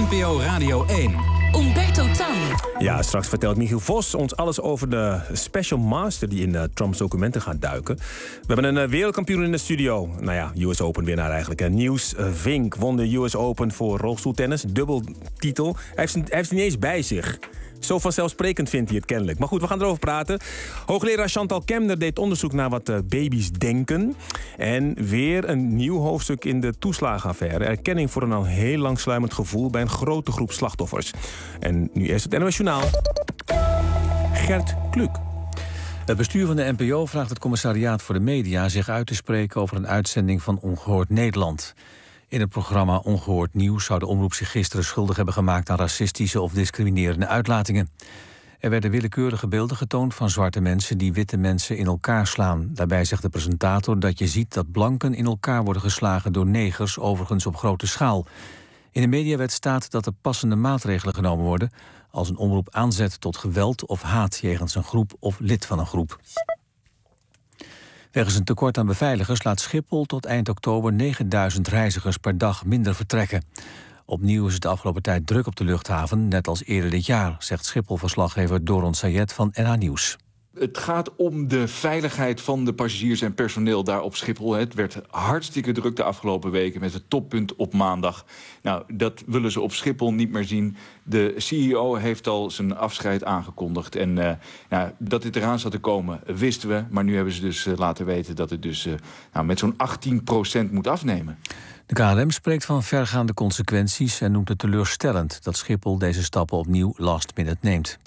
NPO Radio 1. Umberto Tan. Ja, straks vertelt Michiel Vos ons alles over de special master die in Trumps documenten gaat duiken. We hebben een wereldkampioen in de studio. Nou ja, US Open winnaar eigenlijk. Nieuws Vink won de US Open voor rolstoeltennis. Dubbel titel. Hij heeft het niet eens bij zich. Zo vanzelfsprekend vindt hij het kennelijk. Maar goed, we gaan erover praten. Hoogleraar Chantal Kemner deed onderzoek naar wat baby's denken. En weer een nieuw hoofdstuk in de toeslagenaffaire. Erkenning voor een al heel lang sluimend gevoel bij een grote groep slachtoffers. En nu eerst het NOS Journaal. Gert Kluk. Het bestuur van de NPO vraagt het Commissariaat voor de Media zich uit te spreken over een uitzending van Ongehoord Nederland. In het programma Ongehoord Nieuws zou de omroep zich gisteren schuldig hebben gemaakt aan racistische of discriminerende uitlatingen. Er werden willekeurige beelden getoond van zwarte mensen die witte mensen in elkaar slaan. Daarbij zegt de presentator dat je ziet dat blanken in elkaar worden geslagen door negers, overigens op grote schaal. In de mediawet staat dat er passende maatregelen genomen worden als een omroep aanzet tot geweld of haat jegens een groep of lid van een groep. Wegens een tekort aan beveiligers laat Schiphol tot eind oktober 9000 reizigers per dag minder vertrekken. Opnieuw is het de afgelopen tijd druk op de luchthaven, net als eerder dit jaar, zegt Schiphol-verslaggever Doron Sayed van NH Nieuws. Het gaat om de veiligheid van de passagiers en personeel daar op Schiphol. Het werd hartstikke druk de afgelopen weken met het toppunt op maandag. Nou, dat willen ze op Schiphol niet meer zien. De CEO heeft al zijn afscheid aangekondigd. En dat dit eraan zat te komen, wisten we. Maar nu hebben ze dus laten weten dat het dus met zo'n 18% moet afnemen. De KLM spreekt van vergaande consequenties en noemt het teleurstellend dat Schiphol deze stappen opnieuw last minute neemt.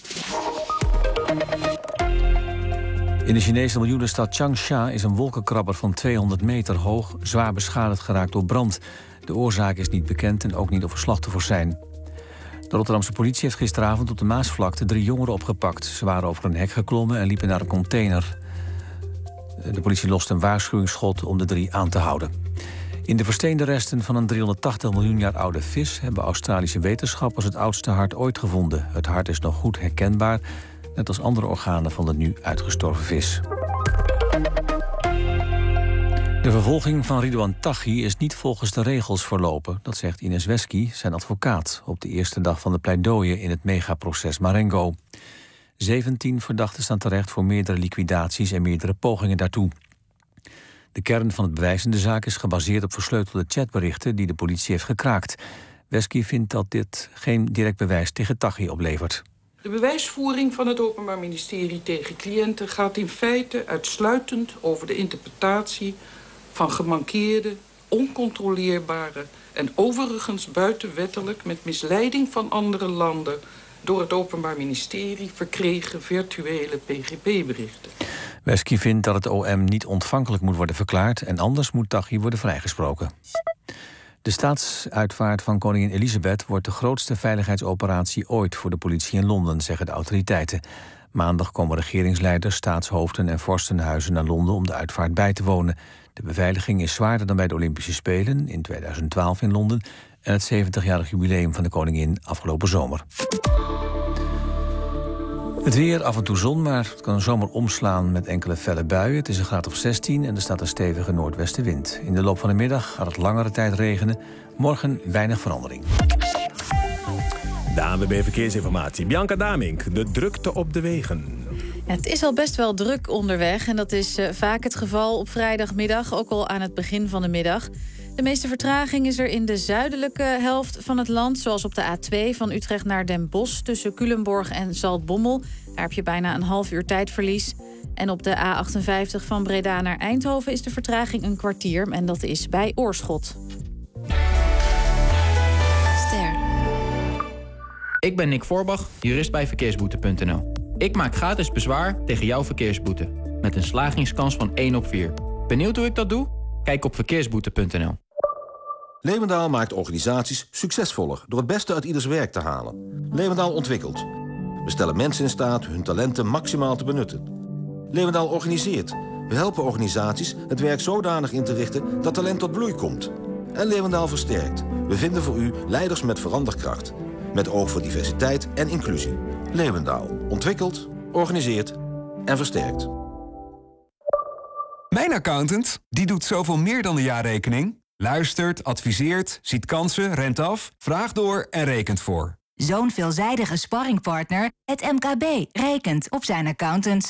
In de Chinese miljoenenstad Changsha is een wolkenkrabber van 200 meter hoog zwaar beschadigd geraakt door brand. De oorzaak is niet bekend en ook niet of er slachtoffers zijn. De Rotterdamse politie heeft gisteravond op de Maasvlakte 3 jongeren opgepakt. Ze waren over een hek geklommen en liepen naar een container. De politie loste een waarschuwingsschot om de 3 aan te houden. In de versteende resten van een 380 miljoen jaar oude vis hebben Australische wetenschappers het oudste hart ooit gevonden. Het hart is nog goed herkenbaar, net als andere organen van de nu uitgestorven vis. De vervolging van Ridouan Taghi is niet volgens de regels verlopen. Dat zegt Ines Wesky, zijn advocaat, op de eerste dag van de pleidooien in het megaproces Marengo. 17 verdachten staan terecht voor meerdere liquidaties en meerdere pogingen daartoe. De kern van het bewijs in de zaak is gebaseerd op versleutelde chatberichten die de politie heeft gekraakt. Wesky vindt dat dit geen direct bewijs tegen Taghi oplevert. De bewijsvoering van het Openbaar Ministerie tegen cliënten gaat in feite uitsluitend over de interpretatie van gemankeerde, oncontroleerbare en overigens buitenwettelijk met misleiding van andere landen door het Openbaar Ministerie verkregen virtuele PGP-berichten. Wesky vindt dat het OM niet ontvankelijk moet worden verklaard en anders moet Taghi worden vrijgesproken. De staatsuitvaart van koningin Elisabeth wordt de grootste veiligheidsoperatie ooit voor de politie in Londen, zeggen de autoriteiten. Maandag komen regeringsleiders, staatshoofden en vorstenhuizen naar Londen om de uitvaart bij te wonen. De beveiliging is zwaarder dan bij de Olympische Spelen in 2012 in Londen en het 70-jarig jubileum van de koningin afgelopen zomer. Het weer, af en toe zon, maar het kan zomaar omslaan met enkele felle buien. Het is een graad of 16 en er staat een stevige noordwestenwind. In de loop van de middag gaat het langere tijd regenen. Morgen weinig verandering. De ANWB Verkeersinformatie. Bianca Damink, de drukte op de wegen. Ja, het is al best wel druk onderweg en dat is vaak het geval op vrijdagmiddag, ook al aan het begin van de middag. De meeste vertraging is er in de zuidelijke helft van het land, zoals op de A2 van Utrecht naar Den Bosch tussen Culemborg en Zaltbommel. Daar heb je bijna een half uur tijdverlies. En op de A58 van Breda naar Eindhoven is de vertraging een kwartier en dat is bij Oorschot. Ster. Ik ben Nick Voorbach, jurist bij verkeersboete.nl. Ik maak gratis bezwaar tegen jouw verkeersboete. Met een slagingskans van 1 op 4. Benieuwd hoe ik dat doe? Kijk op verkeersboete.nl. Levendaal maakt organisaties succesvoller door het beste uit ieders werk te halen. Levendaal ontwikkelt. We stellen mensen in staat hun talenten maximaal te benutten. Levendaal organiseert. We helpen organisaties het werk zodanig in te richten dat talent tot bloei komt. En Levendaal versterkt. We vinden voor u leiders met veranderkracht. Met oog voor diversiteit en inclusie. Levendaal. Ontwikkelt, organiseert en versterkt. Mijn accountant, die doet zoveel meer dan de jaarrekening. Luistert, adviseert, ziet kansen, rent af, vraagt door en rekent voor. Zo'n veelzijdige sparringpartner, het MKB, rekent op zijn accountants.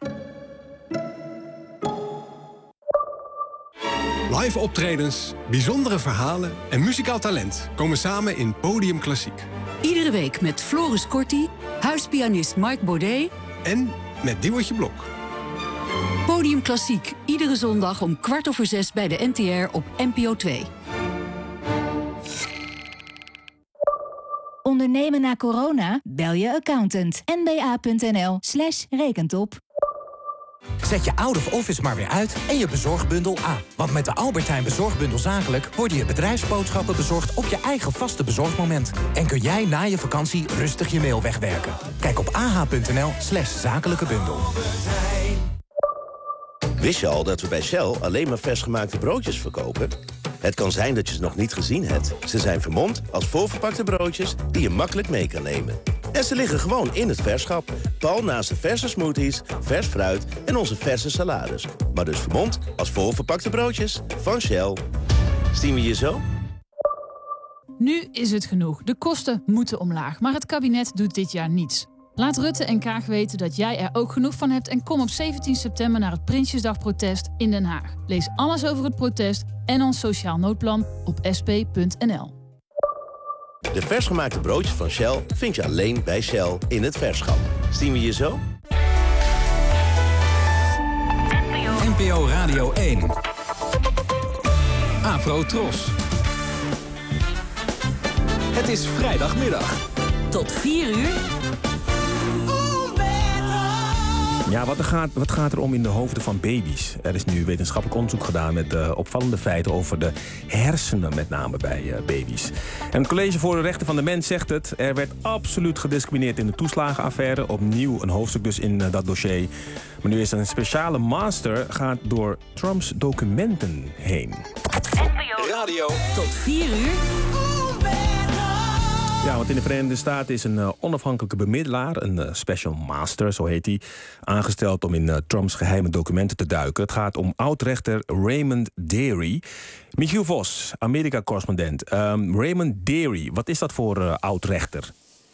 Live optredens, bijzondere verhalen en muzikaal talent komen samen in Podium Klassiek. Iedere week met Floris Corti, huispianist Mike Baudet en met Diewertje Blok. Podium Klassiek, iedere zondag om 5:15 bij de NTR op NPO 2. Ondernemen na corona? Bel je accountant. nba.nl/rekentop. Zet je out of office maar weer uit en je bezorgbundel aan. Want met de Albert Heijn Bezorgbundel Zakelijk worden je bedrijfsboodschappen bezorgd op je eigen vaste bezorgmoment. En kun jij na je vakantie rustig je mail wegwerken. Kijk op ah.nl/zakelijke bundel. Wist je al dat we bij Shell alleen maar versgemaakte broodjes verkopen? Het kan zijn dat je ze nog niet gezien hebt. Ze zijn vermomd als voorverpakte broodjes die je makkelijk mee kan nemen. En ze liggen gewoon in het verschap. Pal naast de verse smoothies, vers fruit en onze verse salades. Maar dus vermomd als voorverpakte broodjes van Shell. Zien we je zo? Nu is het genoeg. De kosten moeten omlaag. Maar het kabinet doet dit jaar niets. Laat Rutte en Kaag weten dat jij er ook genoeg van hebt en kom op 17 september naar het Prinsjesdagprotest in Den Haag. Lees alles over het protest en ons sociaal noodplan op sp.nl. De versgemaakte broodjes van Shell vind je alleen bij Shell in het verschap. Zien we je zo? NPO Radio 1. Afro Tros. Het is vrijdagmiddag. Tot 4 uur. Ja, wat gaat er om in de hoofden van baby's? Er is nu wetenschappelijk onderzoek gedaan met opvallende feiten over de hersenen, met name bij baby's. En het College voor de Rechten van de Mens zegt het. Er werd absoluut gediscrimineerd in de toeslagenaffaire. Opnieuw een hoofdstuk dus in dat dossier. Maar nu is er een speciale master gaat door Trumps documenten heen. Radio tot 4 uur. Ja, want in de Verenigde Staten is een onafhankelijke bemiddelaar, een special master, zo heet hij, aangesteld om in Trumps geheime documenten te duiken. Het gaat om oud-rechter Raymond Dearie. Michiel Vos, Amerika-correspondent. Raymond Dearie, wat is dat voor oud-rechter?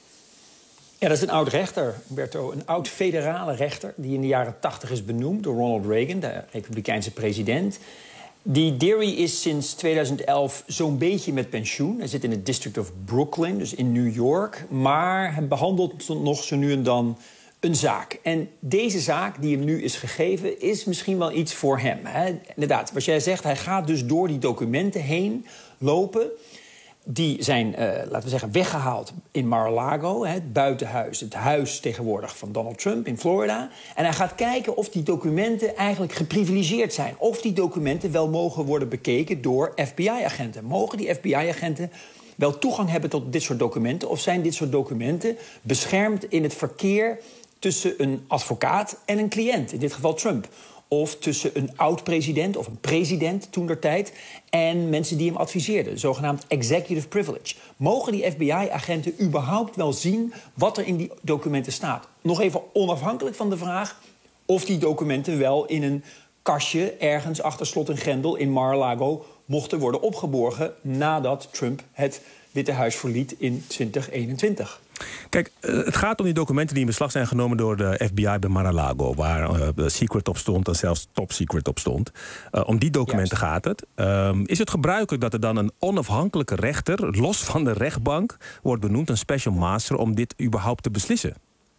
Ja, dat is een oud-rechter, Humberto. Een oud-federale rechter die in de jaren 80 is benoemd door Ronald Reagan, de Republikeinse president. Die Dearie is sinds 2011 zo'n beetje met pensioen. Hij zit in het District of Brooklyn, dus in New York. Maar hij behandelt nog zo nu en dan een zaak. En deze zaak die hem nu is gegeven is misschien wel iets voor hem. Hè? Inderdaad, wat jij zegt, hij gaat dus door die documenten heen lopen. Die zijn, laten we zeggen, weggehaald in Mar-a-Lago, het buitenhuis. Het huis tegenwoordig van Donald Trump in Florida. En hij gaat kijken of die documenten eigenlijk geprivilegeerd zijn. Of die documenten wel mogen worden bekeken door FBI-agenten. Mogen die FBI-agenten wel toegang hebben tot dit soort documenten? Of zijn dit soort documenten beschermd in het verkeer tussen een advocaat en een cliënt? In dit geval Trump. Of tussen een oud-president of een president toentertijd en mensen die hem adviseerden. Zogenaamd executive privilege. Mogen die FBI-agenten überhaupt wel zien wat er in die documenten staat? Nog even onafhankelijk van de vraag of die documenten wel in een kastje ergens achter slot en grendel in Mar-a-Lago mochten worden opgeborgen nadat Trump het Witte Huis verliet in 2021. Kijk, het gaat om die documenten die in beslag zijn genomen door de FBI bij Mar-a-Lago, waar secret op stond en zelfs top secret op stond. Om die documenten gaat het. Is het gebruikelijk dat er dan een onafhankelijke rechter, los van de rechtbank, wordt benoemd, een special master, om dit überhaupt te beslissen?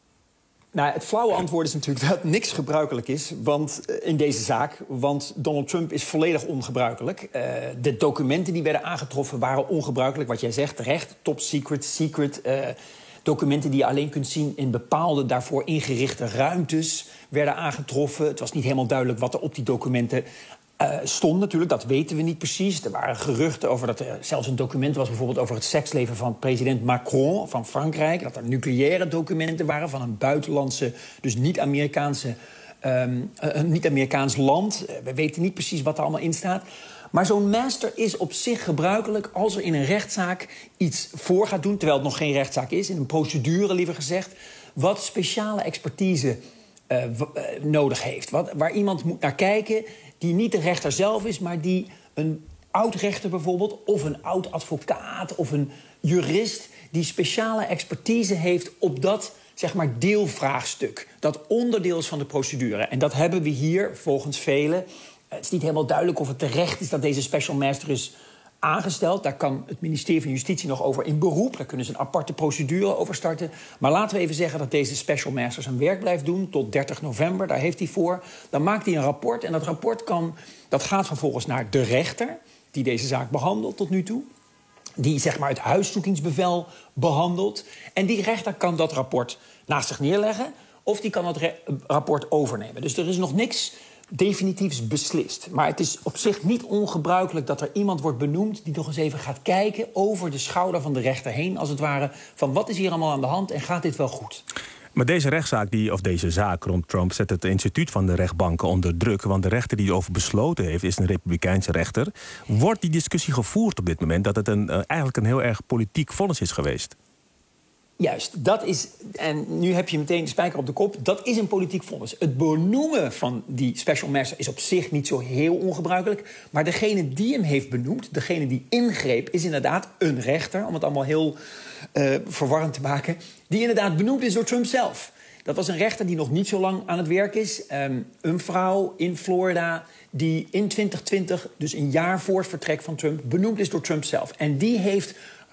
Nou, het flauwe antwoord is natuurlijk dat niks gebruikelijk is in deze zaak. Want Donald Trump is volledig ongebruikelijk. De documenten die werden aangetroffen waren ongebruikelijk. Wat jij zegt, terecht, top secret. Documenten die je alleen kunt zien in bepaalde daarvoor ingerichte ruimtes werden aangetroffen. Het was niet helemaal duidelijk wat er op die documenten stond natuurlijk. Dat weten we niet precies. Er waren geruchten over dat er zelfs een document was bijvoorbeeld over het seksleven van president Macron van Frankrijk. Dat er nucleaire documenten waren van een buitenlandse, dus niet-Amerikaans land. We weten niet precies wat er allemaal in staat. Maar zo'n master is op zich gebruikelijk als er in een rechtszaak iets voor gaat doen, terwijl het nog geen rechtszaak is, in een procedure liever gezegd, wat speciale expertise nodig heeft. Waar iemand moet naar kijken die niet de rechter zelf is, maar die een oud-rechter bijvoorbeeld, of een oud-advocaat of een jurist die speciale expertise heeft op dat, zeg maar, deelvraagstuk. Dat onderdeel is van de procedure. En dat hebben we hier volgens velen. Het is niet helemaal duidelijk of het terecht is dat deze special master is aangesteld. Daar kan het ministerie van Justitie nog over in beroep. Daar kunnen ze een aparte procedure over starten. Maar laten we even zeggen dat deze special master zijn werk blijft doen tot 30 november. Daar heeft hij voor. Dan maakt hij een rapport. En dat rapport dat gaat vervolgens naar de rechter die deze zaak behandelt tot nu toe. Die, zeg maar, het huiszoekingsbevel behandelt. En die rechter kan dat rapport naast zich neerleggen of die kan het rapport overnemen. Dus er is nog niks definitiefs beslist. Maar het is op zich niet ongebruikelijk dat er iemand wordt benoemd die nog eens even gaat kijken over de schouder van de rechter heen, als het ware, van wat is hier allemaal aan de hand en gaat dit wel goed? Maar deze rechtszaak, deze zaak rond Trump, zet het instituut van de rechtbanken onder druk. Want de rechter die erover besloten heeft, is een republikeinse rechter. Wordt die discussie gevoerd op dit moment dat het eigenlijk een heel erg politiek vonnis is geweest? Juist, dat is, en nu heb je meteen de spijker op de kop, dat is een politiek vonnis. Het benoemen van die special master is op zich niet zo heel ongebruikelijk. Maar degene die hem heeft benoemd, degene die ingreep, is inderdaad een rechter, om het allemaal heel verwarrend te maken, die inderdaad benoemd is door Trump zelf. Dat was een rechter die nog niet zo lang aan het werk is. Een vrouw in Florida die in 2020, dus een jaar voor het vertrek van Trump, benoemd is door Trump zelf. En die heeft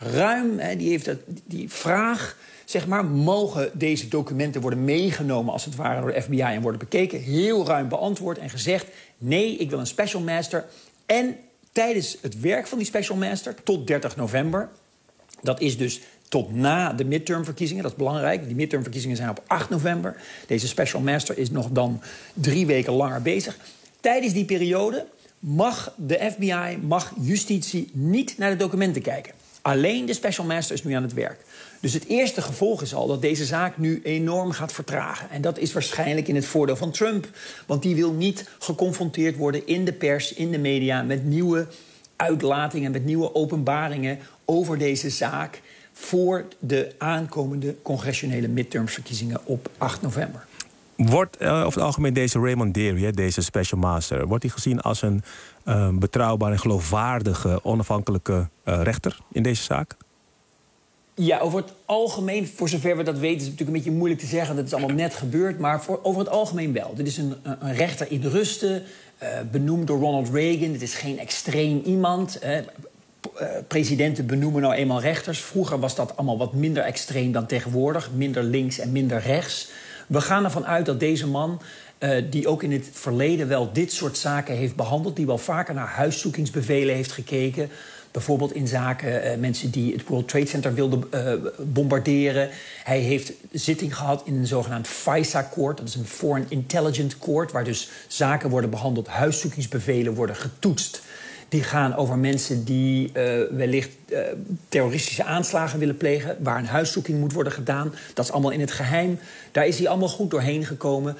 die vraag, zeg maar, mogen deze documenten worden meegenomen als het ware door de FBI en worden bekeken, heel ruim beantwoord en gezegd, nee, ik wil een special master. En tijdens het werk van die special master, tot 30 november, dat is dus tot na de midtermverkiezingen, dat is belangrijk. Die midtermverkiezingen zijn op 8 november. Deze special master is nog dan 3 weken langer bezig. Tijdens die periode mag de FBI, mag justitie niet naar de documenten kijken. Alleen de special master is nu aan het werk. Dus het eerste gevolg is al dat deze zaak nu enorm gaat vertragen. En dat is waarschijnlijk in het voordeel van Trump. Want die wil niet geconfronteerd worden in de pers, in de media, met nieuwe uitlatingen, met nieuwe openbaringen over deze zaak voor de aankomende congressionele midtermsverkiezingen op 8 november. Wordt over het algemeen deze Raymond Deary, deze special master, wordt hij gezien als een betrouwbare en geloofwaardige onafhankelijke rechter in deze zaak? Ja, over het algemeen, voor zover we dat weten, is het natuurlijk een beetje moeilijk te zeggen. Dat is allemaal net gebeurd, maar over het algemeen wel. Dit is een rechter in rusten, benoemd door Ronald Reagan. Het is geen extreem iemand. Presidenten benoemen nou eenmaal rechters. Vroeger was dat allemaal wat minder extreem dan tegenwoordig. Minder links en minder rechts. We gaan ervan uit dat deze man, die ook in het verleden wel dit soort zaken heeft behandeld, die wel vaker naar huiszoekingsbevelen heeft gekeken, bijvoorbeeld in zaken mensen die het World Trade Center wilden bombarderen. Hij heeft zitting gehad in een zogenaamd FISA-court. Dat is een Foreign Intelligence Court, waar dus zaken worden behandeld, huiszoekingsbevelen worden getoetst. Die gaan over mensen die wellicht terroristische aanslagen willen plegen, waar een huiszoeking moet worden gedaan. Dat is allemaal in het geheim. Daar is hij allemaal goed doorheen gekomen.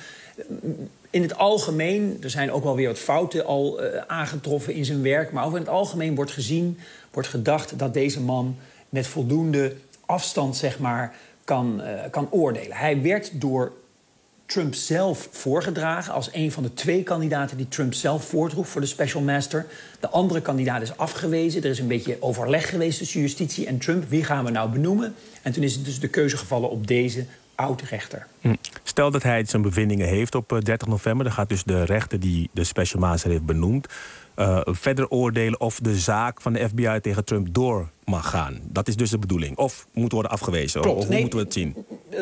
In het algemeen, er zijn ook wel weer wat fouten al aangetroffen in zijn werk, maar over in het algemeen wordt gedacht dat deze man met voldoende afstand, zeg maar, kan oordelen. Hij werd door Trump zelf voorgedragen als een van de 2 kandidaten die Trump zelf voordroeg voor de special master. De andere kandidaat is afgewezen. Er is een beetje overleg geweest tussen justitie en Trump. Wie gaan we nou benoemen? En toen is het dus de keuze gevallen op deze oud-rechter. Stel dat hij zijn bevindingen heeft op 30 november. Dan gaat dus de rechter die de special master heeft benoemd verder oordelen of de zaak van de FBI tegen Trump door mag gaan. Dat is dus de bedoeling. Of moet worden afgewezen. Klopt. Of hoe moeten we het zien?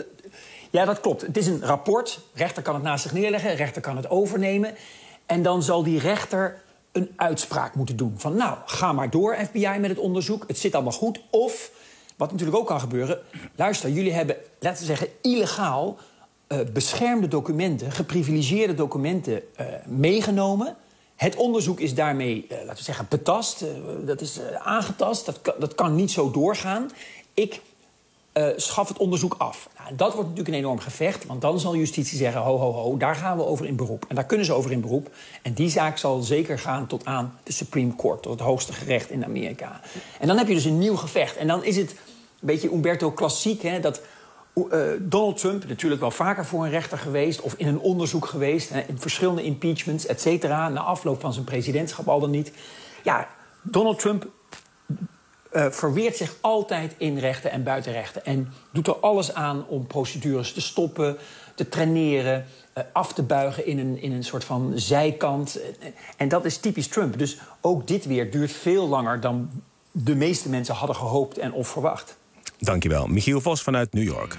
Ja, dat klopt. Het is een rapport. Rechter kan het naast zich neerleggen. Rechter kan het overnemen. En dan zal die rechter een uitspraak moeten doen. Van nou, ga maar door FBI met het onderzoek. Het zit allemaal goed. Of, wat natuurlijk ook kan gebeuren, luister, jullie hebben, laten we zeggen, illegaal beschermde documenten, geprivilegeerde documenten meegenomen. Het onderzoek is daarmee, laten we zeggen, betast. Dat is aangetast. Dat kan niet zo doorgaan. Ik schaf het onderzoek af. Nou, dat wordt natuurlijk een enorm gevecht, want dan zal justitie zeggen, ho, ho, ho, daar gaan we over in beroep. En daar kunnen ze over in beroep. En die zaak zal zeker gaan tot aan de Supreme Court, tot het hoogste gerecht in Amerika. En dan heb je dus een nieuw gevecht. En dan is het een beetje Umberto klassiek, hè, dat Donald Trump, natuurlijk wel vaker voor een rechter geweest of in een onderzoek geweest, in verschillende impeachments, et cetera, na afloop van zijn presidentschap al dan niet. Ja, Donald Trump verweert zich altijd in rechten en buitenrechten. En doet er alles aan om procedures te stoppen, te traineren, af te buigen in een soort van zijkant. En dat is typisch Trump. Dus ook dit weer duurt veel langer dan de meeste mensen hadden gehoopt en of verwacht. Dankjewel. Michiel Vos vanuit New York.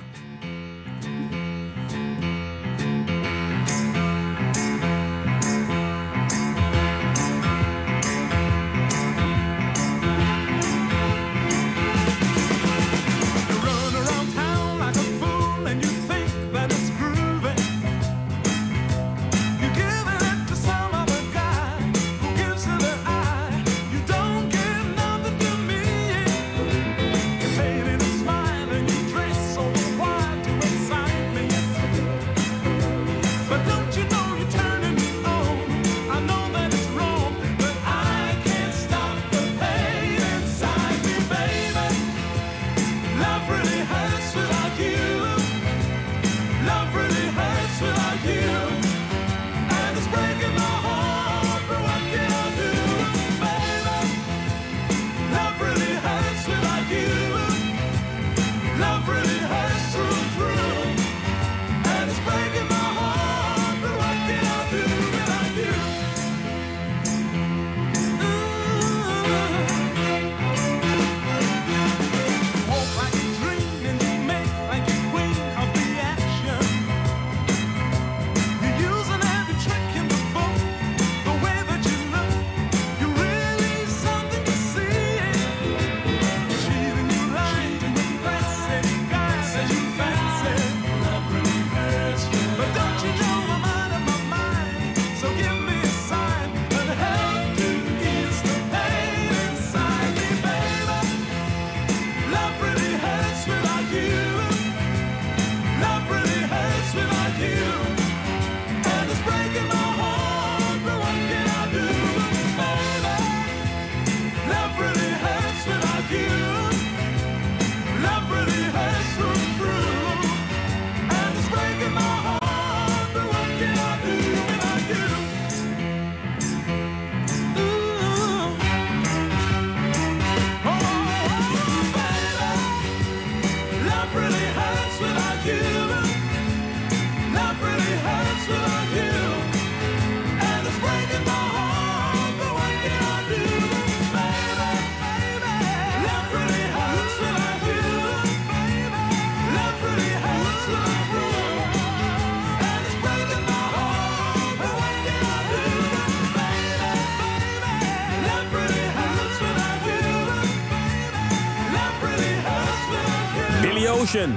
Ocean.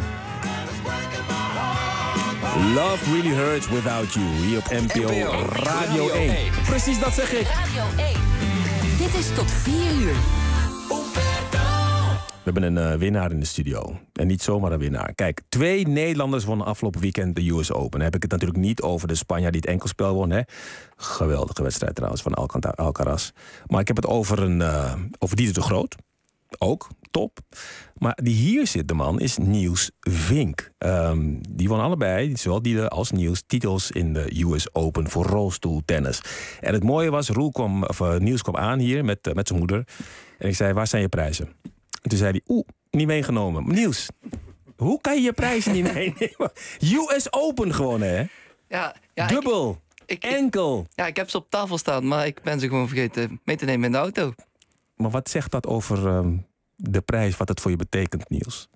Love Really Hurts Without You. Hier op NPO Radio 1. Precies dat zeg ik. Radio 1. Dit is tot 4 uur. We hebben een winnaar in de studio. En niet zomaar een winnaar. Kijk, 2 Nederlanders wonnen afgelopen weekend de US Open. Dan heb ik het natuurlijk niet over de Spanjaard die het enkelspel won. Hè? Geweldige wedstrijd trouwens van Alcaraz. Maar ik heb het over Dieter de Groot. Ook, top. Maar die hier zit, de man, is Niels Vink. Die won allebei, zowel Dieter als Niels, titels in de US Open voor rolstoeltennis. En het mooie was, Niels kwam aan hier met zijn moeder. En ik zei, waar zijn je prijzen? En toen zei hij, niet meegenomen. Niels, hoe kan je je prijzen niet meenemen? US Open gewonnen, hè? Ja, dubbel, enkel. Ik heb ze op tafel staan, maar ik ben ze gewoon vergeten mee te nemen in de auto. Maar wat zegt dat over de prijs, wat het voor je betekent, Niels?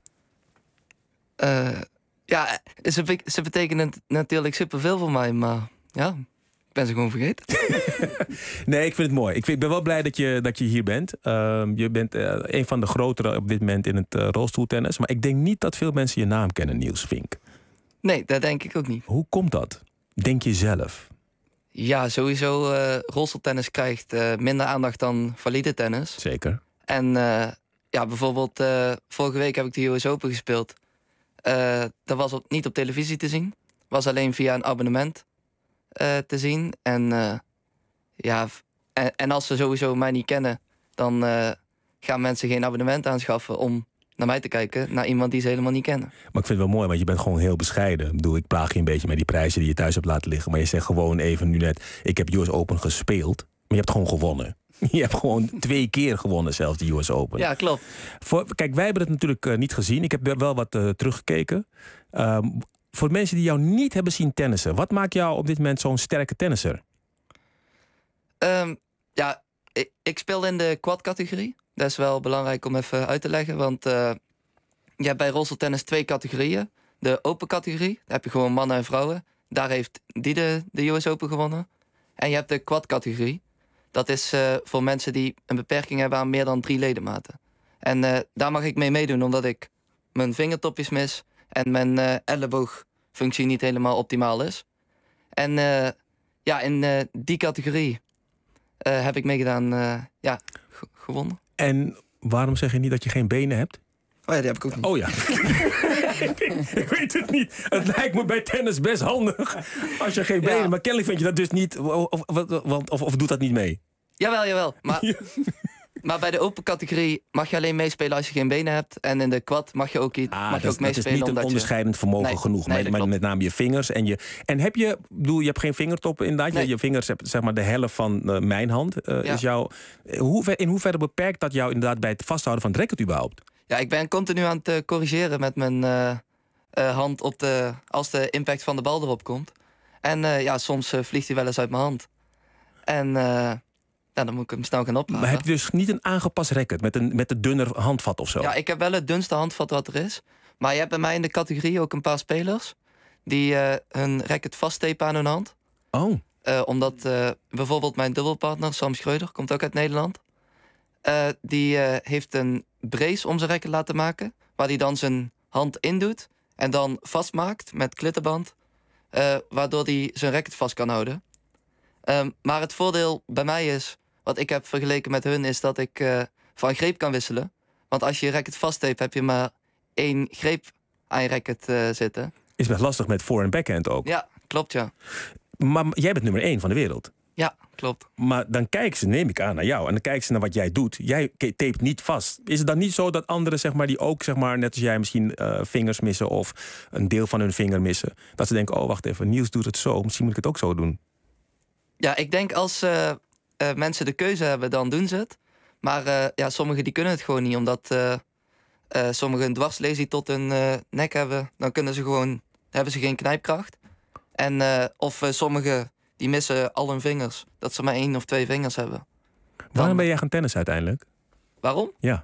Ze betekenen natuurlijk superveel voor mij, maar ja, ik ben ze gewoon vergeten. Nee, ik vind het mooi. Ik ben wel blij dat je hier bent. Je bent een van de grotere op dit moment in het rolstoeltennis. Maar ik denk niet dat veel mensen je naam kennen, Niels Vink. Nee, dat denk ik ook niet. Hoe komt dat? Denk je zelf? Ja, sowieso rolstoeltennis krijgt minder aandacht dan valide tennis. Zeker. En bijvoorbeeld vorige week heb ik de US Open gespeeld. Dat was niet op televisie te zien. Was alleen via een abonnement te zien. En als ze sowieso mij niet kennen, dan gaan mensen geen abonnement aanschaffen om naar mij te kijken, naar iemand die ze helemaal niet kennen. Maar ik vind het wel mooi, want je bent gewoon heel bescheiden. Ik plaag je een beetje met die prijzen die je thuis hebt laten liggen. Maar je zegt gewoon even nu net, ik heb US Open gespeeld, maar je hebt gewoon gewonnen. Je hebt gewoon 2 keer gewonnen zelfs, de US Open. Ja, klopt. Kijk, wij hebben het natuurlijk niet gezien. Ik heb wel wat teruggekeken. Voor mensen die jou niet hebben zien tennissen, wat maakt jou op dit moment zo'n sterke tennisser? Ik speel in de quad-categorie. Dat is wel belangrijk om even uit te leggen. Want je hebt bij rolstoeltennis 2 categorieën. De open categorie, daar heb je gewoon mannen en vrouwen. Daar heeft die de US Open gewonnen. En je hebt de quad-categorie. Dat is voor mensen die een beperking hebben aan meer dan 3 ledematen. En daar mag ik mee meedoen, omdat ik mijn vingertopjes mis en mijn elleboogfunctie niet helemaal optimaal is. En in die categorie heb ik meegedaan, gewonnen. En waarom zeg je niet dat je geen benen hebt? Oh ja, die heb ik ook niet. Oh ja. Ik weet het niet. Het lijkt me bij tennis best handig als je geen benen... Maar kennelijk vind je dat dus niet... Of doet dat niet mee? Jawel. Maar bij de open categorie mag je alleen meespelen als je geen benen hebt. En in de quad mag je ook meespelen. Dat is niet een onderscheidend vermogen genoeg. Maar met name je vingers. En heb je hebt geen vingertoppen inderdaad. Nee. Je vingers hebben zeg maar de helft van mijn hand. Is jou, in hoeverre beperkt dat jou inderdaad bij het vasthouden van het racket überhaupt? Ja, ik ben continu aan het corrigeren met mijn hand als de impact van de bal erop komt. En soms vliegt hij wel eens uit mijn hand. En dan moet ik hem snel gaan opladen. Maar heb je dus niet een aangepast racket met een dunner handvat of zo? Ja, ik heb wel het dunste handvat wat er is. Maar je hebt bij mij in de categorie ook een paar spelers die hun racket vasttepen aan hun hand. Oh. Omdat bijvoorbeeld mijn dubbelpartner, Sam Schreuder, komt ook uit Nederland. Die heeft een brace om zijn racket laten maken, waar hij dan zijn hand in doet en dan vastmaakt met klittenband, waardoor hij zijn racket vast kan houden. Maar het voordeel bij mij is, wat ik heb vergeleken met hun, is dat ik van greep kan wisselen. Want als je je racket vastteept, heb je maar 1 greep aan je racket zitten. Is best lastig met voor- en backhand ook. Ja, klopt ja. Maar jij bent nummer 1 van de wereld. Ja, klopt. Maar dan kijken ze, neem ik aan, naar jou. En dan kijken ze naar wat jij doet. Jij tapet niet vast. Is het dan niet zo dat anderen, zeg maar, die ook, zeg maar, net als jij misschien vingers missen of een deel van hun vinger missen, dat ze denken, oh wacht even, Niels doet het zo, misschien moet ik het ook zo doen? Ja, ik denk als mensen de keuze hebben, dan doen ze het. Maar sommigen die kunnen het gewoon niet, omdat sommigen een dwarslesie tot hun nek hebben. Dan hebben ze geen knijpkracht. En of sommigen die missen al hun vingers, dat ze maar 1 of 2 vingers hebben. Waarom ben jij gaan tennissen uiteindelijk? Waarom? Ja.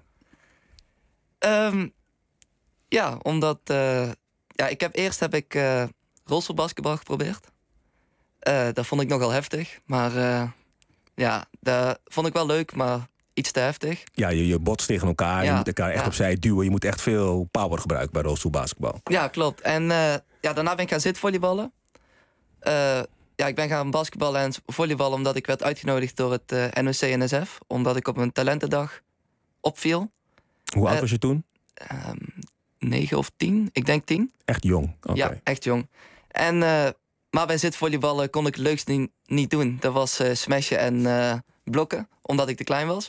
Omdat eerst heb ik rolstoelbasketbal geprobeerd. Dat vond ik nogal heftig. Maar dat vond ik wel leuk, maar iets te heftig. Ja, je botst tegen elkaar. Je moet elkaar echt opzij duwen. Je moet echt veel power gebruiken bij rolstoelbasketbal. Ja, klopt. En daarna ben ik gaan zitvolleyballen. Ik ben gaan basketballen en volleyballen omdat ik werd uitgenodigd door het NOC-NSF. Omdat ik op een talentendag opviel. Hoe oud was je toen? 9 of 10. Ik denk 10. Echt jong? Okay. Ja, echt jong. En maar bij zitvolleyballen kon ik het leukst niet doen. Dat was smashen en blokken, omdat ik te klein was.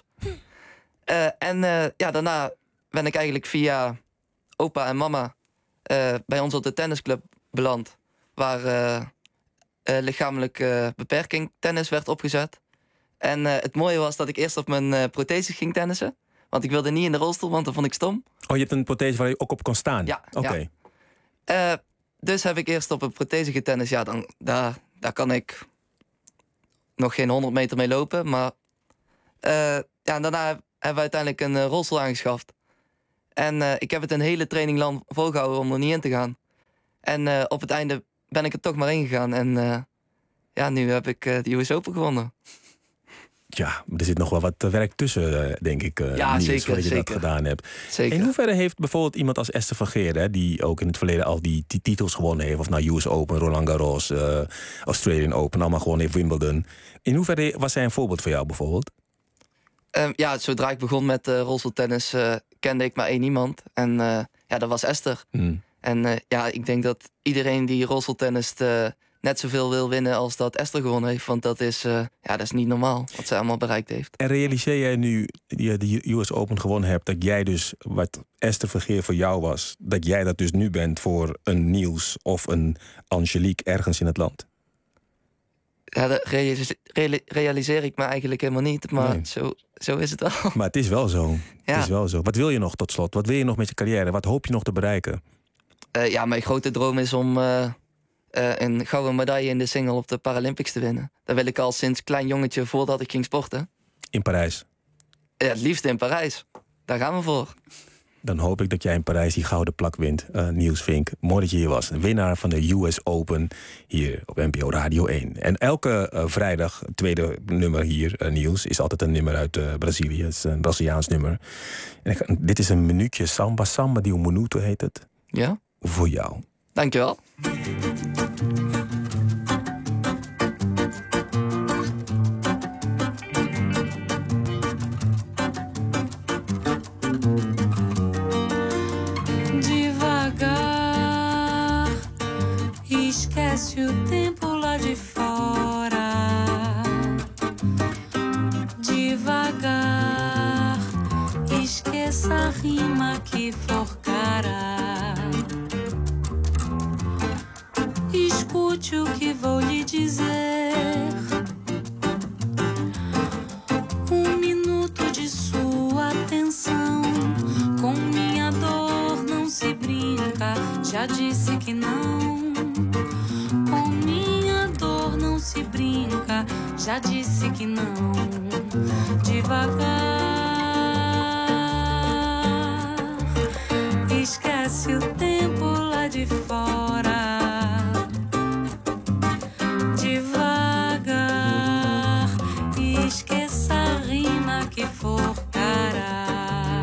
Daarna ben ik eigenlijk via opa en mama bij ons op de tennisclub beland. Waar lichamelijk beperking tennis werd opgezet. En het mooie was dat ik eerst op mijn protheses ging tennissen. Want ik wilde niet in de rolstoel, want dat vond ik stom. Oh, je hebt een prothese waar je ook op kan staan? Ja. Oké. Dus heb ik eerst op een prothese getennist. Ja, daar kan ik nog geen 100 meter mee lopen. Maar daarna hebben we uiteindelijk een rolstoel aangeschaft. En ik heb het een hele training lang volgehouden om er niet in te gaan. En op het einde ben ik er toch maar ingegaan. En nu heb ik de US Open gewonnen. Ja, er zit nog wel wat werk tussen, denk ik. Ja, zeker. Voordat je dat gedaan hebt. Zeker. In hoeverre heeft bijvoorbeeld iemand als Esther van Geer, die ook in het verleden al die titels gewonnen heeft, of US Open, Roland Garros, Australian Open, allemaal gewoon in Wimbledon. In hoeverre was zij een voorbeeld voor jou bijvoorbeeld? Zodra ik begon met rolstoeltennis kende ik maar 1 iemand. En dat was Esther. En ik denk dat iedereen die rolstoeltennist net zoveel wil winnen als dat Esther gewonnen heeft. Want dat is niet normaal wat zij allemaal bereikt heeft. En realiseer jij nu die de US Open gewonnen hebt, dat jij dus wat Esther van Geer voor jou was, dat jij dat dus nu bent voor een Niels of een Angelique ergens in het land? Ja, dat realiseer ik me eigenlijk helemaal niet. Maar Nee. zo is het wel. Maar het is wel zo. Ja. Het is wel zo. Wat wil je nog tot slot? Wat wil je nog met je carrière? Wat hoop je nog te bereiken? Ja, mijn grote droom is om een gouden medaille in de single op de Paralympics te winnen. Dat wil ik al sinds klein jongetje voordat ik ging sporten. In Parijs. Ja, het liefst in Parijs. Daar gaan we voor. Dan hoop ik dat jij in Parijs die gouden plak wint. Niels Vink, mooi dat je hier was. Winnaar van de US Open hier op NPO Radio 1. En elke vrijdag, het tweede nummer hier, Niels, is altijd een nummer uit Brazilië. Het is een Braziliaans nummer. En dit is een minuutje samba. Samba di un minuto heet het. Ja? Voor jou. Dankjewel. Devagar, esquece o tempo lá de fora. Devagar, esqueça a rima que forcará. Escute o que vou lhe dizer. Um minuto de sua atenção. Com minha dor não se brinca. Já disse que não. Com minha dor não se brinca. Já disse que não. Devagar, esquece o tempo lá de fora. Devagar, esqueça a rima que forcará.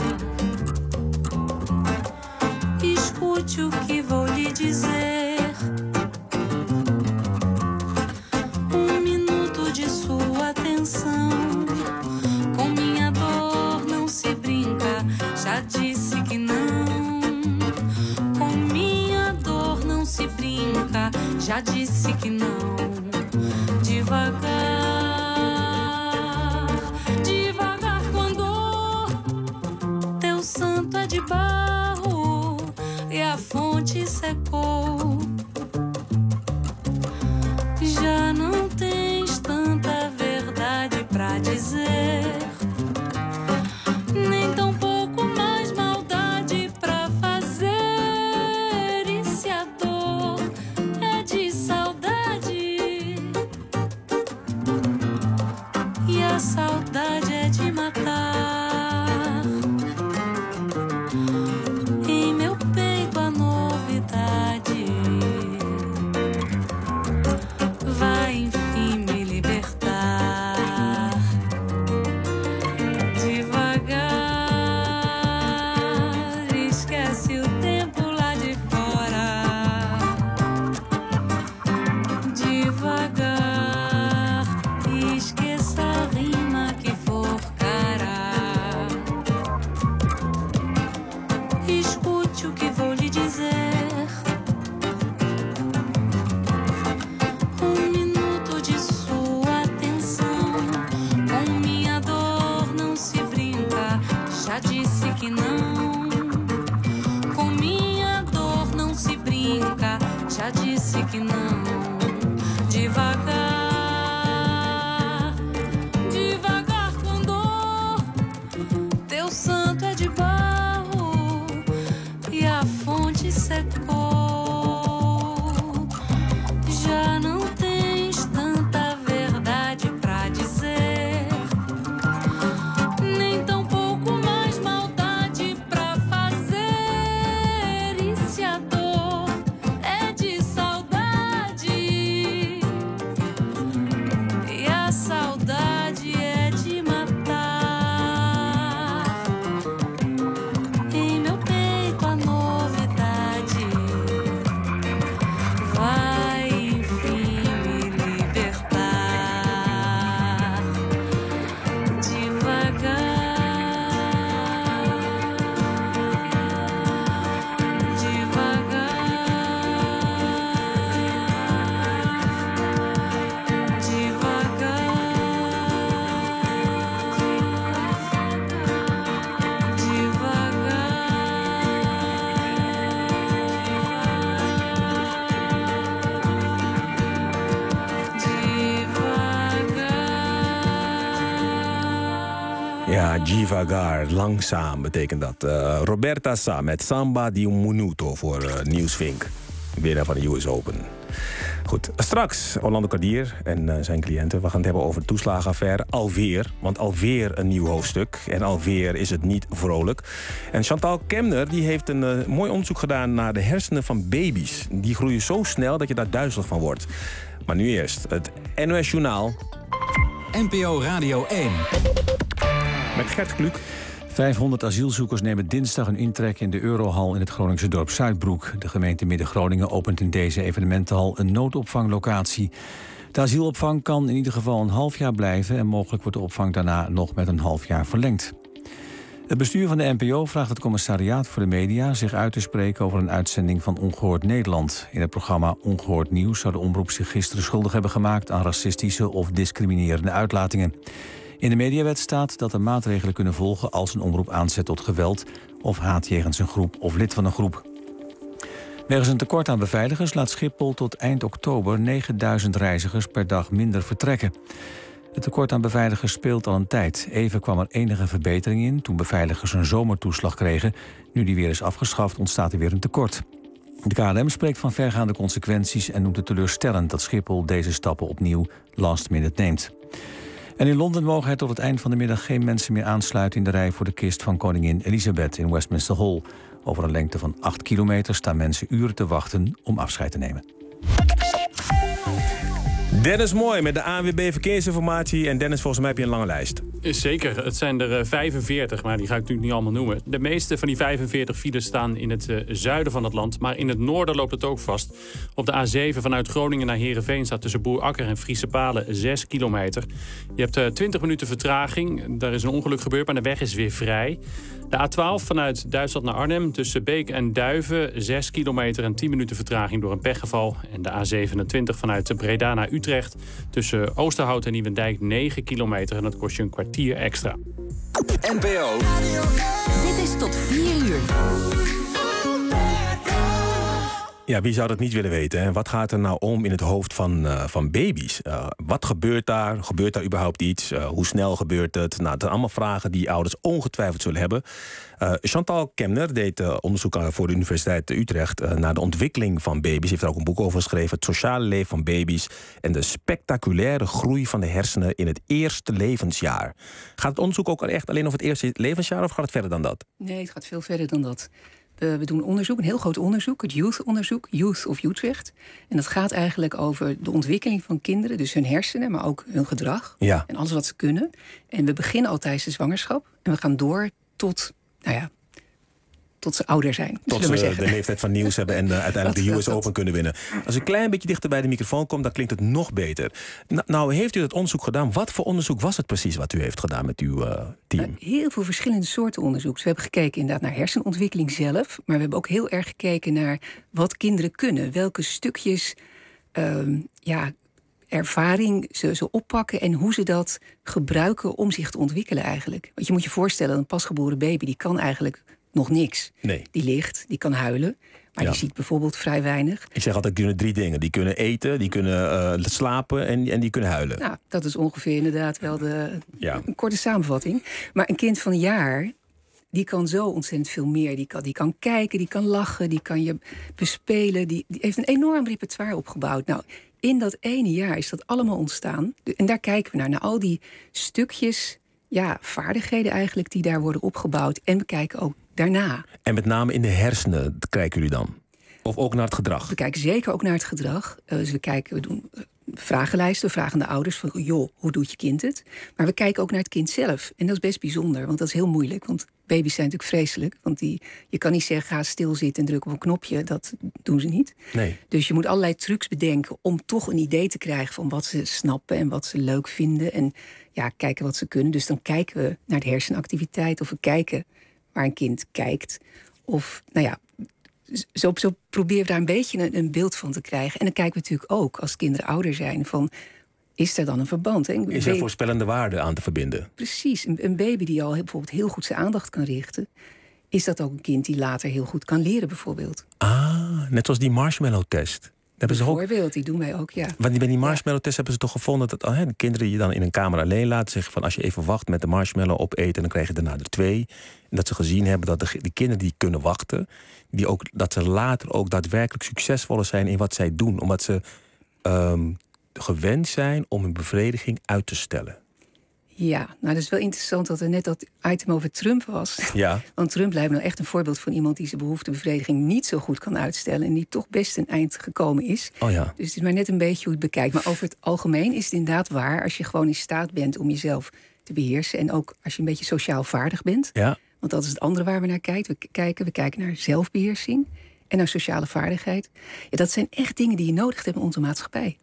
Escute o que vou lhe dizer. Um minuto de sua atenção. Com minha dor não se brinca. Já disse que não. Com minha dor não se brinca. Já disse que não. Devagar, devagar com dor. Teu santo é de barro e a fonte secou. Já não tens tanta verdade pra dizer, nem tão pouco mais maldade pra fazer. E se a dor é de saudade, e a saudade é de matar, em meu peito a novidade vai enfim me libertar. Devagar, esquece o tempo lá de fora. Devagar, esqueça a rima que forcará. Escute o que vou lhe dizer. Um minuto de sua atenção. Com minha dor não se brinca. Já disse que não. Com minha dor não se brinca. Já disse que não. Devagar, devagar com dor. Teu santo é de barro e a fonte secou. Já não tens tanta verdade pra dizer, nem tão pouco mais maldade pra fazer. E se a dor é de saudade, e a saudade é de matar, em meu peito a novidade Ja, Devagar, langzaam betekent dat. Roberta Sa met Samba di un Minuto voor Nieuwsvink. Winnaar van de US Open. Goed, straks Orlando Kadir en zijn cliënten. We gaan het hebben over de toeslagenaffaire. Alweer, want alweer een nieuw hoofdstuk. En alweer is het niet vrolijk. En Chantal Kemner die heeft een mooi onderzoek gedaan naar de hersenen van baby's. Die groeien zo snel dat je daar duizelig van wordt. Maar nu eerst het NOS Journaal. NPO Radio 1. Met Gert Kluk. 500 asielzoekers nemen dinsdag een intrek in de Eurohal in het Groningse dorp Zuidbroek. De gemeente Midden-Groningen opent in deze evenementenhal een noodopvanglocatie. De asielopvang kan in ieder geval een half jaar blijven en mogelijk wordt de opvang daarna nog met een half jaar verlengd. Het bestuur van de NPO vraagt het commissariaat voor de media zich uit te spreken over een uitzending van Ongehoord Nederland. In het programma Ongehoord Nieuws zou de omroep zich gisteren schuldig hebben gemaakt aan racistische of discriminerende uitlatingen. In de mediawet staat dat er maatregelen kunnen volgen als een omroep aanzet tot geweld of haat jegens een groep of lid van een groep. Wegens een tekort aan beveiligers laat Schiphol tot eind oktober 9000 reizigers per dag minder vertrekken. Het tekort aan beveiligers speelt al een tijd. Even kwam er enige verbetering in toen beveiligers een zomertoeslag kregen. Nu die weer is afgeschaft ontstaat er weer een tekort. De KLM spreekt van vergaande consequenties en noemt het teleurstellend dat Schiphol deze stappen opnieuw last minute neemt. En in Londen mogen er tot het eind van de middag geen mensen meer aansluiten in de rij voor de kist van koningin Elizabeth in Westminster Hall. Over een lengte van 8 kilometer staan mensen uren te wachten om afscheid te nemen. Dennis Mooi met de ANWB Verkeersinformatie. En Dennis, volgens mij heb je een lange lijst. Zeker, het zijn er 45, maar die ga ik natuurlijk niet allemaal noemen. De meeste van die 45 files staan in het zuiden van het land. Maar in het noorden loopt het ook vast. Op de A7 vanuit Groningen naar Heerenveen staat tussen Boerakker en Friese Palen 6 kilometer. Je hebt 20 minuten vertraging. Daar is een ongeluk gebeurd, maar de weg is weer vrij. De A12 vanuit Duitsland naar Arnhem tussen Beek en Duiven 6 kilometer en 10 minuten vertraging door een pechgeval. En de A27 vanuit Breda naar Utrecht tussen Oosterhout en Nieuwendijk 9 kilometer en dat kost je een kwartier extra. NPO. Dit is tot 4 uur. Ja, wie zou dat niet willen weten? Hè? Wat gaat er nou om in het hoofd van baby's? Wat gebeurt daar? Gebeurt daar überhaupt iets? Hoe snel gebeurt het? Nou, dat zijn allemaal vragen die ouders ongetwijfeld zullen hebben. Chantal Kemner deed onderzoek voor de Universiteit Utrecht naar de ontwikkeling van baby's. Ze heeft er ook een boek over geschreven. Het sociale leven van baby's en de spectaculaire groei van de hersenen in het eerste levensjaar. Gaat het onderzoek ook echt alleen over het eerste levensjaar of gaat het verder dan dat? Nee, het gaat veel verder dan dat. We doen onderzoek, een heel groot onderzoek, het Youth-onderzoek, Youth of Utrecht. En dat gaat eigenlijk over de ontwikkeling van kinderen, dus hun hersenen, maar ook hun gedrag. Ja. En alles wat ze kunnen. En we beginnen al tijdens de zwangerschap en we gaan door tot, tot ze ouder zijn. Tot ze de leeftijd van nieuws hebben en uiteindelijk de US Open kunnen winnen. Als je een klein beetje dichter bij de microfoon komt, dan klinkt het nog beter. Nou heeft u dat onderzoek gedaan. Wat voor onderzoek was het precies wat u heeft gedaan met uw team? Heel veel verschillende soorten onderzoek. We hebben gekeken inderdaad naar hersenontwikkeling zelf. Maar we hebben ook heel erg gekeken naar wat kinderen kunnen. Welke stukjes ervaring ze oppakken en hoe ze dat gebruiken om zich te ontwikkelen eigenlijk. Want je moet je voorstellen, een pasgeboren baby die kan eigenlijk nog niks. Nee. Die ligt, die kan huilen, maar die ziet bijvoorbeeld vrij weinig. Ik zeg altijd, die kunnen 3 dingen. Die kunnen eten, die kunnen slapen en die kunnen huilen. Nou, dat is ongeveer inderdaad wel een korte samenvatting. Maar een kind van een jaar, die kan zo ontzettend veel meer. Die kan kijken, die kan lachen, die kan je bespelen. Die heeft een enorm repertoire opgebouwd. Nou, in dat ene jaar is dat allemaal ontstaan. En daar kijken we naar al die stukjes, vaardigheden eigenlijk die daar worden opgebouwd. En we kijken ook daarna. En met name in de hersenen kijken jullie dan? Of ook naar het gedrag? We kijken zeker ook naar het gedrag. Dus we doen vragenlijsten. We vragen de ouders van, hoe doet je kind het? Maar we kijken ook naar het kind zelf. En dat is best bijzonder, want dat is heel moeilijk. Want baby's zijn natuurlijk vreselijk. Want je kan niet zeggen, ga stilzitten en druk op een knopje. Dat doen ze niet. Nee. Dus je moet allerlei trucs bedenken om toch een idee te krijgen van wat ze snappen en wat ze leuk vinden. En kijken wat ze kunnen. Dus dan kijken we naar de hersenactiviteit of we kijken waar een kind kijkt. Of, zo proberen we daar een beetje een beeld van te krijgen. En dan kijken we natuurlijk ook, als kinderen ouder zijn, van, is er dan een verband? Hè? Is er voorspellende waarde aan te verbinden? Precies. Een baby die al bijvoorbeeld heel goed zijn aandacht kan richten, is dat ook een kind die later heel goed kan leren bijvoorbeeld. Ah, net zoals die marshmallow-test. Bijvoorbeeld, die doen wij ook, ja. Want bij die marshmallow-test hebben ze toch gevonden dat de kinderen je dan in een kamer alleen laten zeggen van als je even wacht met de marshmallow opeten, dan krijg je daarna er 2. En dat ze gezien hebben dat de kinderen die kunnen wachten, dat ze later ook daadwerkelijk succesvoller zijn in wat zij doen. Omdat ze gewend zijn om hun bevrediging uit te stellen. Ja, nou dat is wel interessant dat er net dat item over Trump was. Ja. Want Trump lijkt me nou echt een voorbeeld van iemand die zijn behoeftebevrediging niet zo goed kan uitstellen. En die toch best een eind gekomen is. Oh ja. Dus het is maar net een beetje hoe het bekijkt. Maar over het algemeen is het inderdaad waar als je gewoon in staat bent om jezelf te beheersen. En ook als je een beetje sociaal vaardig bent. Ja. Want dat is het andere waar we naar kijken. We kijken naar zelfbeheersing en naar sociale vaardigheid. Ja, dat zijn echt dingen die je nodig hebt in onze maatschappij.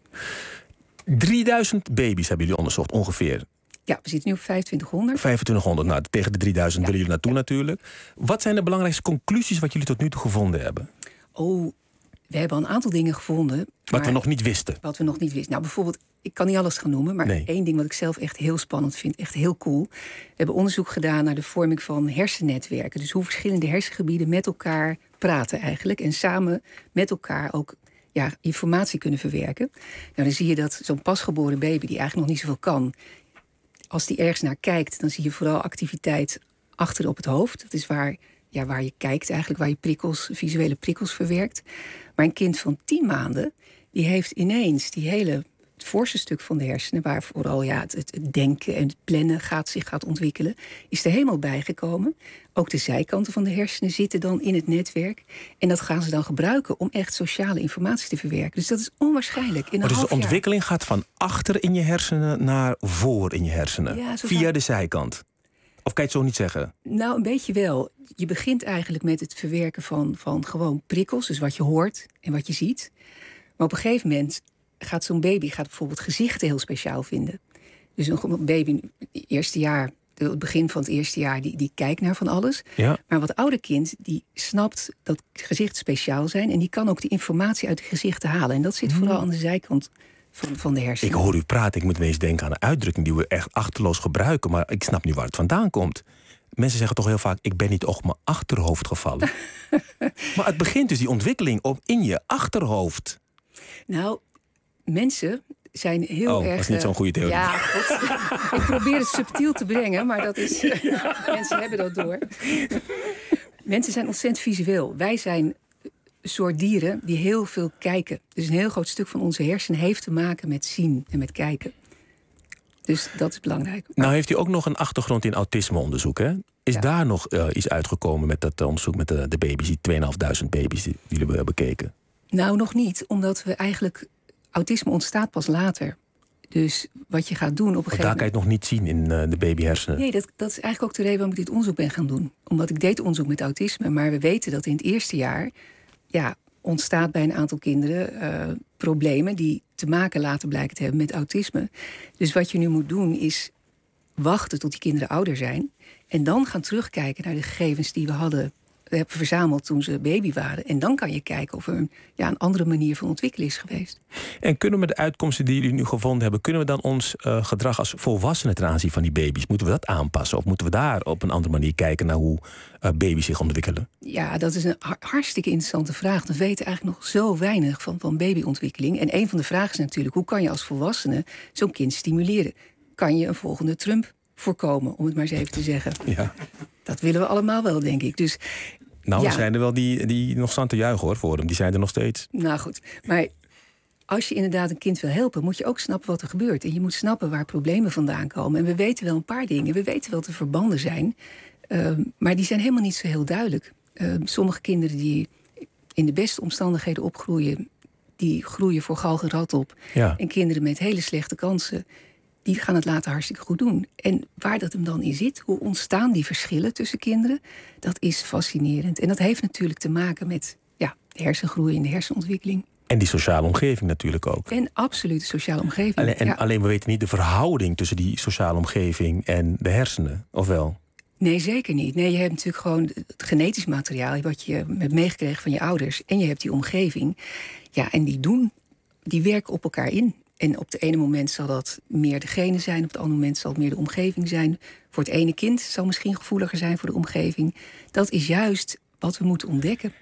3000 baby's hebben jullie onderzocht, ongeveer. Ja, we zitten nu op 2500. 2500, nou, tegen de 3000 willen jullie naartoe natuurlijk. Wat zijn de belangrijkste conclusies wat jullie tot nu toe gevonden hebben? Oh, we hebben al een aantal dingen gevonden. Wat we nog niet wisten. Wat we nog niet wisten. Nou, bijvoorbeeld, ik kan niet alles gaan noemen, maar één ding wat ik zelf echt heel spannend vind, echt heel cool. We hebben onderzoek gedaan naar de vorming van hersennetwerken. Dus hoe verschillende hersengebieden met elkaar praten eigenlijk. En samen met elkaar ook informatie kunnen verwerken. Nou, dan zie je dat zo'n pasgeboren baby die eigenlijk nog niet zoveel kan, als die ergens naar kijkt, dan zie je vooral activiteit achter op het hoofd. Dat is waar je kijkt eigenlijk, waar je visuele prikkels verwerkt. Maar een kind van 10 maanden, die heeft ineens het voorste stuk van de hersenen, waar vooral het denken en het plannen zich gaat ontwikkelen, is er helemaal bijgekomen. Ook de zijkanten van de hersenen zitten dan in het netwerk. En dat gaan ze dan gebruiken om echt sociale informatie te verwerken. Dus dat is onwaarschijnlijk. Dus de ontwikkeling gaat van achter in je hersenen naar voor in je hersenen. Ja, via de zijkant. Of kan je het zo niet zeggen? Nou, een beetje wel. Je begint eigenlijk met het verwerken van gewoon prikkels. Dus wat je hoort en wat je ziet. Maar op een gegeven moment gaat zo'n baby bijvoorbeeld gezichten heel speciaal vinden. Dus een baby eerste jaar, het begin van het eerste jaar, die kijkt naar van alles. Ja. Maar wat ouder kind, die snapt dat gezichten speciaal zijn. En die kan ook die informatie uit de gezichten halen. En dat zit vooral aan de zijkant van de hersenen. Ik hoor u praten, ik moet ineens denken aan een uitdrukking die we echt achterloos gebruiken. Maar ik snap nu waar het vandaan komt. Mensen zeggen toch heel vaak, ik ben niet op mijn achterhoofd gevallen. Maar het begint dus die ontwikkeling in je achterhoofd. Nou, mensen zijn heel erg... dat is niet zo'n goede theorie. Ja, ik probeer het subtiel te brengen, maar dat is... mensen hebben dat door. Mensen zijn ontzettend visueel. Wij zijn een soort dieren die heel veel kijken. Dus een heel groot stuk van onze hersenen heeft te maken met zien en met kijken. Dus dat is belangrijk. Nou heeft u ook nog een achtergrond in autismeonderzoek, hè? Is daar nog iets uitgekomen met dat onderzoek met de baby's, die 2500 baby's die jullie hebben bekeken? Nou, nog niet, omdat we eigenlijk... Autisme ontstaat pas later. Dus wat je gaat doen op een gegeven moment... Daar kan je het nog niet zien in de babyhersenen. Nee, dat is eigenlijk ook de reden waarom ik dit onderzoek ben gaan doen. Omdat ik deed onderzoek met autisme. Maar we weten dat in het eerste jaar... ontstaat bij een aantal kinderen problemen... die te maken later blijken te hebben met autisme. Dus wat je nu moet doen is wachten tot die kinderen ouder zijn... en dan gaan terugkijken naar de gegevens die we hebben verzameld toen ze baby waren. En dan kan je kijken of er een andere manier van ontwikkelen is geweest. En kunnen we de uitkomsten die jullie nu gevonden hebben... kunnen we dan ons gedrag als volwassenen ten aanzien van die baby's... moeten we dat aanpassen? Of moeten we daar op een andere manier kijken naar hoe baby's zich ontwikkelen? Ja, dat is een hartstikke interessante vraag. We weten eigenlijk nog zo weinig van babyontwikkeling. En een van de vragen is natuurlijk... hoe kan je als volwassene zo'n kind stimuleren? Kan je een volgende Trump voorkomen, om het maar eens even te zeggen? Ja. Dat willen we allemaal wel, denk ik. Dus... Nou, er zijn er wel die nog staan te juichen, hoor, voor hem. Die zijn er nog steeds. Nou goed, maar als je inderdaad een kind wil helpen... moet je ook snappen wat er gebeurt. En je moet snappen waar problemen vandaan komen. En we weten wel een paar dingen. We weten wel dat er verbanden zijn. Maar die zijn helemaal niet zo heel duidelijk. Sommige kinderen die in de beste omstandigheden opgroeien... die groeien voor galg en rat op. Ja. En kinderen met hele slechte kansen... die gaan het later hartstikke goed doen. En waar dat hem dan in zit, hoe ontstaan die verschillen tussen kinderen... dat is fascinerend. En dat heeft natuurlijk te maken met de hersengroei en de hersenontwikkeling. En die sociale omgeving natuurlijk ook. En absoluut de sociale omgeving. Alleen we weten niet de verhouding tussen die sociale omgeving en de hersenen, of wel? Nee, zeker niet. Nee, je hebt natuurlijk gewoon het genetisch materiaal... wat je hebt meegekregen van je ouders. En je hebt die omgeving. Ja, en die werken op elkaar in. En op het ene moment zal dat meer de genen zijn... op het andere moment zal het meer de omgeving zijn. Voor het ene kind zal misschien gevoeliger zijn voor de omgeving. Dat is juist wat we moeten ontdekken.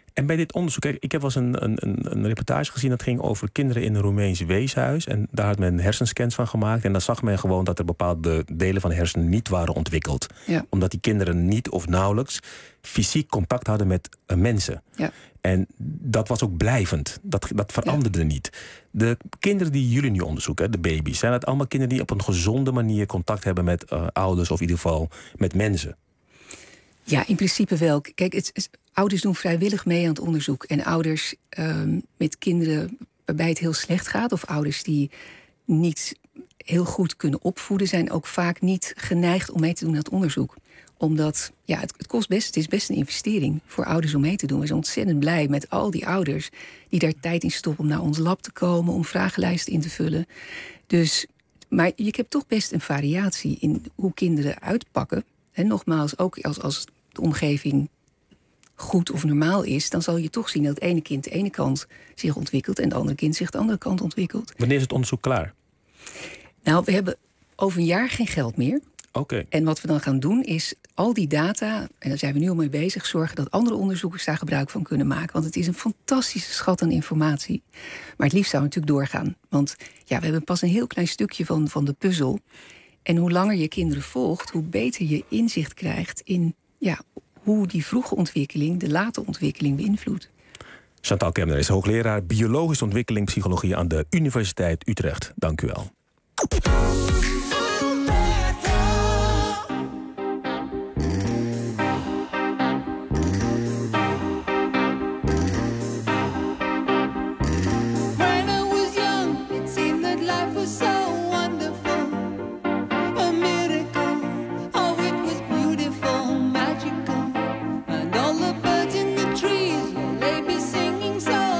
En bij dit onderzoek, kijk, ik heb wel eens een reportage gezien... dat ging over kinderen in een Roemeens weeshuis. En daar had men hersenscans van gemaakt. En dan zag men gewoon dat er bepaalde delen van de hersenen niet waren ontwikkeld. Ja. Omdat die kinderen niet of nauwelijks fysiek contact hadden met mensen. Ja. En dat was ook blijvend. Dat veranderde niet. De kinderen die jullie nu onderzoeken, de baby's... zijn dat allemaal kinderen die op een gezonde manier contact hebben met ouders... of in ieder geval met mensen? Ja, in principe wel. Kijk, ouders doen vrijwillig mee aan het onderzoek. En ouders met kinderen waarbij het heel slecht gaat... of ouders die niet heel goed kunnen opvoeden... zijn ook vaak niet geneigd om mee te doen aan het onderzoek. Omdat, ja, het is best een investering voor ouders om mee te doen. We zijn ontzettend blij met al die ouders die daar tijd in stoppen... om naar ons lab te komen, om vragenlijsten in te vullen. Dus, maar je hebt toch best een variatie in hoe kinderen uitpakken. En nogmaals, ook als de omgeving goed of normaal is... dan zal je toch zien dat het ene kind de ene kant zich ontwikkelt... en het andere kind zich de andere kant ontwikkelt. Wanneer is het onderzoek klaar? Nou, we hebben over een jaar geen geld meer. Okay. En wat we dan gaan doen is al die data... en daar zijn we nu al mee bezig... zorgen dat andere onderzoekers daar gebruik van kunnen maken. Want het is een fantastische schat aan informatie. Maar het liefst zou het natuurlijk doorgaan. Want ja, we hebben pas een heel klein stukje van de puzzel... En hoe langer je kinderen volgt, hoe beter je inzicht krijgt... in hoe die vroege ontwikkeling de late ontwikkeling beïnvloedt. Chantal Kemner is hoogleraar biologische ontwikkeling psychologie... aan de Universiteit Utrecht. Dank u wel.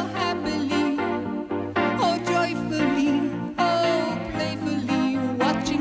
Watching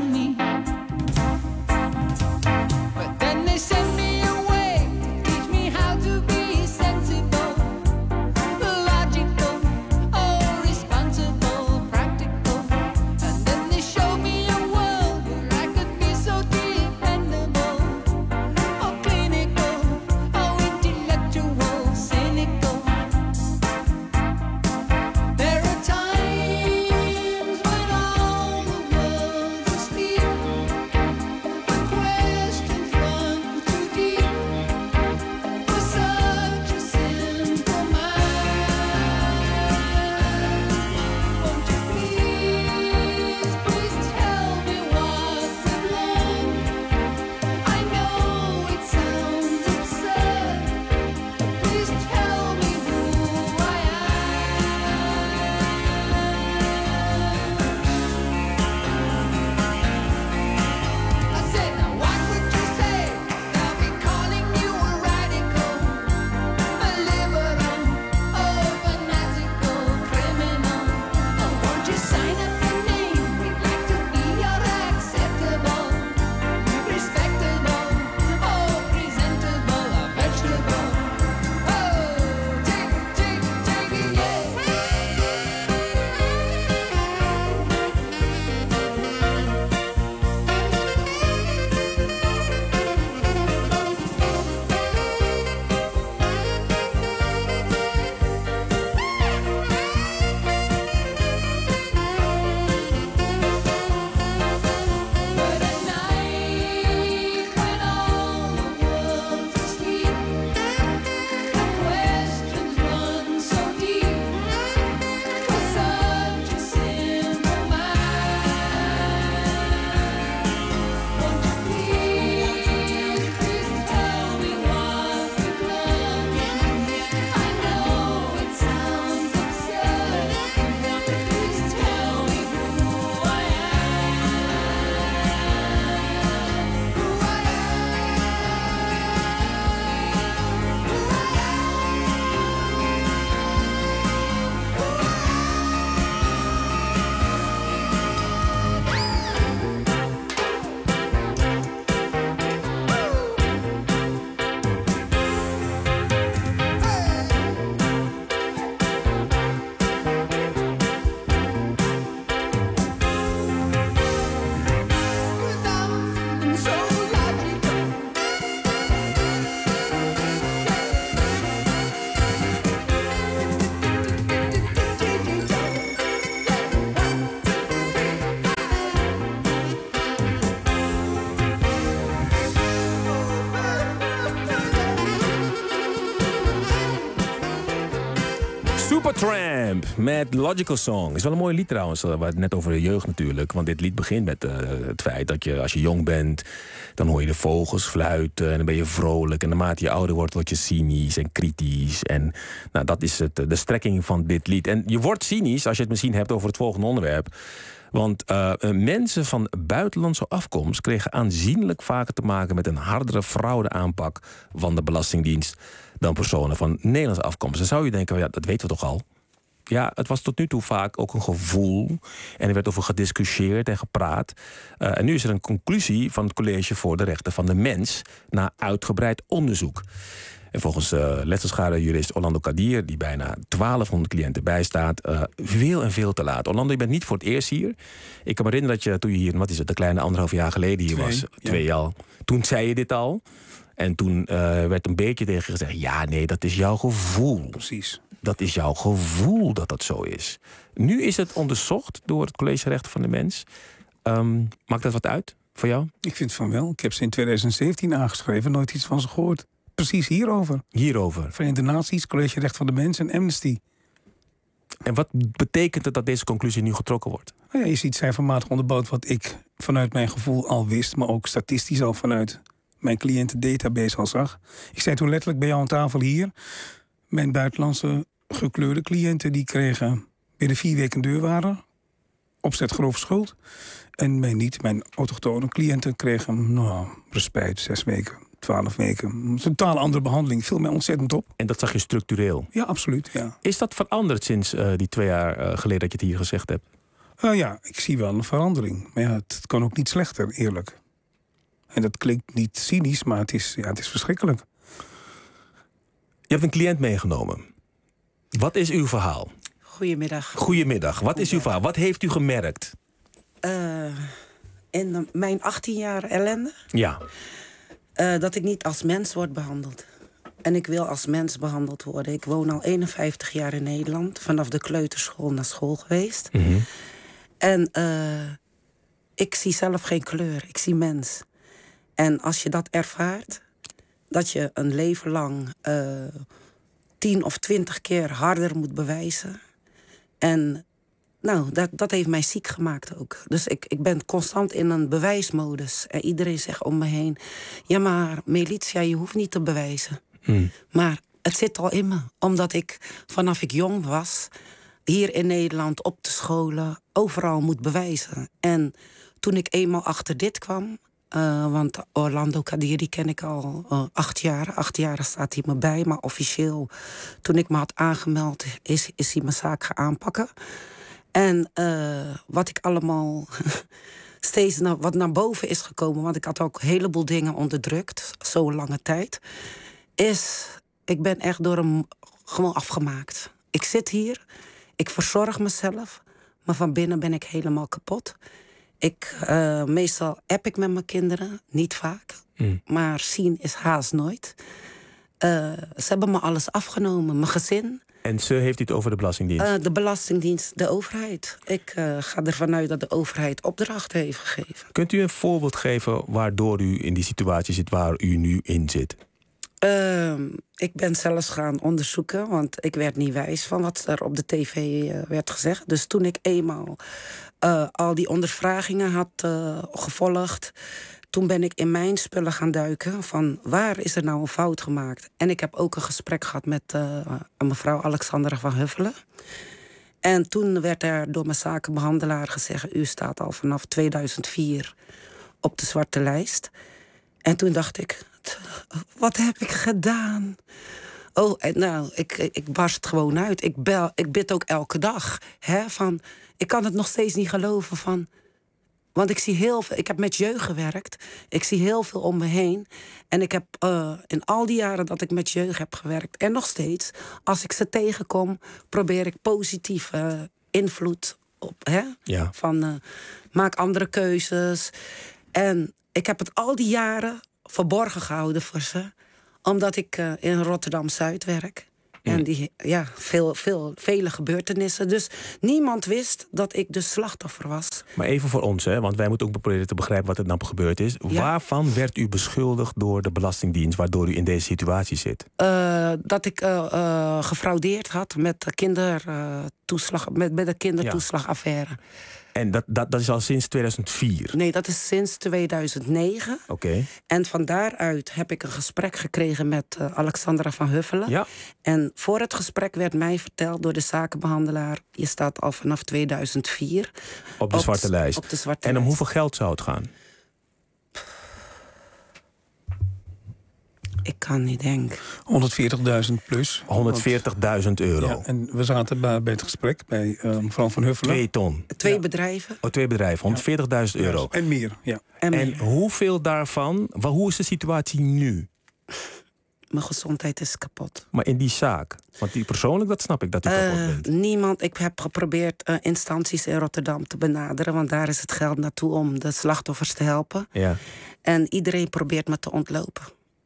Supertramp met Logical Song. Is wel een mooi lied trouwens, net over de jeugd natuurlijk. Want dit lied begint met het feit dat je, als je jong bent, dan hoor je de vogels fluiten en dan ben je vrolijk. En naarmate je ouder wordt, word je cynisch en kritisch. En nou, dat is de strekking van dit lied. En je wordt cynisch als je het misschien hebt over het volgende onderwerp. Want mensen van buitenlandse afkomst kregen aanzienlijk vaker te maken met een hardere fraudeaanpak van de Belastingdienst dan personen van Nederlandse afkomst. Dan zou je denken, ja, dat weten we toch al? Ja, het was tot nu toe vaak ook een gevoel. En er werd over gediscussieerd en gepraat. En nu is er een conclusie van het College voor de Rechten van de Mens na uitgebreid onderzoek. En volgens letselschadenjurist Orlando Kadir, die bijna 1200 cliënten bijstaat, veel en veel te laat. Orlando, je bent niet voor het eerst hier. Ik kan me herinneren dat je toen je hier, wat is het, een kleine 1,5 jaar geleden hier was. 2 al. Toen zei je dit al. En toen werd een beetje tegen gezegd, ja, nee, dat is jouw gevoel. Precies. Dat is jouw gevoel dat dat zo is. Nu is het onderzocht door het College Rechten van de Mens. Maakt dat wat uit voor jou? Ik vind van wel. Ik heb ze in 2017 aangeschreven, nooit iets van ze gehoord. Precies hierover. Hierover? Verenigde Naties, College Rechten van de Mens en Amnesty. En wat betekent het dat deze conclusie nu getrokken wordt? Nou ja, je ziet cijfermatig onderbouwd wat ik vanuit mijn gevoel al wist, maar ook statistisch al vanuit mijn cliëntendatabase al zag. Ik zei toen letterlijk bij jou aan tafel hier, mijn buitenlandse gekleurde cliënten die kregen binnen 4 weken deurwaarde, opzet grove schuld. En mijn autochtone cliënten kregen respijt, 6 weken. 12 weken. Een totaal andere behandeling. Viel mij ontzettend op. En dat zag je structureel? Ja, absoluut. Ja. Is dat veranderd sinds die 2 jaar geleden dat je het hier gezegd hebt? Ja, ik zie wel een verandering. Maar ja, het kan ook niet slechter, eerlijk. En dat klinkt niet cynisch, maar het is verschrikkelijk. Je hebt een cliënt meegenomen. Wat is uw verhaal? Goedemiddag. Goedemiddag. Wat is uw verhaal? Wat heeft u gemerkt? In mijn 18 jaar ellende? Ja. Dat ik niet als mens word behandeld. En ik wil als mens behandeld worden. Ik woon al 51 jaar in Nederland. Vanaf de kleuterschool naar school geweest. Mm-hmm. En ik zie zelf geen kleur. Ik zie mens. En als je dat ervaart, dat je een leven lang 10 of 20 keer harder moet bewijzen. En nou, dat heeft mij ziek gemaakt ook. Dus ik ben constant in een bewijsmodus. En iedereen zegt om me heen, ja maar Melitia, je hoeft niet te bewijzen. Maar het zit al in me. Omdat ik vanaf ik jong was, hier in Nederland op de scholen, overal moet bewijzen. En toen ik eenmaal achter dit kwam, want Orlando Kadir, die ken ik al 8 jaar. 8 jaar staat hij me bij, maar officieel, toen ik me had aangemeld, is hij mijn zaak gaan aanpakken. En wat ik allemaal steeds wat naar boven is gekomen, want ik had ook een heleboel dingen onderdrukt, zo'n lange tijd, is, ik ben echt door hem gewoon afgemaakt. Ik zit hier, ik verzorg mezelf, maar van binnen ben ik helemaal kapot. Meestal app ik met mijn kinderen, niet vaak, maar zien is haast nooit. Ze hebben me alles afgenomen, mijn gezin. En ze heeft het over de Belastingdienst? De Belastingdienst, de overheid. Ik ga ervan uit dat de overheid opdrachten heeft gegeven. Kunt u een voorbeeld geven waardoor u in die situatie zit waar u nu in zit? Ik ben zelfs gaan onderzoeken, want ik werd niet wijs van wat er op de tv werd gezegd. Dus toen ik eenmaal al die ondervragingen had gevolgd, toen ben ik in mijn spullen gaan duiken van waar is er nou een fout gemaakt. En ik heb ook een gesprek gehad met mevrouw Alexandra van Huffelen. En toen werd er door mijn zakenbehandelaar gezegd, u staat al vanaf 2004 op de zwarte lijst. En toen dacht ik, wat heb ik gedaan? Oh, nou, ik barst gewoon uit. Ik bid ook elke dag. Ik kan het nog steeds niet geloven. Want ik zie heel veel. Ik heb met jeugd gewerkt. Ik zie heel veel om me heen. En ik heb in al die jaren dat ik met jeugd heb gewerkt, en nog steeds, als ik ze tegenkom, probeer ik positieve invloed op. Ja. Maak andere keuzes. En ik heb het al die jaren verborgen gehouden voor ze. Omdat ik in Rotterdam-Zuid werk. En vele gebeurtenissen. Dus niemand wist dat ik de slachtoffer was. Maar even voor ons, hè, want wij moeten ook proberen te begrijpen wat er nou gebeurd is. Ja. Waarvan werd u beschuldigd door de Belastingdienst, waardoor u in deze situatie zit? Dat ik gefraudeerd had met de kindertoeslag, met de kindertoeslagaffaire. En dat is al sinds 2004? Nee, dat is sinds 2009. Oké. En van daaruit heb ik een gesprek gekregen met Alexandra van Huffelen. Ja. En voor het gesprek werd mij verteld door de zakenbehandelaar: je staat al vanaf 2004 op de zwarte lijst. Op de zwarte en om lijst. hoeveel geld zou het gaan? Ik kan niet denken. 140.000 plus. 140.000 euro. Ja, en we zaten bij het gesprek bij mevrouw van Huffelen. 2 ton. 2 bedrijven. Oh, 2 bedrijven, 140.000 euro. En meer, ja. En hoeveel daarvan, hoe is de situatie nu? Mijn gezondheid is kapot. Maar in die zaak? Want die persoonlijk, dat snap ik, dat u kapot bent. Niemand. Ik heb geprobeerd instanties in Rotterdam te benaderen, want daar is het geld naartoe om de slachtoffers te helpen. Ja. En iedereen probeert me te ontlopen.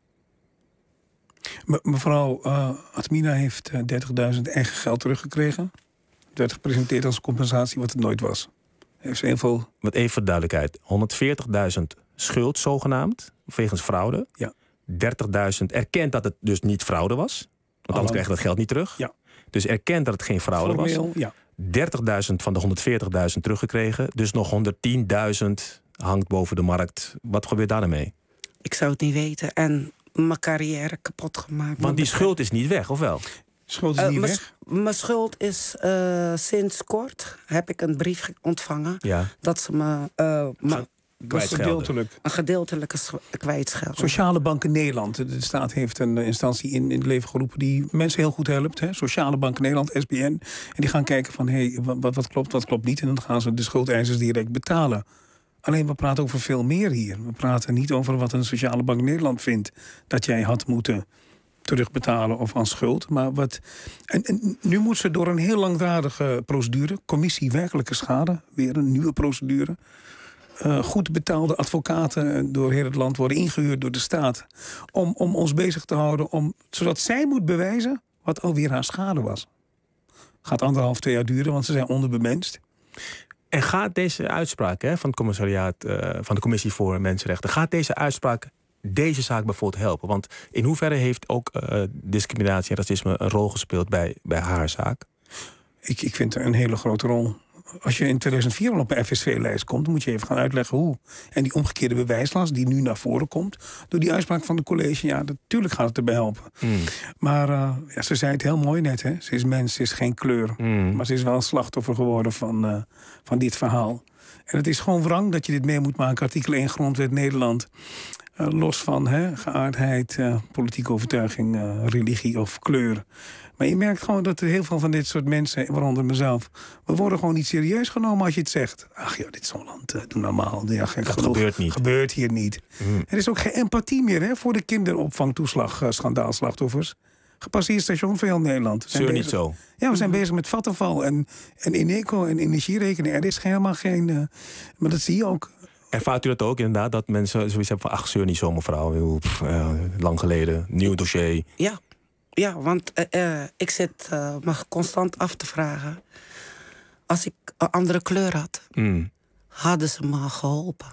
Mevrouw Atmina heeft 30.000 eigen geld teruggekregen. Het werd gepresenteerd als compensatie wat het nooit was. Heeft ze heel veel... Met even voor duidelijkheid. 140.000 schuld zogenaamd, wegens fraude. Ja. 30.000 erkent dat het dus niet fraude was. Want anders krijg je dat geld niet terug. Ja. Dus erkent dat het geen fraude Formeel, was. ja. 30.000 van de 140.000 teruggekregen. Dus nog 110.000 hangt boven de markt. Wat gebeurt daar dan mee? Ik zou het niet weten. En mijn carrière kapot gemaakt. Want die schuld is niet weg, of wel? Schuld is niet weg? Mijn schuld is sinds kort. Heb ik een brief ontvangen. Ja. Dat ze me... Gedeeltelijk. Een gedeeltelijke kwijtschelden. Sociale Bank in Nederland. De staat heeft een instantie in het leven geroepen die mensen heel goed helpt. Hè? Sociale Bank in Nederland, SBN. En die gaan kijken van, wat klopt, wat klopt niet. En dan gaan ze de schuldeisers direct betalen. Alleen we praten over veel meer hier. We praten niet over wat een Sociale Bank Nederland vindt dat jij had moeten terugbetalen of aan schuld. Maar wat. En nu moet ze door een heel langdradige procedure, commissie werkelijke schade, weer een nieuwe procedure. Goed betaalde advocaten door heel het land worden ingehuurd door de staat om ons bezig te houden, zodat zij moet bewijzen wat alweer haar schade was. Gaat 1,5-2 jaar duren, want ze zijn onderbemenst. En gaat deze uitspraak van het commissariaat, van de Commissie voor Mensenrechten, gaat deze uitspraak deze zaak bijvoorbeeld helpen? Want in hoeverre heeft ook discriminatie en racisme een rol gespeeld bij haar zaak? Ik vind er een hele grote rol. Als je in 2004 al op een FSV-lijst komt, dan moet je even gaan uitleggen hoe. En die omgekeerde bewijslast die nu naar voren komt, door die uitspraak van de college, ja, natuurlijk gaat het erbij helpen. Maar ze zei het heel mooi net, hè. Ze is mens, ze is geen kleur. Maar ze is wel een slachtoffer geworden van dit verhaal. En het is gewoon wrang dat je dit mee moet maken. Artikel 1 Grondwet Nederland. Los van geaardheid, politieke overtuiging, religie of kleur. Maar je merkt gewoon dat er heel veel van dit soort mensen, waaronder mezelf, we worden gewoon niet serieus genomen als je het zegt. Ach ja, dit is zo'n land, doe normaal. Ja, gek dat genoeg. gebeurt niet. Gebeurt hier niet. Er is ook geen empathie meer voor de kinderopvangtoeslag-schandaalslachtoffers. Gepasseerd station voor heel Nederland. Zeur niet zo. Ja, we zijn bezig met vattenval en Ineco en energierekening. Er is helemaal geen... maar dat zie je ook. Ervaart u dat ook inderdaad, dat mensen zoiets hebben van, ach, zeur niet zo mevrouw, lang geleden, nieuw dossier. Ja, want ik zit me constant af te vragen. Als ik een andere kleur had, hadden ze me geholpen.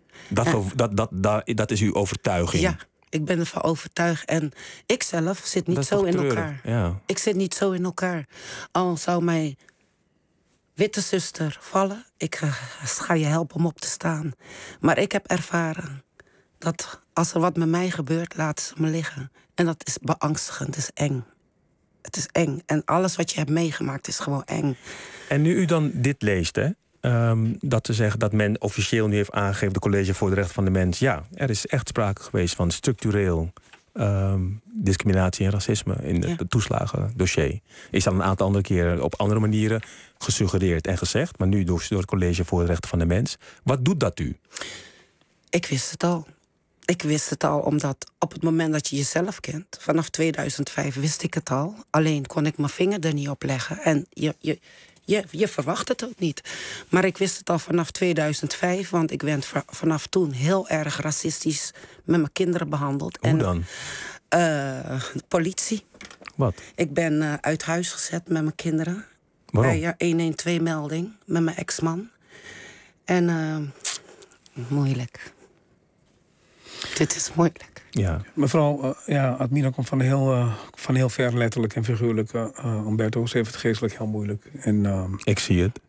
Dat is uw overtuiging? Ja, ik ben ervan overtuigd. En ik zelf zit niet zo in elkaar. Ja. Ik zit niet zo in elkaar. Al zou mijn witte zuster vallen, ik ga je helpen om op te staan. Maar ik heb ervaren dat als er wat met mij gebeurt, laten ze me liggen. En dat is beangstigend, het is eng. Het is eng. En alles wat je hebt meegemaakt is gewoon eng. En nu u dan dit leest, hè? Dat te zeggen dat men officieel nu heeft aangegeven, de College voor de Rechten van de Mens, ja, er is echt sprake geweest van structureel discriminatie en racisme in het toeslagendossier. Is al een aantal andere keren op andere manieren gesuggereerd en gezegd, maar nu door het College voor de Rechten van de Mens. Wat doet dat u? Ik wist het al. Ik wist het al, omdat op het moment dat je jezelf kent, vanaf 2005 wist ik het al. Alleen kon ik mijn vinger er niet op leggen. En je verwacht het ook niet. Maar ik wist het al vanaf 2005, want ik werd vanaf toen heel erg racistisch met mijn kinderen behandeld. Hoe dan? Politie. Wat? Ik ben uit huis gezet met mijn kinderen. Waarom? Bij 112-melding met mijn ex-man. En moeilijk. Dit is moeilijk. Ja. Mevrouw Admina komt van heel ver, letterlijk en figuurlijk. Umberto, ze heeft het geestelijk heel moeilijk. En, ik zie het.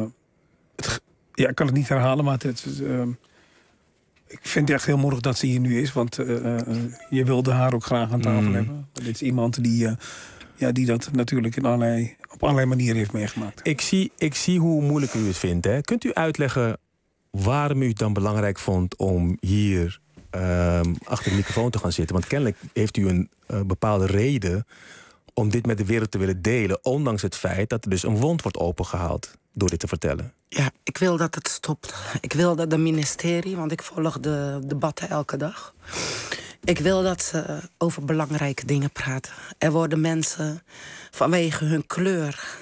Ik kan het niet herhalen, maar ik vind het echt heel moedig dat ze hier nu is. Want je wilde haar ook graag aan tafel hebben. Dit is iemand die dat natuurlijk op allerlei manieren heeft meegemaakt. Ik zie hoe moeilijk u het vindt. Hè. Kunt u uitleggen waarom u het dan belangrijk vond om hier achter de microfoon te gaan zitten? Want kennelijk heeft u een bepaalde reden om dit met de wereld te willen delen, ondanks het feit dat er dus een wond wordt opengehaald door dit te vertellen. Ja, ik wil dat het stopt. Ik wil dat de ministerie, want ik volg de debatten elke dag. Ik wil dat ze over belangrijke dingen praten. Er worden mensen vanwege hun kleur,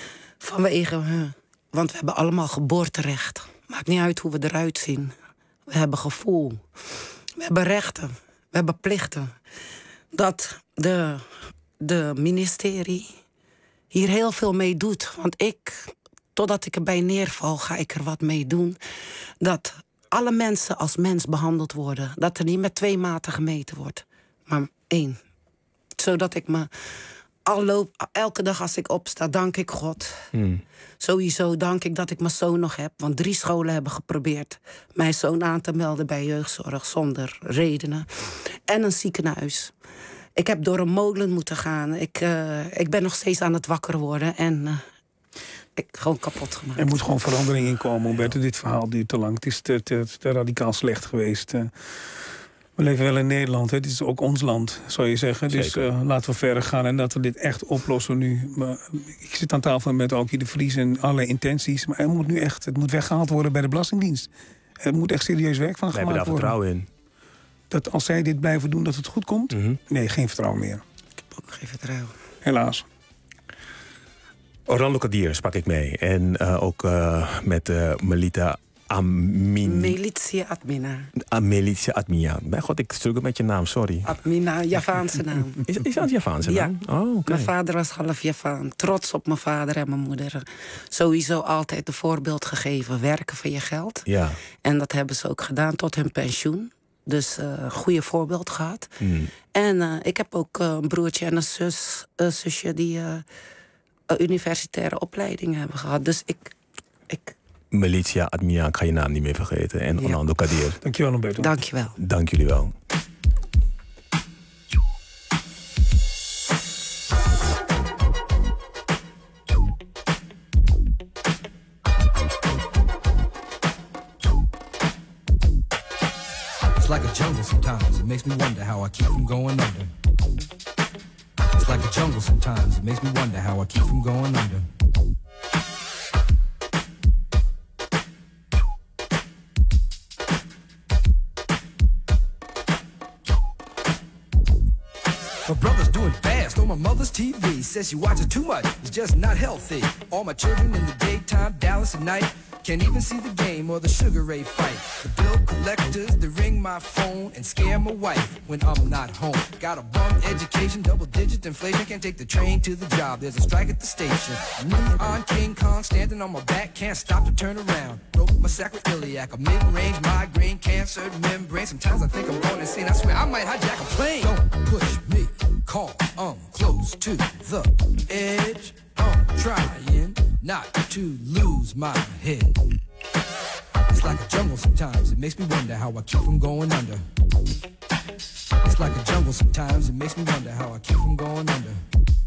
want we hebben allemaal geboorterecht. Maakt niet uit hoe we eruit zien. We hebben gevoel. We hebben rechten. We hebben plichten. Dat de ministerie hier heel veel mee doet. Want totdat ik erbij neerval, ga ik er wat mee doen. Dat alle mensen als mens behandeld worden. Dat er niet met 2 maten gemeten wordt, maar 1. Zodat ik elke dag als ik opsta, dank ik God. Sowieso dank ik dat ik mijn zoon nog heb. Want 3 scholen hebben geprobeerd mijn zoon aan te melden bij jeugdzorg zonder redenen. En een ziekenhuis. Ik heb door een molen moeten gaan. Ik ben nog steeds aan het wakker worden en gewoon kapot gemaakt. Er moet gewoon verandering in komen, Umberto. Dit verhaal duurt te lang. Het is te radicaal slecht geweest. We leven wel in Nederland. Dit is ook ons land, zou je zeggen. Zeker. Dus laten we verder gaan en dat we dit echt oplossen nu. Maar ik zit aan tafel met Aukie de Vries en allerlei intenties. Maar het moet weggehaald worden bij de Belastingdienst. Er moet echt serieus werk van gemaakt worden. We hebben daar vertrouwen in. Dat als zij dit blijven doen, dat het goed komt? Nee, geen vertrouwen meer. Ik heb ook geen vertrouwen. Helaas. Orlando Kadir sprak ik mee. En ook met Melita Militia Admina. Militia Admina. Mijn god, ik struggle met je naam, sorry. Admina, Javaanse naam. Is dat Javaanse naam? Ja. Oh, okay. Mijn vader was half Javaan. Trots op mijn vader en mijn moeder. Sowieso altijd een voorbeeld gegeven. Werken voor je geld. Ja. En dat hebben ze ook gedaan tot hun pensioen. Dus een goede voorbeeld gehad. En ik heb ook een broertje en een zusje die universitaire opleiding hebben gehad. Dus ik Militia Admina, ik ga je naam niet meer vergeten. En Orlando Kadir. Dankjewel, Umberto. Dankjewel. Dank jullie wel. It's like a jungle sometimes. It makes me wonder how I keep from going under. It's like a jungle sometimes. It makes me wonder how I keep from going under. My brother's doing fast on my mother's TV. Says she watches too much, it's just not healthy. All my children in the daytime, Dallas at night. Can't even see the game or the Sugar Ray fight. The bill collectors, they ring my phone and scare my wife when I'm not home. Got a bum education, double-digit inflation. Can't take the train to the job, there's a strike at the station. Me on King Kong, standing on my back, can't stop to turn around. Broke my sacroiliac, a mid-range migraine, cancer membrane. Sometimes I think I'm going insane, I swear I might hijack a plane. Don't push me, call, I'm close to the edge. I'm trying not to lose my head. It's like a jungle sometimes, it makes me wonder how I keep from going under. It's like a jungle sometimes, it makes me wonder how I keep from going under.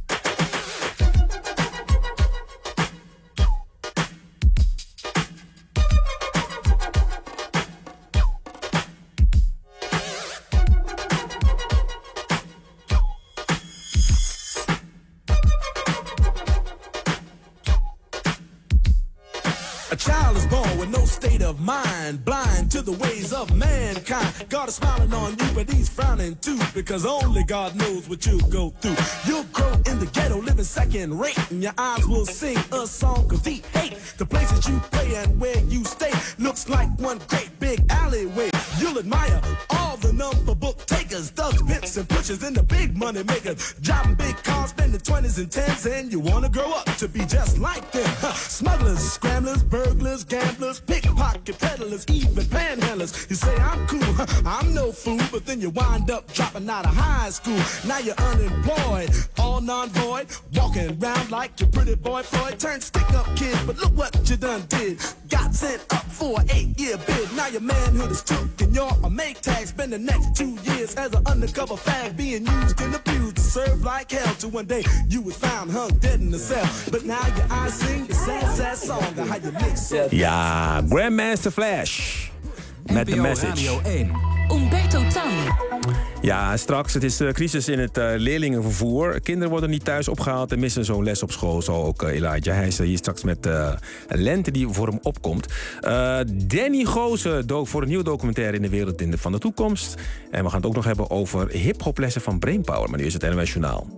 Of mind, blind to the ways of mankind. God is smiling on you, but he's frowning too, because only God knows what you'll go through. You'll grow in the ghetto, living second rate, and your eyes will sing a song of deep hate. The places you play and where you stay looks like one great big alleyway. You'll admire all the the number book takers, thugs, pimps, and pushers, and the big money makers. Driving big cars, spending 20s and 10s, and you wanna grow up to be just like them. Smugglers, scramblers, burglars, gamblers, pickpocket peddlers, even panhandlers. You say I'm cool, I'm no fool, but then you wind up dropping out of high school. Now you're unemployed, all non-void, walking around like your pretty boy Floyd. Turned stick-up kid, but look what you done did. Got sent up for an 8-year bid. Now your manhood is took and you're a make tag. Spend the next 2 years as an undercover fag, being used and abused to serve like hell. Till one day you was found hung dead in the cell. But now your eyes sing the sad, sad song of how you mix so. Ja, Grandmaster Flash. Met de message. Radio 1. Umberto Tan. Ja, straks, het is crisis in het leerlingenvervoer. Kinderen worden niet thuis opgehaald en missen zo'n les op school. Zo ook Elijah. Hij is hier straks met een lente die voor hem opkomt. Danny Goosen dook voor een nieuwe documentaire in de wereld van de toekomst. En we gaan het ook nog hebben over hiphoplessen van Brainpower. Maar nu is het NOS Journaal.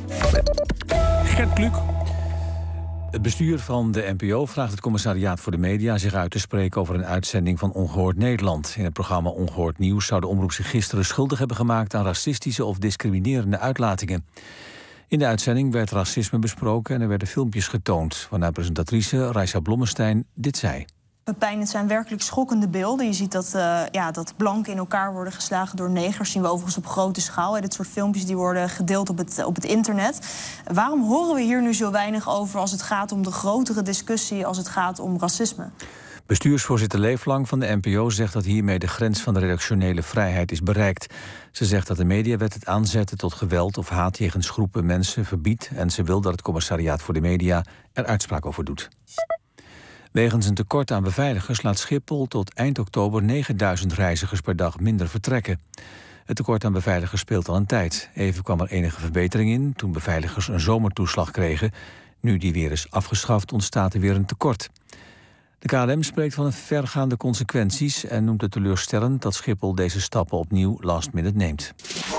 Gert Kluk. Het bestuur van de NPO vraagt het Commissariaat voor de Media zich uit te spreken over een uitzending van Ongehoord Nederland. In het programma Ongehoord Nieuws zou de omroep zich gisteren schuldig hebben gemaakt aan racistische of discriminerende uitlatingen. In de uitzending werd racisme besproken en er werden filmpjes getoond, waarna presentatrice Raisa Blommestein dit zei. Pepijn, het zijn werkelijk schokkende beelden. Je ziet dat blanken in elkaar worden geslagen door negers. Zien we overigens op grote schaal. Dit soort filmpjes die worden gedeeld op het internet. Waarom horen we hier nu zo weinig over als het gaat om de grotere discussie, als het gaat om racisme? Bestuursvoorzitter Leeflang van de NPO zegt dat hiermee de grens van de redactionele vrijheid is bereikt. Ze zegt dat de mediawet het aanzetten tot geweld of haat jegens groepen mensen verbiedt. En ze wil dat het Commissariaat voor de Media er uitspraak over doet. Wegens een tekort aan beveiligers laat Schiphol tot eind oktober 9000 reizigers per dag minder vertrekken. Het tekort aan beveiligers speelt al een tijd. Even kwam er enige verbetering in toen beveiligers een zomertoeslag kregen. Nu die weer is afgeschaft, ontstaat er weer een tekort. De KLM spreekt van vergaande consequenties en noemt het teleurstellend dat Schiphol deze stappen opnieuw last minute neemt.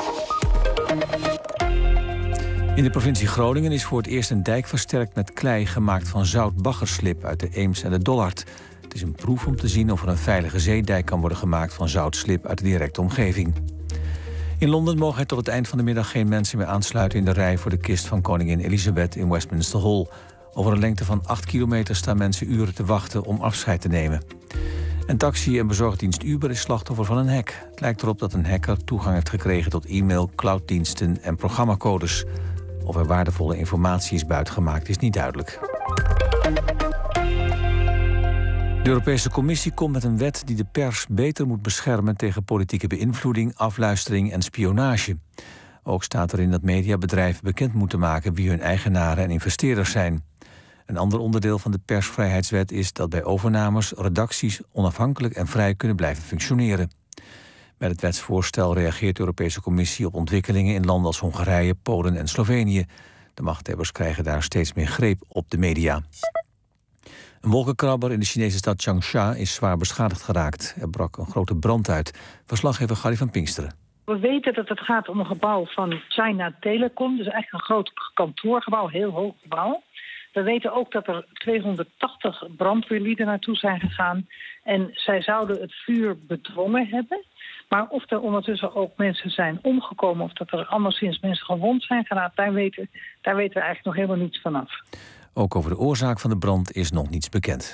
In de provincie Groningen is voor het eerst een dijk versterkt met klei gemaakt van zoutbaggerslip uit de Eems en de Dollard. Het is een proef om te zien of er een veilige zeedijk kan worden gemaakt van zoutslip uit de directe omgeving. In Londen mogen er tot het eind van de middag geen mensen meer aansluiten in de rij voor de kist van koningin Elizabeth in Westminster Hall. Over een lengte van 8 kilometer staan mensen uren te wachten om afscheid te nemen. En taxi- en bezorgdienst Uber is slachtoffer van een hack. Het lijkt erop dat een hacker toegang heeft gekregen tot e-mail, clouddiensten en programmacodes. Of er waardevolle informatie is buitgemaakt is niet duidelijk. De Europese Commissie komt met een wet die de pers beter moet beschermen tegen politieke beïnvloeding, afluistering en spionage. Ook staat erin dat mediabedrijven bekend moeten maken wie hun eigenaren en investeerders zijn. Een ander onderdeel van de persvrijheidswet is dat bij overnames redacties onafhankelijk en vrij kunnen blijven functioneren. Met het wetsvoorstel reageert de Europese Commissie op ontwikkelingen in landen als Hongarije, Polen en Slovenië. De machthebbers krijgen daar steeds meer greep op de media. Een wolkenkrabber in de Chinese stad Changsha is zwaar beschadigd geraakt. Er brak een grote brand uit. Verslaggever Gary van Pinksteren. We weten dat het gaat om een gebouw van China Telecom. Dus echt een groot kantoorgebouw, heel hoog gebouw. We weten ook dat er 280 brandweerlieden naartoe zijn gegaan. En zij zouden het vuur bedwongen hebben. Maar of er ondertussen ook mensen zijn omgekomen, of dat er anderszins mensen gewond zijn geraakt, daar weten we eigenlijk nog helemaal niets vanaf. Ook over de oorzaak van de brand is nog niets bekend.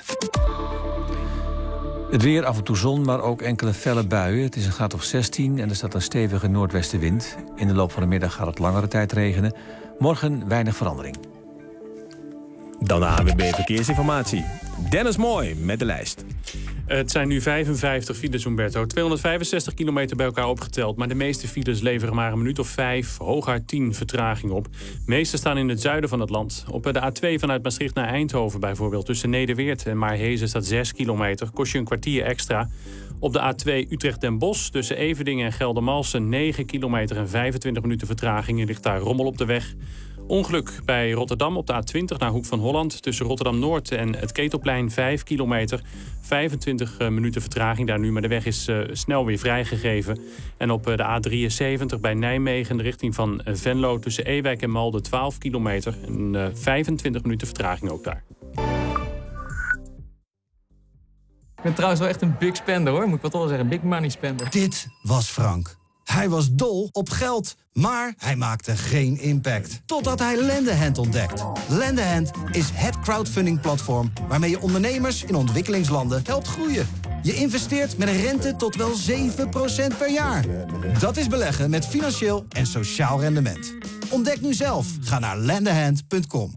Het weer, af en toe zon, maar ook enkele felle buien. Het is een graad of 16 en er staat een stevige noordwestenwind. In de loop van de middag gaat het langere tijd regenen. Morgen weinig verandering. Dan de ANWB Verkeersinformatie. Dennis Mooi met de lijst. Het zijn nu 55 files, Umberto. 265 kilometer bij elkaar opgeteld. Maar de meeste files leveren maar een minuut of 5, hooguit 10 vertraging op. De meeste staan in het zuiden van het land. Op de A2 vanuit Maastricht naar Eindhoven bijvoorbeeld. Tussen Nederweert en Maarhezen staat 6 kilometer. Kost je een kwartier extra. Op de A2 Utrecht-Den Bosch tussen Everdingen en Geldermalsen 9 kilometer en 25 minuten vertraging. Er ligt daar rommel op de weg. Ongeluk bij Rotterdam op de A20 naar Hoek van Holland. Tussen Rotterdam-Noord en het Ketelplein 5 kilometer. 25 minuten vertraging daar nu, maar de weg is snel weer vrijgegeven. En op de A73 bij Nijmegen in de richting van Venlo tussen Ewijk en Malden 12 kilometer. En 25 minuten vertraging ook daar. ben trouwens wel echt een big spender, hoor. Moet ik wel toch wel zeggen. Big money spender. Dit was Frank. Hij was dol op geld, maar hij maakte geen impact. Totdat hij Lendehand ontdekt. Lendehand is het crowdfunding-platform waarmee je ondernemers in ontwikkelingslanden helpt groeien. Je investeert met een rente tot wel 7% per jaar. Dat is beleggen met financieel en sociaal rendement. Ontdek nu zelf. Ga naar lendehand.com.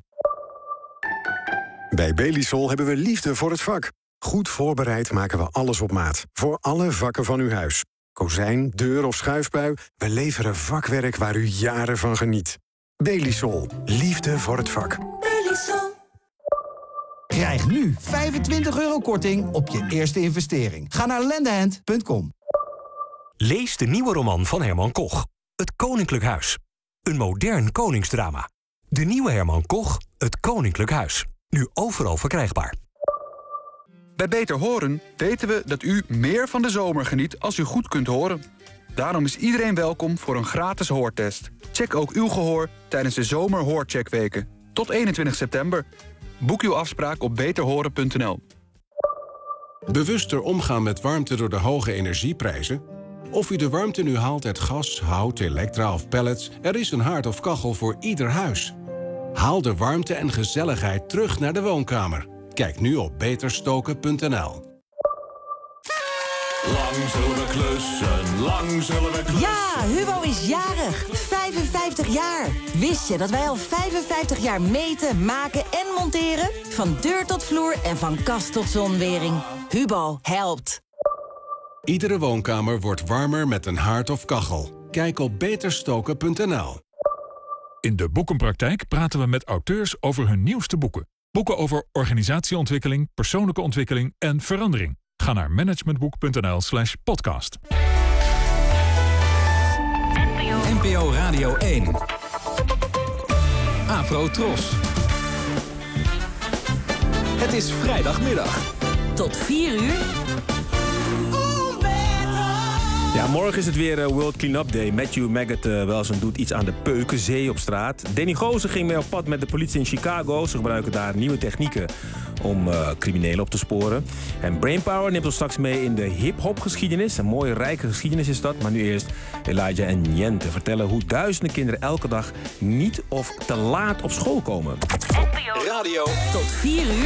Bij Belisol hebben we liefde voor het vak. Goed voorbereid maken we alles op maat. Voor alle vakken van uw huis. Kozijn, deur of schuifpui. We leveren vakwerk waar u jaren van geniet. Belisol. Liefde voor het vak. Belisol. Krijg nu €25 korting op je eerste investering. Ga naar lendehand.com. Lees de nieuwe roman van Herman Koch. Het Koninklijk Huis. Een modern koningsdrama. De nieuwe Herman Koch, Het Koninklijk Huis. Nu overal verkrijgbaar. Bij Beter Horen weten we dat u meer van de zomer geniet als u goed kunt horen. Daarom is iedereen welkom voor een gratis hoortest. Check ook uw gehoor tijdens de zomerhoorcheckweken. Tot 21 september. Boek uw afspraak op beterhoren.nl. Bewuster omgaan met warmte door de hoge energieprijzen? Of u de warmte nu haalt uit gas, hout, elektra of pellets... er is een haard of kachel voor ieder huis. Haal de warmte en gezelligheid terug naar de woonkamer. Kijk nu op beterstoken.nl. Lang zullen we klussen, lang zullen we klussen. Ja, Hubo is jarig. 55 jaar. Wist je dat wij al 55 jaar meten, maken en monteren? Van deur tot vloer en van kast tot zonwering. Hubo helpt. Iedere woonkamer wordt warmer met een haard of kachel. Kijk op beterstoken.nl. In de Boekenpraktijk praten we met auteurs over hun nieuwste boeken. Boeken over organisatieontwikkeling, persoonlijke ontwikkeling en verandering. Ga naar managementboek.nl/podcast. NPO Radio 1. Afro Tros. Het is vrijdagmiddag. Tot 4 uur. Ja, morgen is het weer World Clean-up Day. Matthew Maggot Welsen doet iets aan de Peukenzee op straat. Danny Goosen ging mee op pad met de politie in Chicago. Ze gebruiken daar nieuwe technieken om criminelen op te sporen. En Brainpower neemt ons straks mee in de hip-hop geschiedenis. Een mooie, rijke geschiedenis is dat. Maar nu eerst Elijah en Jente vertellen hoe duizenden kinderen elke dag niet of te laat op school komen. Radio. Tot 4 uur.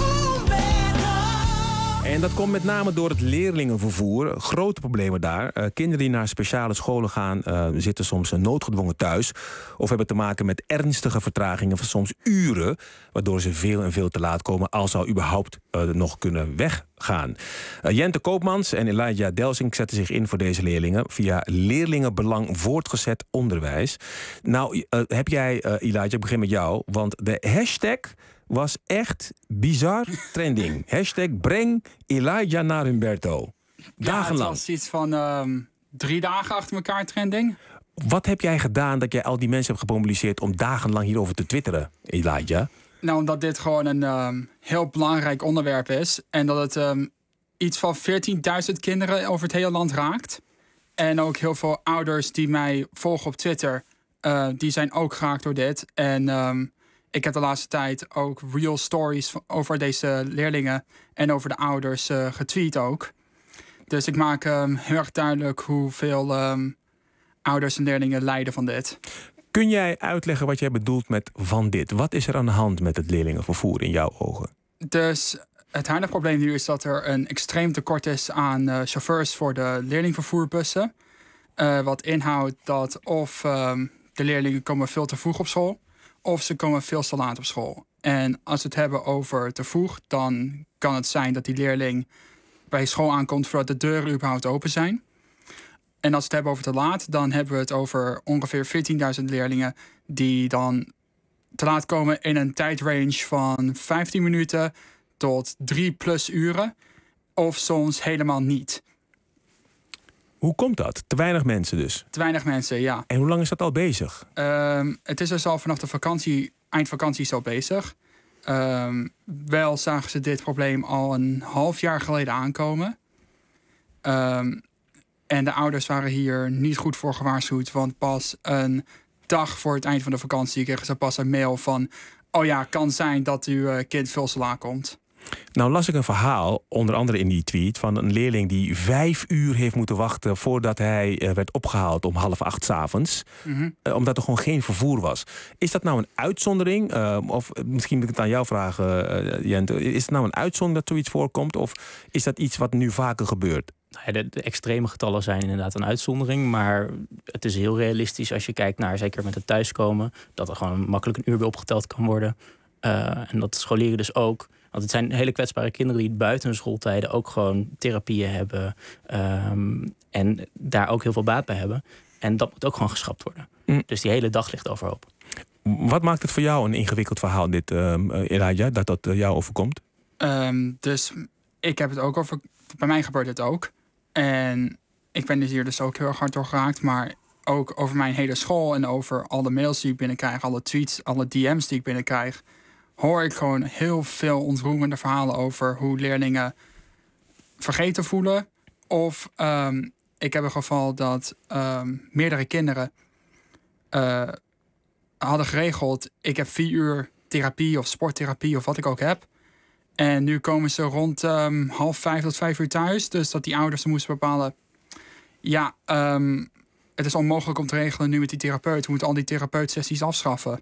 En dat komt met name door het leerlingenvervoer. Grote problemen daar. Kinderen die naar speciale scholen gaan zitten soms noodgedwongen thuis. Of hebben te maken met ernstige vertragingen van soms uren. Waardoor ze veel en veel te laat komen als ze überhaupt nog kunnen weggaan. Jente Koopmans en Elijah Delsing zetten zich in voor deze leerlingen via Leerlingenbelang Voortgezet Onderwijs. Nou, heb jij, Elijah, ik begin met jou. Want de hashtag was echt bizar trending. Hashtag breng Elijah naar Humberto. Dagenlang. Ja, het was iets van 3 dagen achter elkaar trending. Wat heb jij gedaan dat jij al die mensen hebt gemobiliseerd om dagenlang hierover te twitteren, Elijah? Nou, omdat dit gewoon een heel belangrijk onderwerp is. En dat het iets van 14.000 kinderen over het hele land raakt. En ook heel veel ouders die mij volgen op Twitter, die zijn ook geraakt door dit. En ik heb de laatste tijd ook real stories over deze leerlingen en over de ouders getweet ook. Dus ik maak heel erg duidelijk hoeveel ouders en leerlingen lijden van dit. Kun jij uitleggen wat jij bedoelt met van dit? Wat is er aan de hand met het leerlingenvervoer in jouw ogen? Dus het huidige probleem nu is dat er een extreem tekort is aan chauffeurs voor de leerlingvervoerbussen. Wat inhoudt dat of de leerlingen komen veel te vroeg op school, of ze komen veel te laat op school. En als we het hebben over te vroeg, dan kan het zijn dat die leerling bij school aankomt voordat de deuren überhaupt open zijn. En als we het hebben over te laat, dan hebben we het over ongeveer 14.000 leerlingen die dan te laat komen in een tijdrange van 15 minuten tot 3+ uren. Of soms helemaal niet. Hoe komt dat? Te weinig mensen dus? Te weinig mensen, ja. En hoe lang is dat al bezig? Het is dus al vanaf de vakantie, eindvakantie is al bezig. Wel zagen ze dit probleem al een half jaar geleden aankomen. En de ouders waren hier niet goed voor gewaarschuwd. Want pas een dag voor het eind van de vakantie kregen ze pas een mail van: oh ja, kan zijn dat uw kind veel te laat komt. Nou las ik een verhaal, onder andere in die tweet, van een leerling die 5 uur heeft moeten wachten voordat hij werd opgehaald om 7:30 s'avonds. Omdat er gewoon geen vervoer was. Is dat nou een uitzondering? Of misschien moet ik het aan jou vragen, Jente. Is het nou een uitzondering dat zoiets voorkomt? Of is dat iets wat nu vaker gebeurt? De extreme getallen zijn inderdaad een uitzondering. Maar het is heel realistisch als je kijkt naar, zeker met het thuiskomen, dat er gewoon makkelijk een uur bij opgeteld kan worden. En dat scholieren dus ook. Want het zijn hele kwetsbare kinderen die buiten hun schooltijden ook gewoon therapieën hebben. En daar ook heel veel baat bij hebben. En dat moet ook gewoon geschrapt worden. Dus die hele dag ligt overhoop. Wat maakt het voor jou een ingewikkeld verhaal, dit, Elijah, dat jou overkomt? Dus ik heb het ook over. Bij mij gebeurt het ook. En ik ben hier dus ook heel erg hard door geraakt. Maar ook over mijn hele school en over alle mails die ik binnenkrijg, alle tweets, alle DM's die ik binnenkrijg, hoor ik gewoon heel veel ontroerende verhalen over hoe leerlingen vergeten voelen. Of ik heb een geval dat meerdere kinderen hadden geregeld, ik heb 4 uur therapie of sporttherapie of wat ik ook heb. En nu komen ze rond 4:30 tot 5 uur thuis. Dus dat die ouders moesten bepalen, ja, het is onmogelijk om te regelen nu met die therapeut. We moeten al die therapeutsessies afschaffen.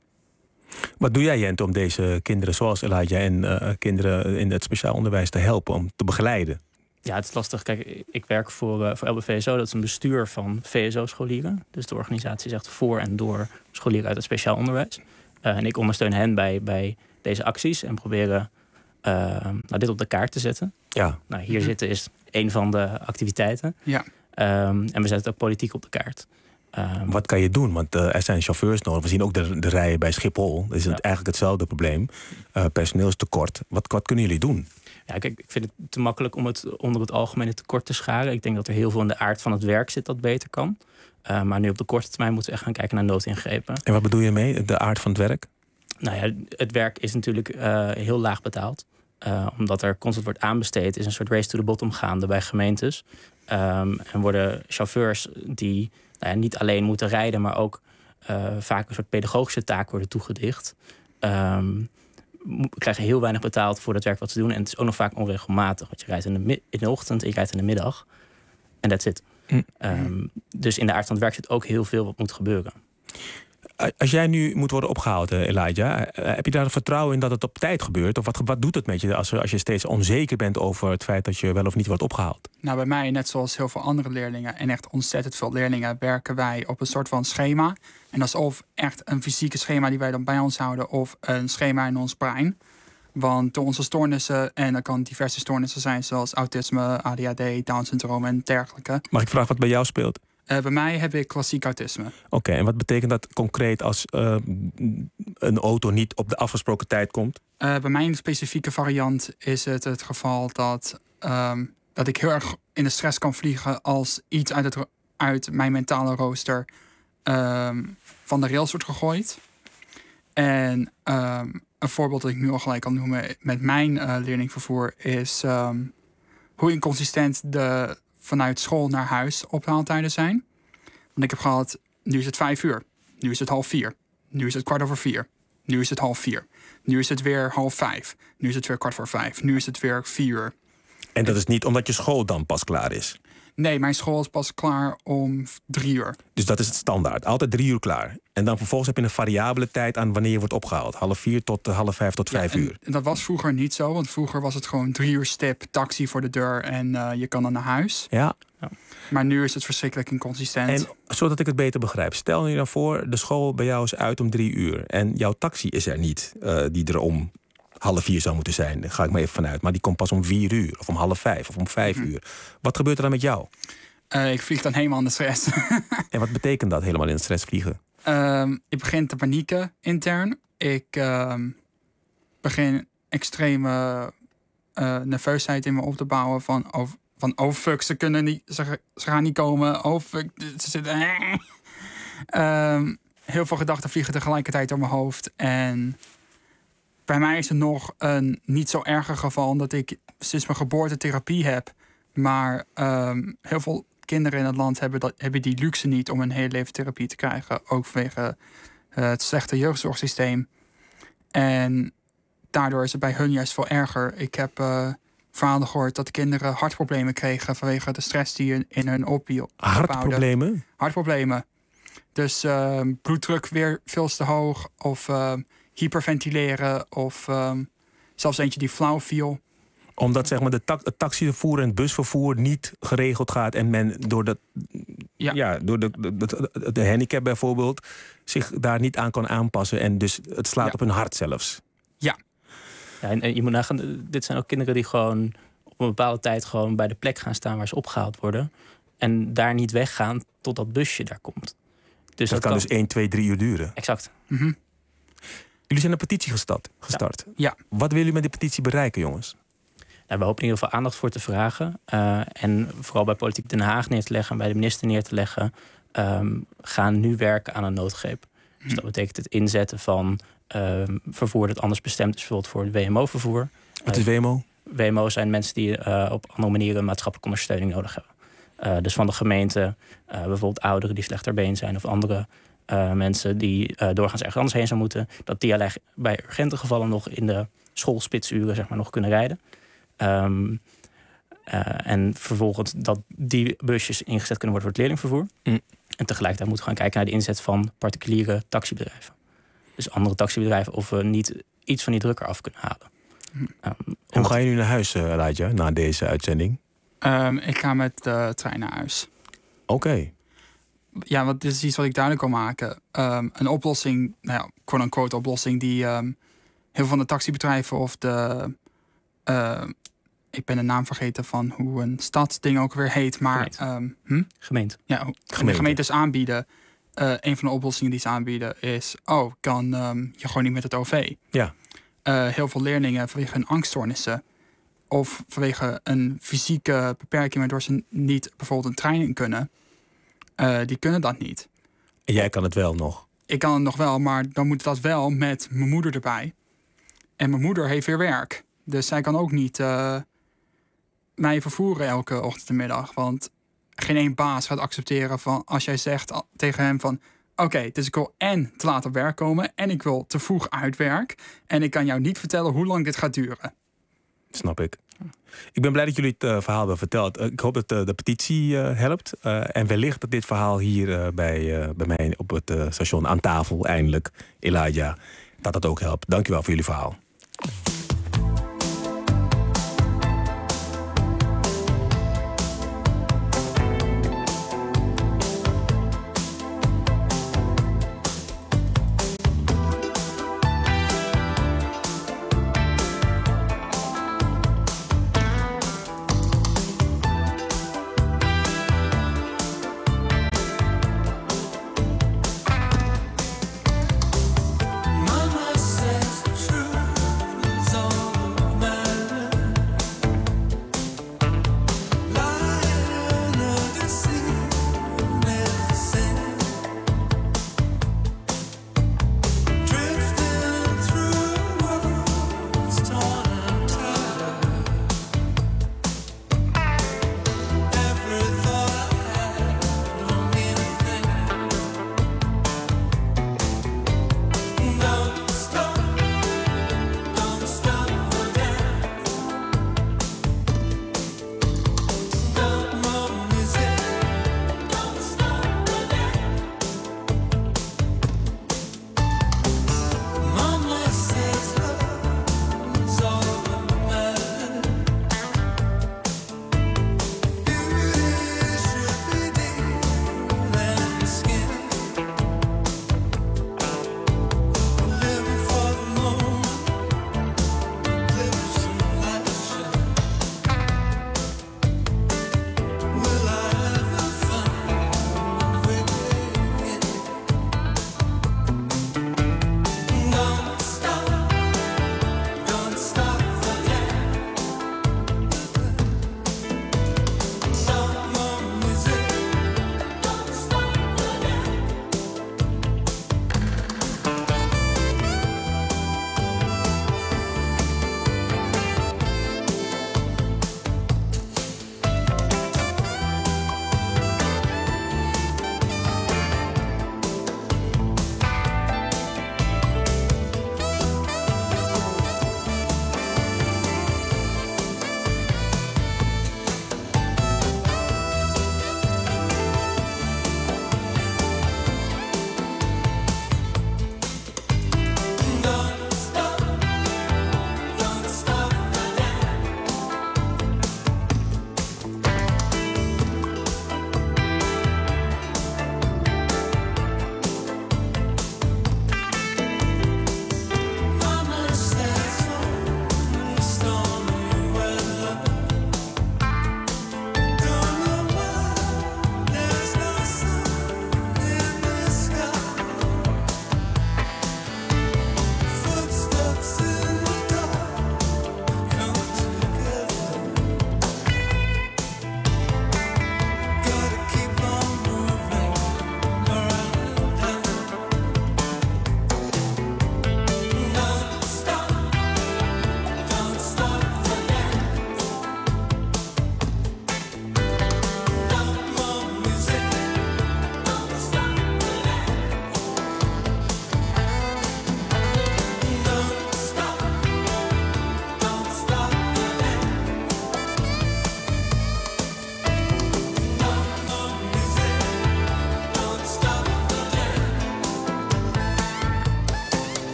Wat doe jij, Jente, om deze kinderen zoals Elijah en kinderen in het speciaal onderwijs te helpen, om te begeleiden? Ja, het is lastig. Kijk, ik werk voor LBVSO. Dat is een bestuur van VSO-scholieren. Dus de organisatie zegt voor en door scholieren uit het speciaal onderwijs. En ik ondersteun hen bij deze acties en proberen dit op de kaart te zetten. Ja. Nou, hier zitten is een van de activiteiten. Ja. En we zetten het ook politiek op de kaart. Wat kan je doen? Want er zijn chauffeurs nodig. We zien ook de rijen bij Schiphol. Dat is eigenlijk hetzelfde probleem. Personeelstekort. Wat kunnen jullie doen? Ja, kijk, ik vind het te makkelijk om het onder het algemene tekort te scharen. Ik denk dat er heel veel in de aard van het werk zit dat beter kan. Maar nu op de korte termijn moeten we echt gaan kijken naar noodingrepen. En wat bedoel je mee, de aard van het werk? Nou ja, het werk is natuurlijk heel laag betaald. Omdat er constant wordt aanbesteed, is een soort race to the bottom gaande bij gemeentes. En worden chauffeurs die niet alleen moeten rijden, maar ook vaak een soort pedagogische taak worden toegedicht. Krijgen heel weinig betaald voor het werk wat ze doen. En het is ook nog vaak onregelmatig. Want je rijdt in de ochtend en je rijdt in de middag. En that's it. Dus in de aard van het werk zit ook heel veel wat moet gebeuren. Als jij nu moet worden opgehaald, Elijah, heb je daar vertrouwen in dat het op tijd gebeurt? Of wat doet het met je als je steeds onzeker bent over het feit dat je wel of niet wordt opgehaald? Nou, bij mij, net zoals heel veel andere leerlingen en echt ontzettend veel leerlingen, werken wij op een soort van schema. En dat is of echt een fysieke schema die wij dan bij ons houden, of een schema in ons brein. Want door onze stoornissen, en dat kan diverse stoornissen zijn, zoals autisme, ADHD, Down-syndroom en dergelijke. Mag ik vragen wat bij jou speelt? Bij mij heb ik klassiek autisme. Oké, en wat betekent dat concreet als een auto niet op de afgesproken tijd komt? Bij mijn specifieke variant is het geval dat ik heel erg in de stress kan vliegen als iets uit mijn mentale rooster van de rails wordt gegooid. En een voorbeeld dat ik nu al gelijk kan noemen met mijn leerlingvervoer is hoe inconsistent de vanuit school naar huis ophaaltijden zijn. Want ik heb gehad, nu is het 5 uur. Nu is het 3:30. Nu is het 4:15. Nu is het 4:30. Nu is het weer 4:30. Nu is het weer 4:15. Nu is het weer 4 uur. En dat is niet omdat je school dan pas klaar is? Nee, mijn school is pas klaar om 3 uur. Dus dat is het standaard. Altijd 3 uur klaar. En dan vervolgens heb je een variabele tijd aan wanneer je wordt opgehaald. 4:30 tot 4:30 tot 5 uur. En dat was vroeger niet zo. Want vroeger was het gewoon 3 uur stip, taxi voor de deur en je kan dan naar huis. Ja. Maar nu is het verschrikkelijk inconsistent. En zodat ik het beter begrijp. Stel je dan voor, de school bij jou is uit om 3 uur. En jouw taxi is er niet, die er om 4:30 zou moeten zijn. Daar ga ik maar even vanuit. Maar die komt pas om 4 uur. Of om 4:30 of om 5 uur. Wat gebeurt er dan met jou? Ik vlieg dan helemaal in de stress. En wat betekent dat, helemaal in de stress vliegen? Ik begin te panieken intern. Ik begin extreme nerveusheid in me op te bouwen. Van fuck, ze gaan niet komen. Oh fuck, ze zitten. Heel veel gedachten vliegen tegelijkertijd door mijn hoofd. En bij mij is het nog een niet zo erger geval, omdat ik sinds mijn geboorte therapie heb. Maar heel veel kinderen in het land hebben die luxe niet om een hele leven therapie te krijgen. Ook vanwege het slechte jeugdzorgsysteem. En daardoor is het bij hun juist veel erger. Ik heb verhalen gehoord dat de kinderen hartproblemen kregen vanwege de stress die in hun opbouwde. Hartproblemen? Hartproblemen. Dus bloeddruk weer veel te hoog of hyperventileren of zelfs eentje die flauw viel. Omdat zeg maar, het taxivervoer en het busvervoer niet geregeld gaat en men door door de handicap bijvoorbeeld zich daar niet aan kan aanpassen en dus het slaat op hun hart zelfs. Ja. En je moet nagaan, dit zijn ook kinderen die gewoon op een bepaalde tijd gewoon bij de plek gaan staan waar ze opgehaald worden en daar niet weggaan tot dat busje daar komt. Dus dat kan dus 1, 2, 3 uur duren. Exact. Mm-hmm. Jullie zijn een petitie gestart. Ja. Wat willen jullie met die petitie bereiken, jongens? Nou, we hopen in ieder geval aandacht voor te vragen. En vooral bij Politiek Den Haag neer te leggen en bij de minister neer te leggen. Gaan nu werken aan een noodgreep. Dus dat betekent het inzetten van vervoer dat anders bestemd is, bijvoorbeeld voor het WMO-vervoer. Wat is WMO? WMO zijn mensen die op andere manieren maatschappelijke ondersteuning nodig hebben. Dus van de gemeente, bijvoorbeeld ouderen die slechter been zijn of andere mensen die doorgaans ergens anders heen zou moeten, dat die alleen bij urgente gevallen nog in de schoolspitsuren zeg maar nog kunnen rijden. En vervolgens dat die busjes ingezet kunnen worden voor het leerlingvervoer. En tegelijkertijd moeten we gaan kijken naar de inzet van particuliere taxibedrijven. Dus andere taxibedrijven of we niet iets van die druk eraf kunnen halen. Hoe ga je nu naar huis, Elijah, na deze uitzending? Ik ga met de trein naar huis. Oké. Ja, want dit is iets wat ik duidelijk wil maken. Een oplossing, quote-unquote oplossing, die heel veel van de taxibedrijven of de ik ben de naam vergeten van hoe een stadsding ook weer heet. Maar gemeente. Ja, de gemeentes aanbieden. Een van de oplossingen die ze aanbieden is, kan je gewoon niet met het OV. Ja. Heel veel leerlingen vanwege hun angststoornissen of vanwege een fysieke beperking waardoor ze niet bijvoorbeeld een trein in kunnen, die kunnen dat niet. En jij kan het wel nog? Ik kan het nog wel, maar dan moet dat wel met mijn moeder erbij. En mijn moeder heeft weer werk. Dus zij kan ook niet mij vervoeren elke ochtend en middag. Want geen één baas gaat accepteren van als jij zegt tegen hem van oké, dus ik wil en te laat op werk komen en ik wil te vroeg uit werk. En ik kan jou niet vertellen hoe lang dit gaat duren. Snap ik. Ik ben blij dat jullie het verhaal hebben verteld. Ik hoop dat de petitie helpt. En wellicht dat dit verhaal hier bij mij op het station aan tafel eindelijk, Elijah, dat ook helpt. Dankjewel voor jullie verhaal. Mama says the truth.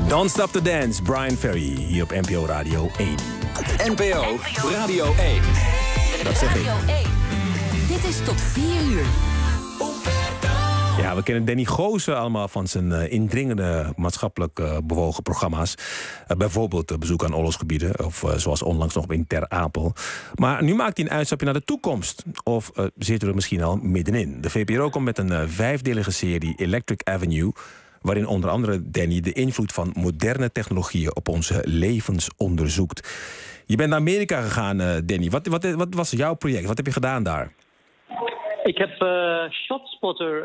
Don't Stop the Dance, Brian Ferry, hier op NPO Radio 1. NPO Radio 1. Dat zeg ik. Dit is tot 4 uur. Ja, we kennen Danny Goosen allemaal van zijn indringende maatschappelijk bewogen programma's. Bijvoorbeeld Bezoek aan oorlogsgebieden, of zoals onlangs nog in Ter Apel. Maar nu maakt hij een uitstapje naar de toekomst. Of zitten we er misschien al middenin? De VPRO komt met een 5-delige serie Electric Avenue, waarin onder andere Danny de invloed van moderne technologieën op onze levens onderzoekt. Je bent naar Amerika gegaan, Danny. Wat was jouw project? Wat heb je gedaan daar? Ik heb ShotSpotter,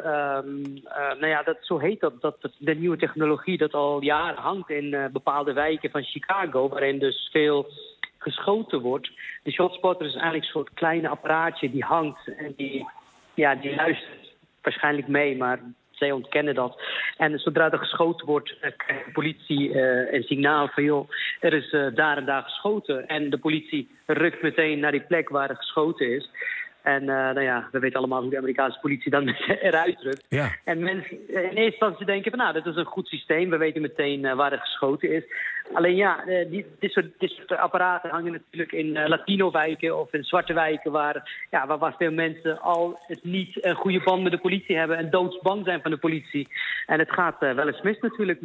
zo heet dat de nieuwe technologie dat al jaren hangt in bepaalde wijken van Chicago, waarin dus veel geschoten wordt. De ShotSpotter is eigenlijk een soort kleine apparaatje die hangt en die luistert waarschijnlijk mee, maar zij ontkennen dat. En zodra er geschoten wordt, krijgt de politie een signaal van, joh, er is daar en daar geschoten. En de politie rukt meteen naar die plek waar er geschoten is. En we weten allemaal hoe de Amerikaanse politie dan eruit drukt. Ja. En mensen in eerste instantie denken van, dat is een goed systeem. We weten meteen waar er geschoten is. Alleen dit soort apparaten hangen natuurlijk in Latino-wijken of in zwarte wijken waar veel mensen al het niet een goede band met de politie hebben en doodsbang zijn van de politie. En het gaat wel eens mis natuurlijk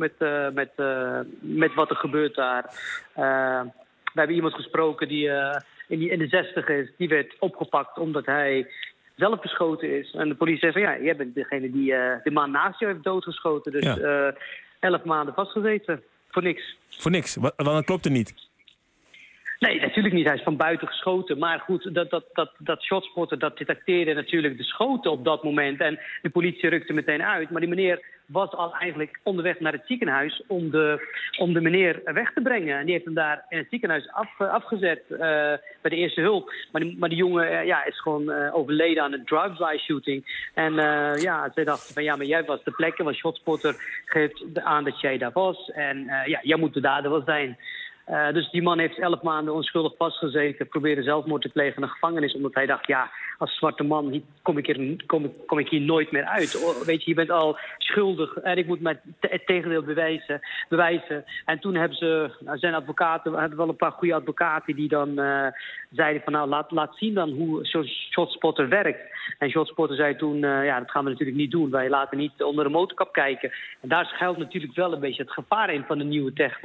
met wat er gebeurt daar. We hebben iemand gesproken die in de 60 is, die werd opgepakt omdat hij zelf beschoten is. En de politie zei van, jij bent degene die de man naast jou heeft doodgeschoten. Dus 11 maanden vastgezeten. Voor niks. Voor niks? Want dat klopt er niet. Nee, natuurlijk niet. Hij is van buiten geschoten. Maar goed, dat ShotSpotter, dat detecteerde natuurlijk de schoten op dat moment. En de politie rukte meteen uit. Maar die meneer was al eigenlijk onderweg naar het ziekenhuis om de meneer weg te brengen. En die heeft hem daar in het ziekenhuis afgezet bij de eerste hulp. Maar die jongen is gewoon overleden aan een drive-by shooting. En zij dachten van, maar jij was de plek. Want ShotSpotter geeft aan dat jij daar was. En jij moet de dader wel zijn. Dus die man heeft 11 maanden onschuldig vastgezeten, probeerde zelfmoord te plegen in de gevangenis, omdat hij dacht, als zwarte man kom ik hier nooit meer uit. Weet je, je bent al schuldig en ik moet het tegendeel bewijzen. En toen hebben ze, zijn advocaten, we hadden wel een paar goede advocaten die dan zeiden van, laat zien dan hoe zo'n ShotSpotter werkt. En ShotSpotter zei toen, dat gaan we natuurlijk niet doen. Wij laten niet onder de motorkap kijken. En daar schuilt natuurlijk wel een beetje het gevaar in van de nieuwe tech,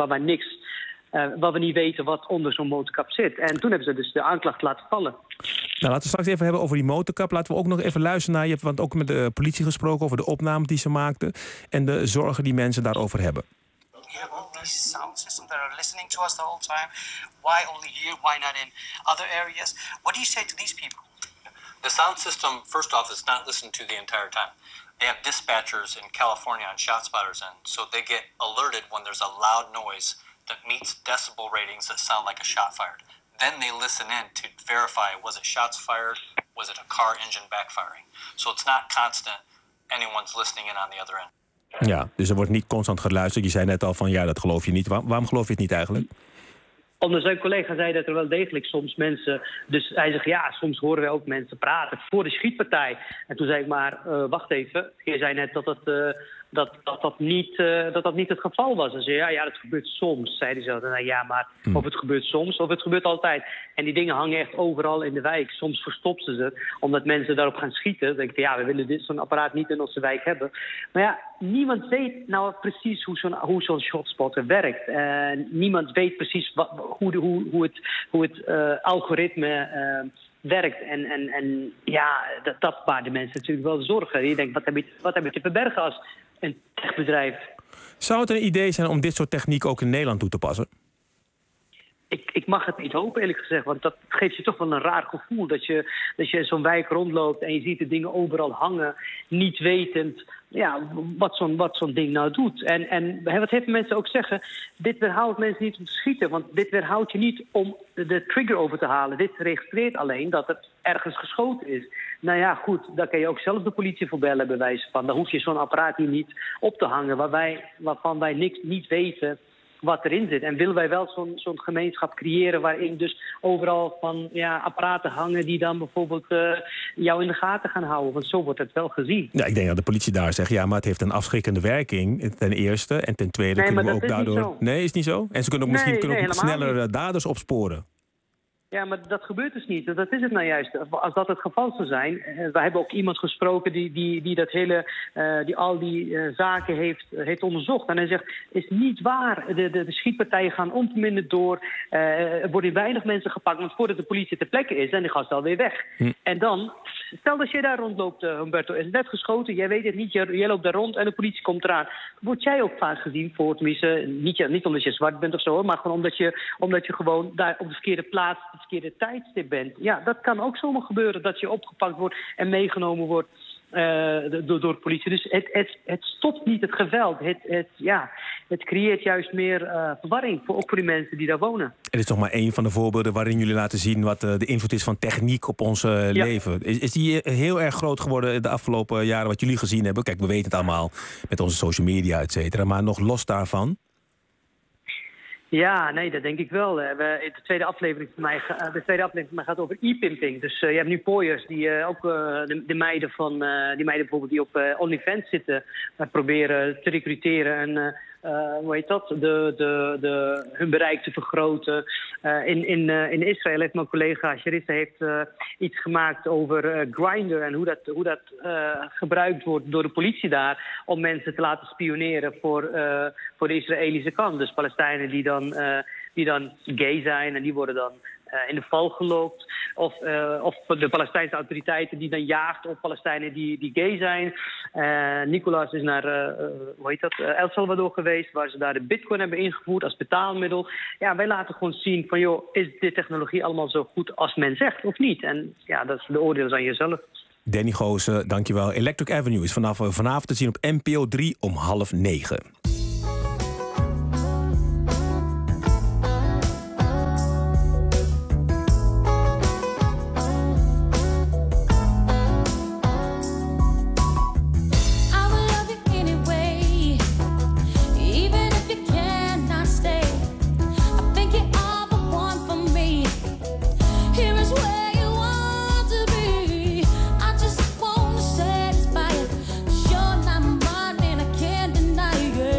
waar we niet weten wat onder zo'n motorkap zit. En toen hebben ze dus de aanklacht laten vallen. Nou, laten we straks even hebben over die motorkap. Laten we ook nog even luisteren naar, je hebt ook met de politie gesproken over de opnames die ze maakten en de zorgen die mensen daarover hebben. You have all these sound systems that are listening to us the whole time. Why only here? Why not in other areas? What do you say to these people? The sound system, first off, is not listened to the entire time. They have dispatchers in California and ShotSpotters in, so they get alerted when there's a loud noise that meets decibel ratings that sound like a shot fired. Then they listen in to verify, was it shots fired? Was it a car engine backfiring? So it's not constant. Anyone's listening in on the other end. Ja, dus er wordt niet constant geluisterd. Je zei net al van, dat geloof je niet. Waarom geloof je het niet eigenlijk? Omdat zijn collega zei dat er wel degelijk soms mensen... Dus hij zegt, soms horen wij ook mensen praten voor de schietpartij. En toen zei ik maar, wacht even. Je zei net dat niet het geval was. En zei, dat gebeurt soms, zeiden ze. Dan, maar of het gebeurt soms, of het gebeurt altijd. En die dingen hangen echt overal in de wijk. Soms verstopt ze, omdat mensen daarop gaan schieten. Dan denk ik, we willen zo'n apparaat niet in onze wijk hebben. Maar niemand weet nou precies hoe zo'n ShotSpotter werkt. Niemand weet precies hoe het algoritme werkt. En dat baart de mensen natuurlijk wel zorgen. Je denkt, wat heb je te verbergen als een techbedrijf? Zou het een idee zijn om dit soort techniek ook in Nederland toe te passen? Ik mag het niet hopen, eerlijk gezegd. Want dat geeft je toch wel een raar gevoel. Dat je in zo'n wijk rondloopt en je ziet de dingen overal hangen. Niet wetend wat zo'n ding nou doet. En wat heel veel mensen ook zeggen, dit weerhoudt mensen niet om te schieten. Want dit weerhoudt je niet om de trigger over te halen. Dit registreert alleen dat er ergens geschoten is. Goed, daar kan je ook zelf de politie voor bellen, bij wijze van. Dan hoef je zo'n apparaat hier niet op te hangen, waarvan wij niet weten wat erin zit. En willen wij wel zo'n gemeenschap creëren waarin dus overal van apparaten hangen die dan bijvoorbeeld jou in de gaten gaan houden. Want zo wordt het wel gezien. Ja, ik denk dat de politie daar zegt, ja, maar het heeft een afschrikkende werking ten eerste. En ten tweede kunnen we ook daardoor... Nee, is niet zo? En ze kunnen ook misschien sneller daders opsporen. Ja, maar dat gebeurt dus niet. Dat is het nou juist. Als dat het geval zou zijn... we hebben ook iemand gesproken die dat hele... die al die zaken heeft onderzocht. En hij zegt, is niet waar. De schietpartijen gaan onverminderd door. Er worden weinig mensen gepakt. Want voordat de politie ter plekke is, zijn die gasten alweer weg. En dan... Stel dat je daar rondloopt, Humberto. Er is net geschoten, jij weet het niet. Jij loopt daar rond en de politie komt eraan. Word jij ook vaak gezien voor, tenminste... Niet omdat je zwart bent of zo, maar gewoon omdat je gewoon daar op de verkeerde plaats... op de verkeerde tijdstip bent. Ja, dat kan ook zomaar gebeuren, dat je opgepakt wordt en meegenomen wordt door de politie. Dus het stopt niet het geweld. Het creëert juist meer verwarring, ook voor die mensen die daar wonen. Het is toch maar één van de voorbeelden waarin jullie laten zien wat de invloed is van techniek op ons leven. Is die heel erg groot geworden de afgelopen jaren wat jullie gezien hebben? Kijk, we weten het allemaal met onze social media, et cetera. Maar nog los daarvan? Ja, nee, dat denk ik wel. De tweede aflevering van mij gaat over e-pimping. Dus je hebt nu pooiers die ook de meiden die meiden bijvoorbeeld die op OnlyFans zitten proberen te recruteren en hun bereik te vergroten. In Israël heeft mijn collega Charissa iets gemaakt over Grindr en hoe dat gebruikt wordt door de politie daar om mensen te laten spioneren voor de Israëlische kant. Dus Palestijnen die dan gay zijn en die worden dan in de val gelokt. Of de Palestijnse autoriteiten die dan jaagt op Palestijnen die gay zijn. Nicolas is naar El Salvador geweest, waar ze daar de bitcoin hebben ingevoerd als betaalmiddel. Ja, wij laten gewoon zien van, joh, is dit technologie allemaal zo goed als men zegt of niet? En ja, dat is de oordeel aan jezelf. Danny Goosen, dankjewel. Electric Avenue is vanavond te zien op NPO 3 om 20:30. You're not mine and I can't deny it.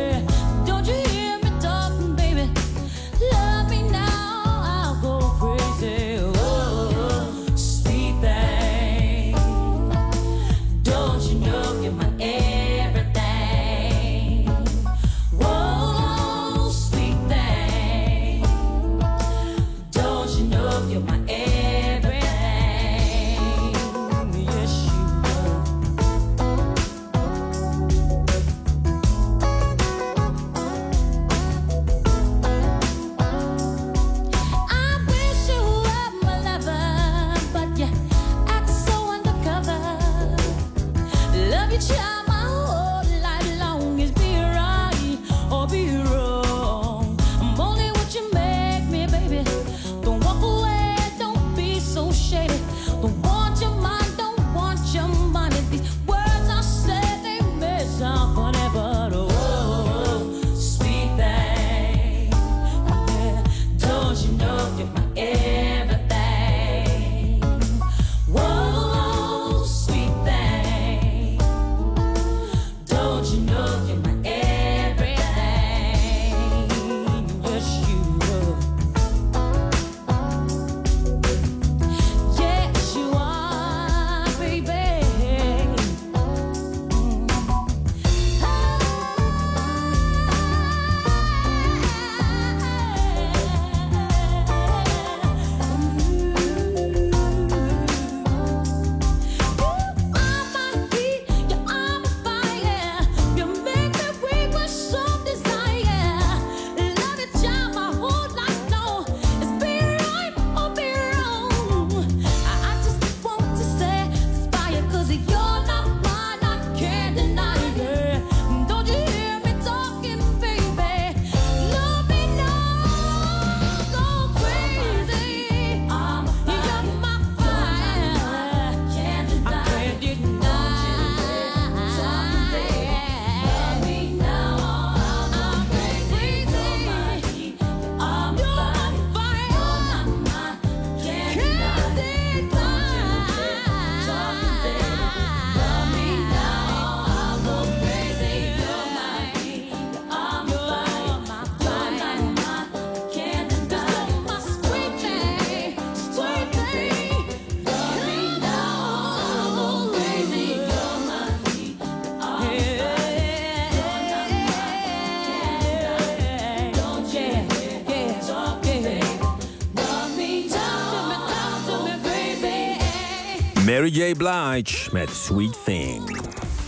Mary J. Blige met Sweet Thing.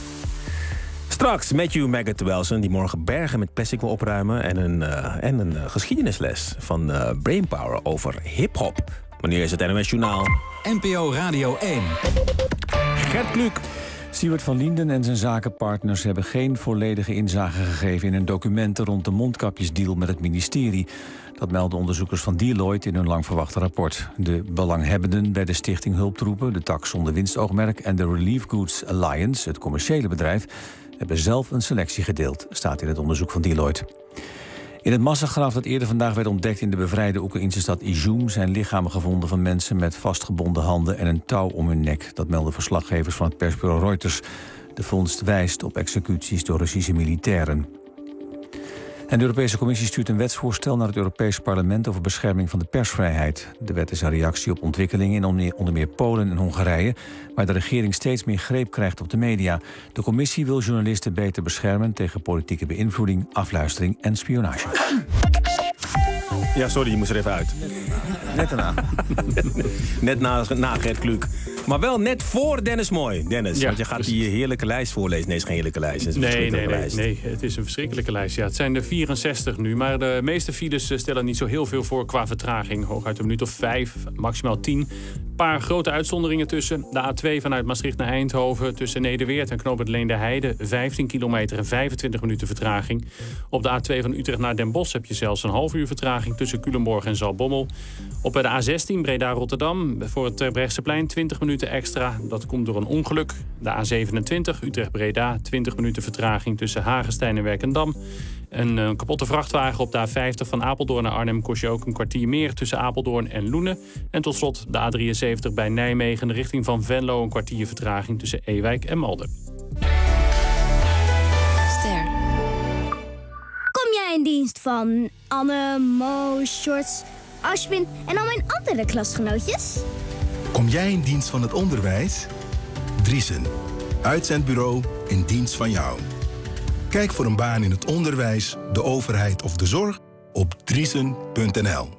Straks Matthew Maggot Wilson, die morgen bergen met plastic wil opruimen. En een geschiedenisles van Brainpower over hip-hop. Wanneer is het NOS Journaal? NPO Radio 1. Gert Kluk. Siewert van Lienden en zijn zakenpartners hebben geen volledige inzage gegeven in hun documenten rond de mondkapjesdeal met het ministerie. Dat melden onderzoekers van Deloitte in hun lang verwachte rapport. De belanghebbenden bij de Stichting Hulptroepen, de tak zonder winstoogmerk en de Relief Goods Alliance, het commerciële bedrijf, hebben zelf een selectie gedeeld, staat in het onderzoek van Deloitte. In het massagraf dat eerder vandaag werd ontdekt in de bevrijde Oekraïnse stad Izum zijn lichamen gevonden van mensen met vastgebonden handen en een touw om hun nek. Dat melden verslaggevers van het persbureau Reuters. De vondst wijst op executies door Russische militairen. En de Europese Commissie stuurt een wetsvoorstel naar het Europees Parlement over bescherming van de persvrijheid. De wet is een reactie op ontwikkelingen in onder meer Polen en Hongarije, waar de regering steeds meer greep krijgt op de media. De Commissie wil journalisten beter beschermen tegen politieke beïnvloeding, afluistering en spionage. Ja, sorry, die moest er even uit. Net daarna. Net na Gert Kluk. Maar wel net voor Dennis Mooi. Dennis, want je gaat die heerlijke lijst voorlezen. Nee, het is geen heerlijke lijst. Het is een lijst. Nee, het is een verschrikkelijke lijst. Ja, het zijn er 64 nu, maar de meeste files stellen niet zo heel veel voor qua vertraging. Hooguit een minuut of 5, maximaal 10. Een paar grote uitzonderingen tussen. De A2 vanuit Maastricht naar Eindhoven tussen Nederweert en knooppunt Leende-Heide. 15 kilometer en 25 minuten vertraging. Op de A2 van Utrecht naar Den Bosch heb je zelfs een half uur vertraging tussen Culemborg en Zaltbommel. Op de A16 Breda-Rotterdam voor het Terbrechtseplein 20 minuten extra. Dat komt door een ongeluk. De A27 Utrecht-Breda 20 minuten vertraging tussen Hagestein en Werkendam. Een kapotte vrachtwagen op de A50 van Apeldoorn naar Arnhem kost je ook een kwartier meer tussen Apeldoorn en Loenen. En tot slot de A73 bij Nijmegen de richting van Venlo een kwartier vertraging tussen Ewijk en Malden. Ster. Kom jij in dienst van Anne, Mo, Shorts, Ashwin en al mijn andere klasgenootjes? Kom jij in dienst van het onderwijs? Driesen. Uitzendbureau in dienst van jou. Kijk voor een baan in het onderwijs, de overheid of de zorg op driesen.nl.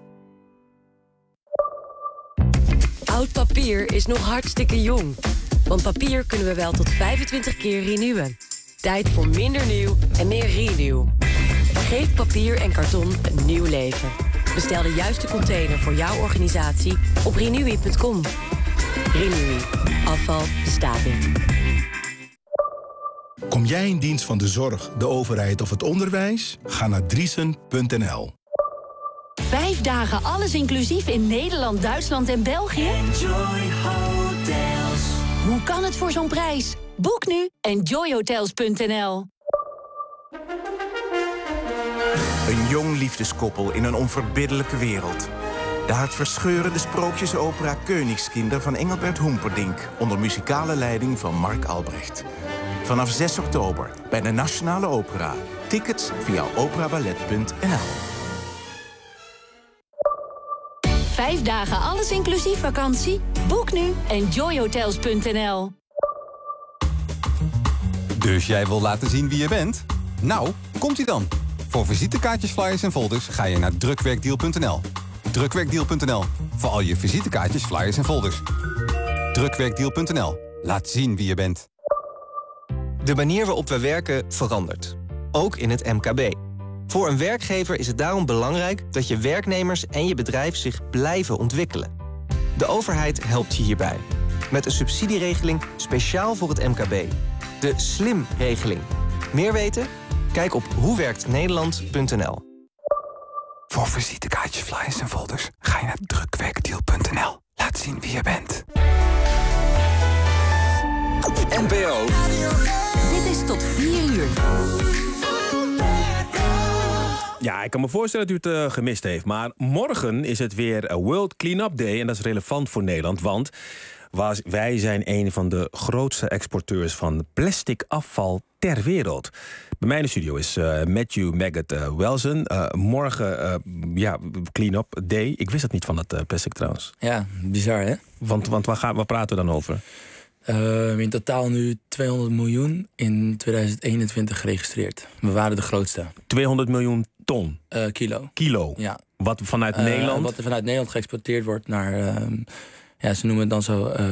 Oud papier is nog hartstikke jong. Want papier kunnen we wel tot 25 keer renewen. Tijd voor minder nieuw en meer renew. Geef papier en karton een nieuw leven. Bestel de juiste container voor jouw organisatie op renewy.com. Renewy. Afval bestaat niet. Kom jij in dienst van de zorg, de overheid of het onderwijs? Ga naar driesen.nl. 5 dagen alles inclusief in Nederland, Duitsland en België? Enjoy Hotels. Hoe kan het voor zo'n prijs? Boek nu enjoyhotels.nl. Een jong liefdeskoppel in een onverbiddelijke wereld. De hartverscheurende sprookjesopera Königskinder van Engelbert Humperdinck onder muzikale leiding van Mark Albrecht. Vanaf 6 oktober bij de Nationale Opera. Tickets via operaballet.nl. 5 dagen alles inclusief vakantie? Boek nu enjoyhotels.nl. Dus jij wil laten zien wie je bent? Nou, komt-ie dan. Voor visitekaartjes, flyers en folders ga je naar drukwerkdeal.nl. Drukwerkdeal.nl. Voor al je visitekaartjes, flyers en folders. Drukwerkdeal.nl. Laat zien wie je bent. De manier waarop we werken verandert. Ook in het MKB. Voor een werkgever is het daarom belangrijk dat je werknemers en je bedrijf zich blijven ontwikkelen. De overheid helpt je hierbij. Met een subsidieregeling speciaal voor het MKB. De SLIM-regeling. Meer weten? Kijk op hoewerktnederland.nl. Voor visitekaartjes, flyers en folders ga je naar drukwerkdeal.nl. Laat zien wie je bent. NPO. Dit is tot 4 uur. Ja, ik kan me voorstellen dat u het gemist heeft. Maar morgen is het weer World Clean-up Day. En dat is relevant voor Nederland, want wij zijn een van de grootste exporteurs van plastic afval ter wereld. Bij mij in de studio is Matthew Maggot Wilson. Morgen Clean-up Day. Ik wist het niet van dat plastic trouwens. Ja, bizar hè? Want waar praten we dan over? In totaal nu 200 miljoen in 2021 geregistreerd. We waren de grootste. 200 miljoen ton? Kilo? Ja. Wat vanuit Nederland? Wat er vanuit Nederland geëxporteerd wordt naar... ze noemen het dan zo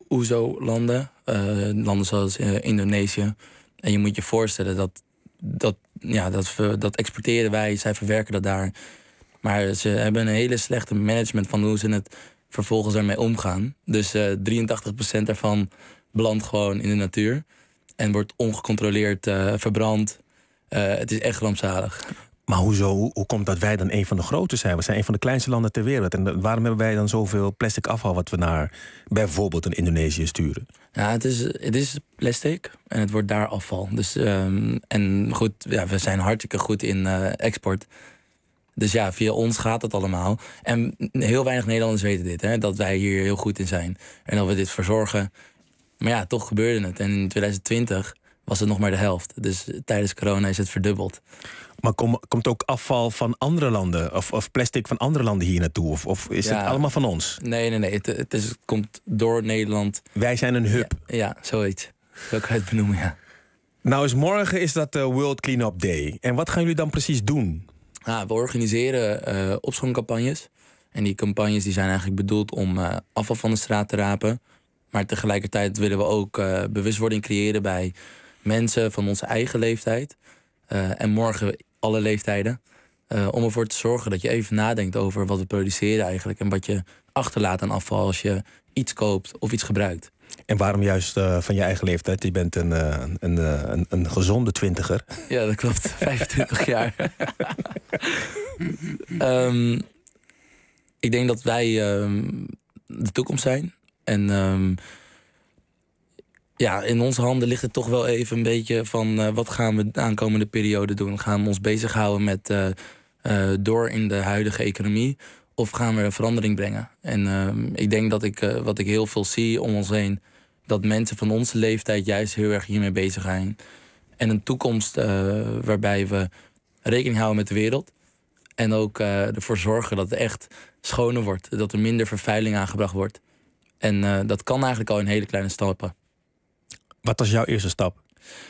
OESO-landen. Landen zoals Indonesië. En je moet je voorstellen dat exporteren wij. Zij verwerken dat daar. Maar ze hebben een hele slechte management van hoe ze het vervolgens ermee omgaan. Dus 83% daarvan belandt gewoon in de natuur. En wordt ongecontroleerd verbrand. Het is echt rampzalig. Maar hoezo? Hoe komt dat wij dan een van de grote zijn? We zijn een van de kleinste landen ter wereld. En waarom hebben wij dan zoveel plastic afval wat we naar bijvoorbeeld een Indonesië sturen? Ja, het is plastic en het wordt daar afval. Dus, en goed, ja, we zijn hartstikke goed in export. Dus ja, via ons gaat het allemaal. En heel weinig Nederlanders weten dit, hè, dat wij hier heel goed in zijn. En dat we dit verzorgen. Maar ja, toch gebeurde het. En in 2020 was het nog maar de helft. Dus tijdens corona is het verdubbeld. Maar komt ook afval van andere landen of plastic van andere landen hier naartoe? Of is het allemaal van ons? Nee. Het komt door Nederland. Wij zijn een hub. Ja, zoiets. Zo kan je het benoemen, ja. Nou, morgen is dat World Cleanup Day. En wat gaan jullie dan precies doen? We organiseren opschooncampagnes. En die campagnes die zijn eigenlijk bedoeld om afval van de straat te rapen. Maar tegelijkertijd willen we ook bewustwording creëren bij mensen van onze eigen leeftijd. En morgen alle leeftijden. Om ervoor te zorgen dat je even nadenkt over wat we produceren eigenlijk. En wat je achterlaat aan afval als je iets koopt of iets gebruikt. En waarom juist van je eigen leeftijd? Je bent een gezonde 20er. Ja, dat klopt. 25 jaar. Ik denk dat wij de toekomst zijn. En in onze handen ligt het toch wel even een beetje van wat gaan we de aankomende periode doen? Gaan we ons bezighouden met door in de huidige economie? Of gaan we een verandering brengen? En ik denk dat wat ik heel veel zie om ons heen, dat mensen van onze leeftijd juist heel erg hiermee bezig zijn. En een toekomst waarbij we rekening houden met de wereld. En ook ervoor zorgen dat het echt schoner wordt. Dat er minder vervuiling aangebracht wordt. En dat kan eigenlijk al in hele kleine stappen. Wat was jouw eerste stap?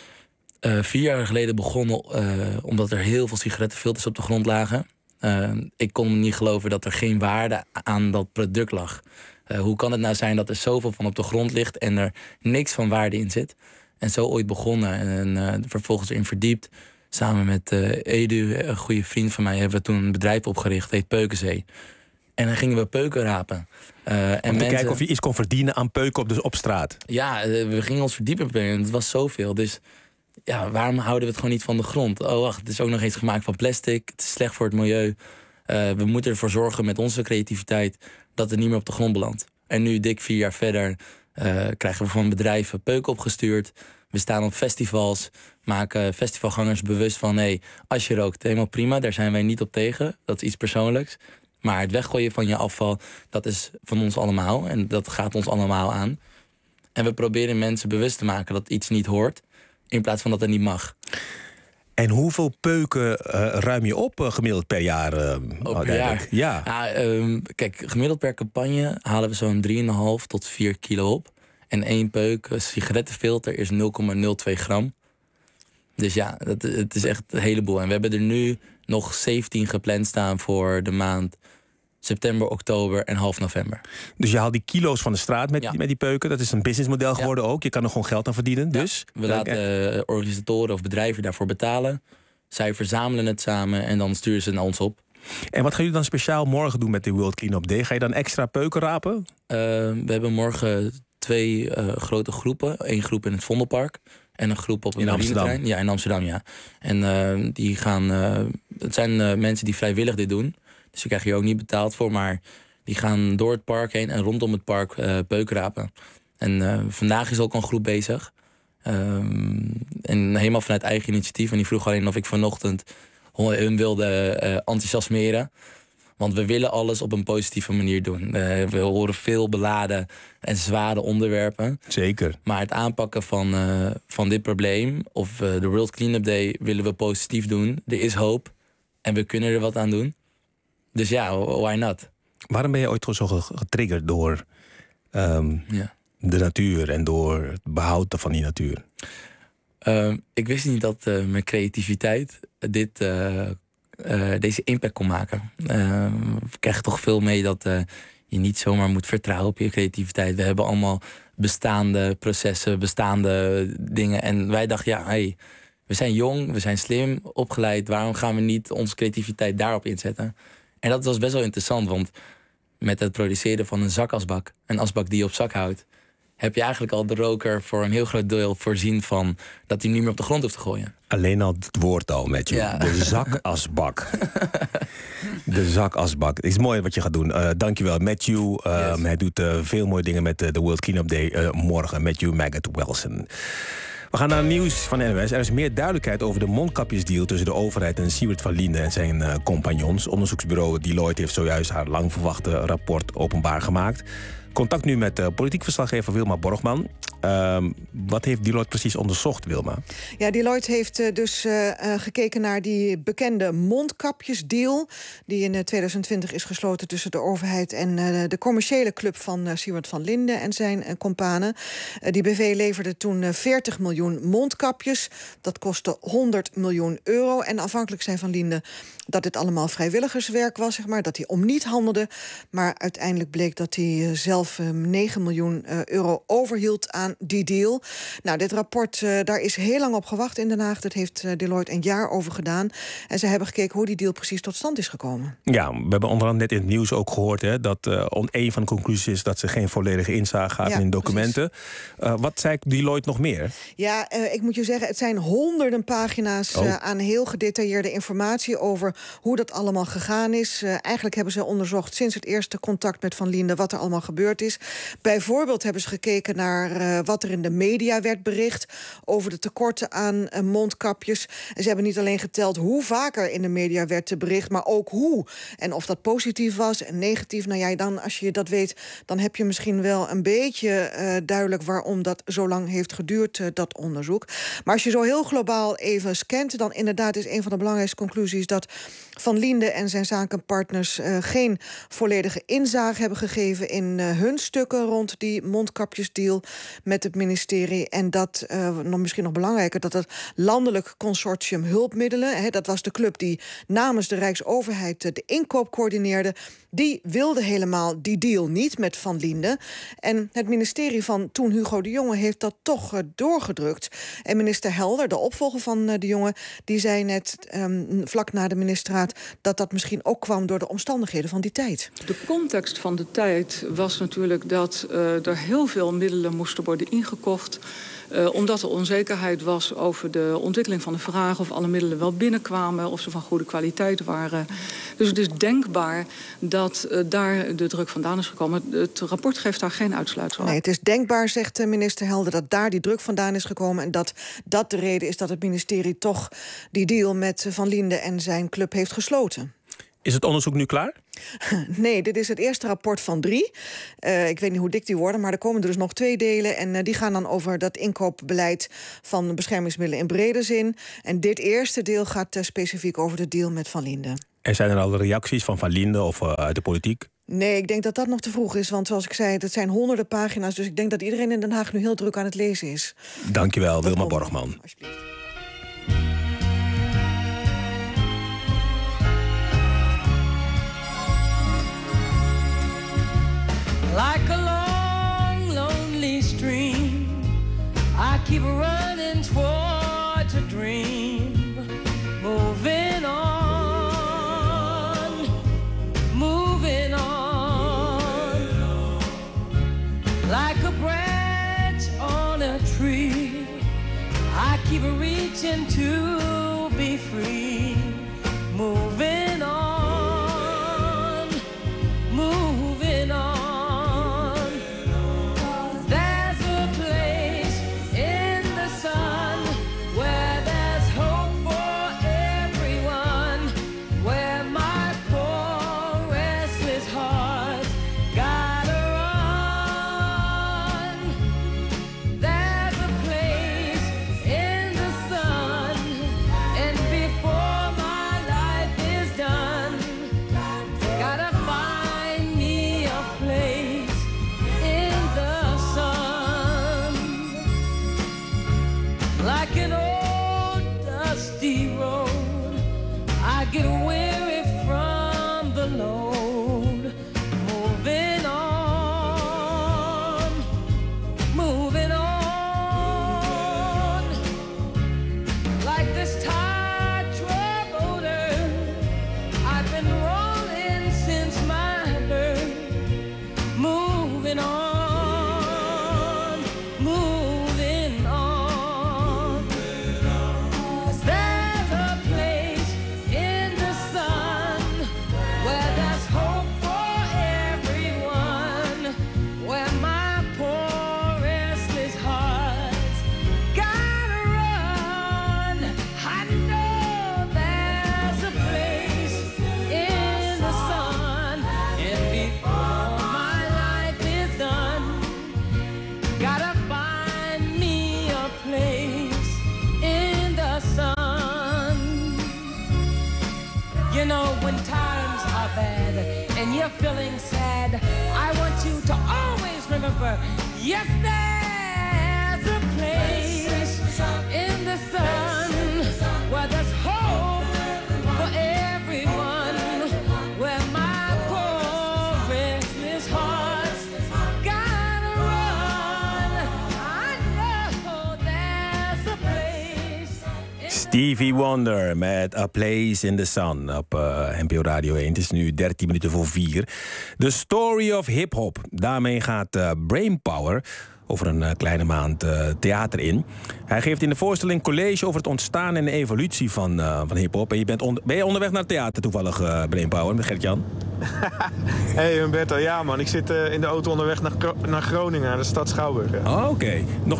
4 jaar geleden begonnen omdat er heel veel sigarettenfilters op de grond lagen. Ik kon niet geloven dat er geen waarde aan dat product lag. Hoe kan het nou zijn dat er zoveel van op de grond ligt en er niks van waarde in zit? En zo ooit begonnen en vervolgens erin verdiept. Samen met Edu, een goede vriend van mij, hebben we toen een bedrijf opgericht, heet Peukenzee. En dan gingen we peuken rapen. Om te kijken of je iets kon verdienen aan peuken op straat. Ja, we gingen ons verdiepen op peuken. Het was zoveel. Dus ja, waarom houden we het gewoon niet van de grond? Oh, wacht, het is ook nog eens gemaakt van plastic. Het is slecht voor het milieu. We moeten ervoor zorgen met onze creativiteit dat het niet meer op de grond belandt. En nu, dik 4 jaar verder, krijgen we van bedrijven peuken opgestuurd. We staan op festivals, maken festivalgangers bewust van als je rookt, helemaal prima. Daar zijn wij niet op tegen. Dat is iets persoonlijks. Maar het weggooien van je afval, dat is van ons allemaal. En dat gaat ons allemaal aan. En we proberen mensen bewust te maken dat iets niet hoort, in plaats van dat het niet mag. En hoeveel peuken ruim je op gemiddeld per jaar? Per jaar? Ja. Kijk, gemiddeld per campagne halen we zo'n 3,5 tot 4 kilo op. En 1 peuk, een sigarettenfilter, is 0,02 gram. Dus ja, het is echt een heleboel. En we hebben er nu nog 17 gepland staan voor de maand september, oktober en half november. Dus je haalt die kilo's van de straat met die peuken. Dat is een businessmodel geworden ook. Je kan er gewoon geld aan verdienen. Ja. Dus we laten organisatoren of bedrijven daarvoor betalen. Zij verzamelen het samen en dan sturen ze het naar ons op. En wat gaan jullie dan speciaal morgen doen met de World Cleanup Day? Ga je dan extra peuken rapen? We hebben morgen 2 grote groepen. 1 groep in het Vondelpark en een groep op het Marineterrein. Ja, in Amsterdam, ja. En die gaan. Het zijn mensen die vrijwillig dit doen. Dus je krijgt hier ook niet betaald voor. Maar die gaan door het park heen en rondom het park peuken rapen. En vandaag is ook een groep bezig. En helemaal vanuit eigen initiatief. En die vroeg alleen of ik vanochtend hun wilde enthousiasmeren. Want we willen alles op een positieve manier doen. We horen veel beladen en zware onderwerpen. Zeker. Maar het aanpakken van dit probleem, of de World Cleanup Day, willen we positief doen. Er is hoop en we kunnen er wat aan doen. Dus ja, why not? Waarom ben je ooit zo getriggerd door de natuur en door het behoud van die natuur? Ik wist niet dat mijn creativiteit deze impact kon maken. Ik krijg toch veel mee dat je niet zomaar moet vertrouwen op je creativiteit. We hebben allemaal bestaande processen, bestaande dingen. En wij dachten, we zijn jong, we zijn slim, opgeleid. Waarom gaan we niet onze creativiteit daarop inzetten? En dat was best wel interessant, want met het produceren van een zakasbak, een asbak die je op zak houdt, heb je eigenlijk al de roker voor een heel groot deel voorzien van dat hij hem niet meer op de grond hoeft te gooien. Alleen al het woord al, Matthew. Ja. De zakasbak. De zakasbak. Het is mooi wat je gaat doen. Dankjewel, Matthew. Yes. Hij doet veel mooie dingen met de World Cleanup Day morgen. Matthew Maggot Wilson. We gaan naar het nieuws van NOS. Er is meer duidelijkheid over de mondkapjesdeal tussen de overheid en Siewert van Liende en zijn compagnons. Onderzoeksbureau Deloitte heeft zojuist haar lang verwachte rapport openbaar gemaakt. Contact nu met politiek verslaggever Wilma Borgman. Wat heeft Deloitte precies onderzocht, Wilma? Ja, Deloitte heeft dus gekeken naar die bekende mondkapjesdeal die in 2020 is gesloten tussen de overheid en de commerciële club van Siewert van Liende en zijn companen. Die BV leverde toen 40 miljoen mondkapjes. Dat kostte 100 miljoen euro. En afhankelijk zijn van Liende dat dit allemaal vrijwilligerswerk was, zeg maar, dat hij om niet handelde. Maar uiteindelijk bleek dat hij zelf 9 miljoen euro overhield aan die deal. Nou, dit rapport, daar is heel lang op gewacht in Den Haag. Dat heeft Deloitte een jaar over gedaan. En ze hebben gekeken hoe die deal precies tot stand is gekomen. Ja, we hebben onder andere net in het nieuws ook gehoord dat een van de conclusies is dat ze geen volledige inzage gaven in documenten. Wat zei Deloitte nog meer? Ja, ik moet je zeggen, het zijn honderden pagina's aan heel gedetailleerde informatie over hoe dat allemaal gegaan is. Eigenlijk hebben ze onderzocht sinds het eerste contact met Van Liende wat er allemaal gebeurd is. Bijvoorbeeld hebben ze gekeken naar wat er in de media werd bericht over de tekorten aan mondkapjes. En ze hebben niet alleen geteld hoe vaker in de media werd bericht, maar ook hoe. En of dat positief was en negatief. Nou ja, dan, als je dat weet, dan heb je misschien wel een beetje duidelijk waarom dat zo lang heeft geduurd, dat onderzoek. Maar als je zo heel globaal even scant, dan inderdaad is een van de belangrijkste conclusies dat Van Liende en zijn zakenpartners geen volledige inzage hebben gegeven in hun stukken rond die mondkapjesdeal met het ministerie. En dat, misschien nog belangrijker, dat het Landelijk Consortium Hulpmiddelen, dat was de club die namens de Rijksoverheid de inkoop coördineerde, die wilde helemaal die deal niet met Van Liende. En het ministerie van toen Hugo de Jonge heeft dat toch doorgedrukt. En minister Helder, de opvolger van de Jonge, die zei net vlak na de ministerraad dat dat misschien ook kwam door de omstandigheden van die tijd. De context van de tijd was natuurlijk dat er heel veel middelen moesten worden ingekocht. Omdat er onzekerheid was over de ontwikkeling van de vraag of alle middelen wel binnenkwamen, of ze van goede kwaliteit waren. Dus het is denkbaar dat daar de druk vandaan is gekomen. Het rapport geeft daar geen uitsluitsel op. Nee, het is denkbaar, zegt minister Helder, dat daar die druk vandaan is gekomen en dat dat de reden is dat het ministerie toch die deal met Van Liende en zijn club heeft gesloten. Is het onderzoek nu klaar? Nee, dit is het eerste rapport van 3. Ik weet niet hoe dik die worden, maar er komen er dus nog 2 delen. En die gaan dan over dat inkoopbeleid van beschermingsmiddelen in brede zin. En dit eerste deel gaat specifiek over de deal met Van Liende. En zijn er al reacties van Liende of uit de politiek? Nee, ik denk dat dat nog te vroeg is. Want zoals ik zei, het zijn honderden pagina's. Dus ik denk dat iedereen in Den Haag nu heel druk aan het lezen is. Dankjewel, Wilma Borgman. Alsjeblieft. Like a long, lonely stream, I keep running towards a dream, moving on, moving on. Like a branch on a tree, I keep reaching to be free, moving on, moving on. Before over. Yes, there's a place in the sun where there's hope for everyone, where my poor restless heart gotta run. I know there's a place. Stevie Wonder met A Place in the Sun op NPO Radio 1. Het is nu 13 minuten voor 4. The Story of Hip Hop. Daarmee gaat Brainpower over een kleine maand theater in. Hij geeft in de voorstelling college over het ontstaan en de evolutie van hip-hop. En ben je onderweg naar het theater toevallig, Brainpower, met Gert-Jan? Hey Humberto, ja man, ik zit in de auto onderweg naar Groningen, naar de stad Schouwburg. Oh, oké.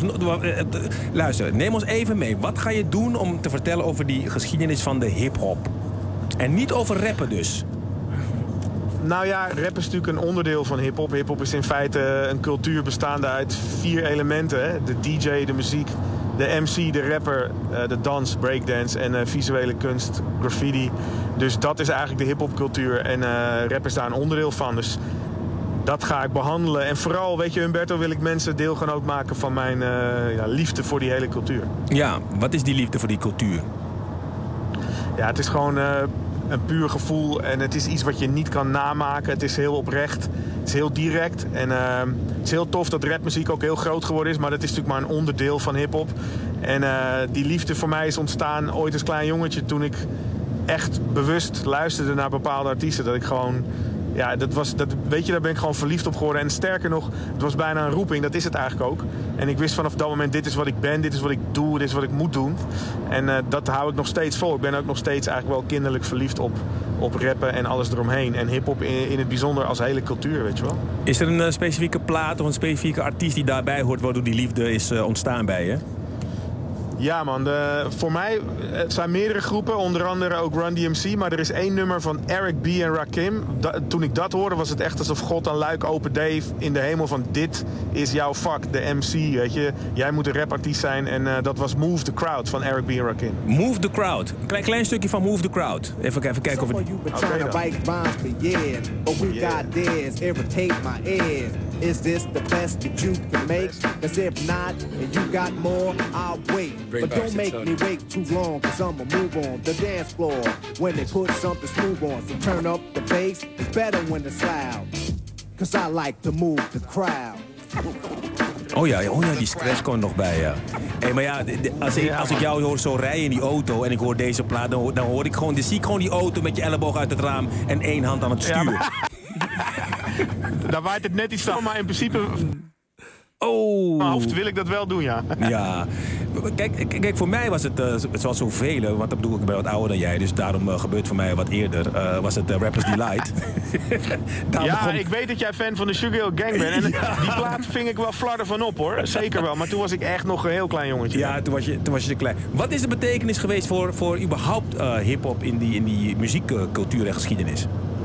Luister, neem ons even mee. Wat ga je doen om te vertellen over die geschiedenis van de hip-hop? En niet over rappen dus. Nou ja, rap is natuurlijk een onderdeel van hiphop. Hiphop is in feite een cultuur bestaande uit 4 elementen. Hè? De DJ, de muziek, de MC, de rapper, de dans, breakdance en visuele kunst, graffiti. Dus dat is eigenlijk de hiphopcultuur en rap is daar een onderdeel van. Dus dat ga ik behandelen. En vooral, weet je Humberto, wil ik mensen deel gaan ook maken van mijn liefde voor die hele cultuur. Ja, wat is die liefde voor die cultuur? Ja, het is gewoon een puur gevoel en het is iets wat je niet kan namaken. Het is heel oprecht, het is heel direct en het is heel tof dat rapmuziek ook heel groot geworden is, maar dat is natuurlijk maar een onderdeel van hiphop. En die liefde voor mij is ontstaan ooit als klein jongetje toen ik echt bewust luisterde naar bepaalde artiesten. Dat ik gewoon, ja, weet je, daar ben ik gewoon verliefd op geworden. En sterker nog, het was bijna een roeping, dat is het eigenlijk ook. En ik wist vanaf dat moment, dit is wat ik ben, dit is wat ik doe, dit is wat ik moet doen. En dat hou ik nog steeds vol. Ik ben ook nog steeds eigenlijk wel kinderlijk verliefd op rappen en alles eromheen. En hiphop in het bijzonder als hele cultuur, weet je wel. Is er een specifieke plaat of een specifieke artiest die daarbij hoort waardoor die liefde is ontstaan bij je? Ja man, voor mij het zijn meerdere groepen, onder andere ook Run DMC. Maar er is 1 nummer van Eric B. en Rakim. Toen ik dat hoorde was het echt alsof God een luik opende in de hemel van dit is jouw vak, de MC, weet je. Jij moet een rapartiest zijn en dat was Move the Crowd van Eric B. en Rakim. Move the Crowd, een klein stukje van Move the Crowd. Even kijken of het... Is this the best that you can make? Cause if not, and you got more, I'll wait. But don't make me wait too long, cause I'ma move on the dance floor when they put something smooth on. So turn up the bass, it's better when it's loud. Cause I like to move the crowd. Oh ja, die scratch kwam nog bij, ja. Hey, maar ja, als ik jou hoor zo rijden in die auto en ik hoor deze plaat, dan hoor ik gewoon, zie ik gewoon die auto met je elleboog uit het raam en 1 hand aan het stuur. Ja, daar waait het net iets aan, maar in principe... Oh. Wil ik dat wel doen, ja. Ja. Kijk, voor mij was het, zoals zoveel, want dat bedoel ik ben wat ouder dan jij, dus daarom gebeurt voor mij wat eerder, was het Rappers Delight. Ik weet dat jij fan van de Sugar Hill Gang bent. En die plaat ving ik wel flarden van op, hoor. Zeker wel. Maar toen was ik echt nog een heel klein jongetje. Ja, toen was je klein. Wat is de betekenis geweest voor überhaupt hip-hop in die muziekcultuur en geschiedenis?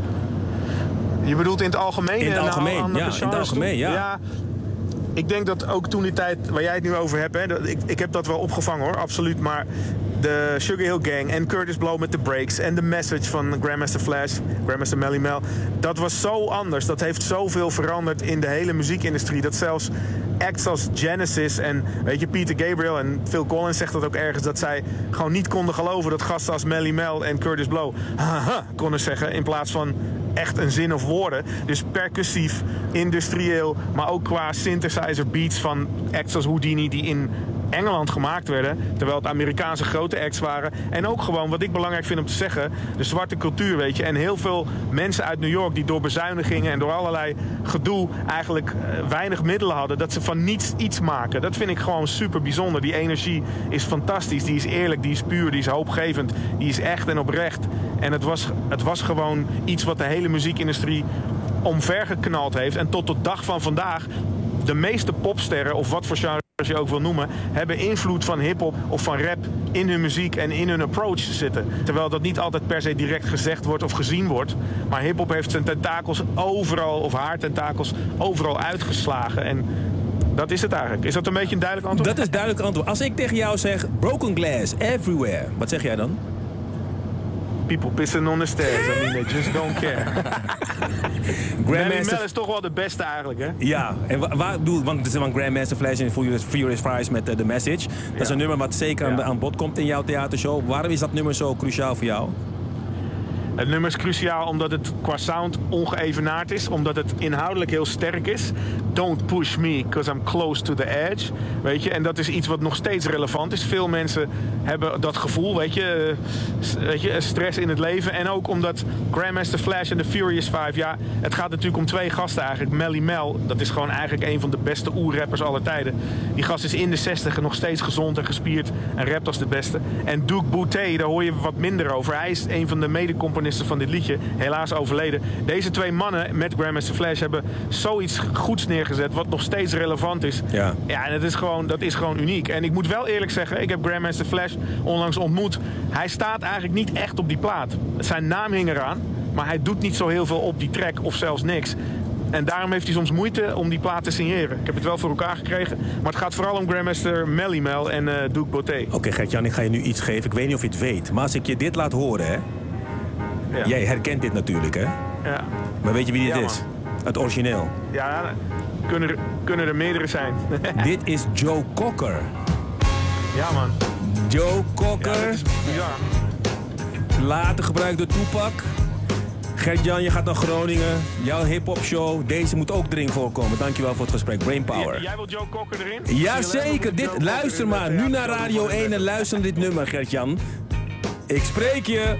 Je bedoelt in het algemeen? In het algemeen, ja. Ik denk dat ook toen die tijd waar jij het nu over hebt, hè, ik heb dat wel opgevangen hoor, absoluut. Maar de Sugar Hill Gang en Curtis Blow met de breaks en de message van Grandmaster Flash, Grandmaster Melly Mel, dat was zo anders. Dat heeft zoveel veranderd in de hele muziekindustrie. Dat zelfs acts als Genesis en weet je, Peter Gabriel en Phil Collins zegt dat ook ergens, dat zij gewoon niet konden geloven dat gasten als Melly Mel en Curtis Blow konden zeggen in plaats van echt een zin of woorden. Dus percussief, industrieel, maar ook qua synthesizer beats van acts als Houdini die in Engeland gemaakt werden, terwijl het Amerikaanse grote acts waren. En ook gewoon, wat ik belangrijk vind om te zeggen, de zwarte cultuur, weet je. En heel veel mensen uit New York die door bezuinigingen en door allerlei gedoe eigenlijk weinig middelen hadden, dat ze van niets iets maken. Dat vind ik gewoon super bijzonder. Die energie is fantastisch, die is eerlijk, die is puur, die is hoopgevend, die is echt en oprecht. En het was gewoon iets wat de hele muziekindustrie omvergeknald heeft. En tot de dag van vandaag, de meeste popsterren, of wat voor genre je ook wil noemen, hebben invloed van hiphop of van rap in hun muziek en in hun approach zitten. Terwijl dat niet altijd per se direct gezegd wordt of gezien wordt. Maar hiphop heeft zijn tentakels overal, of haar tentakels overal uitgeslagen. En dat is het eigenlijk. Is dat een beetje een duidelijk antwoord? Dat is duidelijk antwoord. Als ik tegen jou zeg, broken glass everywhere, wat zeg jij dan? people pissing on the stairs. I mean, they just don't care. Melly Mel is toch wel de beste eigenlijk, hè? Ja, en want het is van Grandmaster Flash en Furious Fries met The Message. Dat is een nummer wat zeker aan bod komt in jouw theatershow. Waarom is dat nummer zo cruciaal voor jou? Het nummer is cruciaal omdat het qua sound ongeëvenaard is. Omdat het inhoudelijk heel sterk is. Don't push me, because I'm close to the edge. Weet je, en dat is iets wat nog steeds relevant is. Veel mensen hebben dat gevoel, weet je, stress in het leven. En ook omdat Grandmaster Flash en de Furious Five, ja, het gaat natuurlijk om twee gasten eigenlijk. Melly Mel, dat is gewoon eigenlijk een van de beste oerrappers aller tijden. Die gast is in de 60 en nog steeds gezond en gespierd en rapt als de beste. En Duke Boutet, daar hoor je wat minder over. Hij is een van de medecomponisten van dit liedje, helaas overleden. Deze twee mannen met Grandmaster Flash hebben zoiets goeds neergezet wat nog steeds relevant is. Ja, en dat is gewoon uniek. En ik moet wel eerlijk zeggen, ik heb Grandmaster Flash onlangs ontmoet. Hij staat eigenlijk niet echt op die plaat. Zijn naam hing eraan, maar hij doet niet zo heel veel op die track of zelfs niks. En daarom heeft hij soms moeite om die plaat te signeren. Ik heb het wel voor elkaar gekregen, maar het gaat vooral om Grandmaster Melly Mel en Duke Boutet. Oké, Gert-Jan, ik ga je nu iets geven. Ik weet niet of je het weet, maar als ik je dit laat horen, hè? Ja. Jij herkent dit natuurlijk, hè? Ja. Maar weet je wie dit Ja, is? Het origineel. Ja, kunnen er meerdere zijn. Dit is Joe Cocker. Ja, man. Joe Cocker. Ja, dat is bizar. Later gebruikt door Tupac. Gert-Jan, je gaat naar Groningen. Jouw hip-hop show. Deze moet ook erin voorkomen. Dankjewel voor het gesprek. Brainpower. Jij wil Joe Cocker erin? Jazeker. Luister maar. Nu naar Radio 1 en luister naar dit nummer, Gert-Jan. Ik spreek je.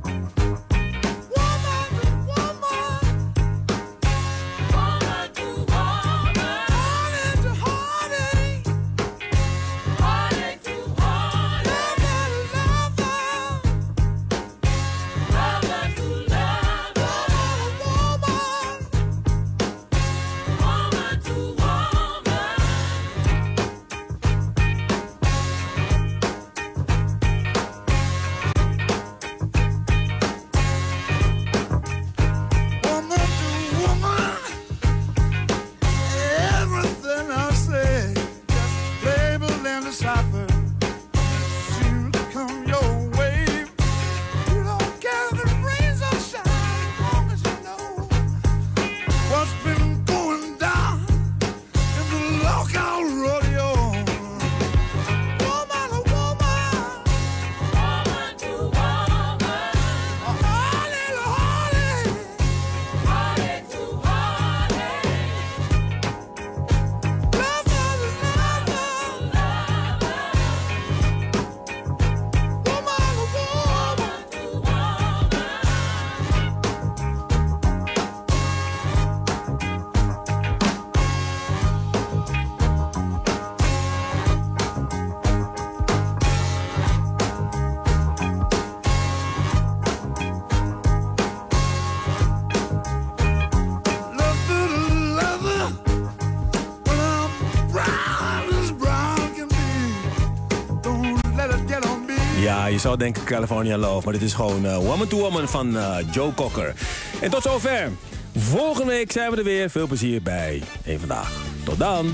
Ja, je zou denken California Love, maar dit is gewoon Woman to Woman van Joe Cocker. En tot zover. Volgende week zijn we er weer. Veel plezier bij Eén Vandaag. Tot dan.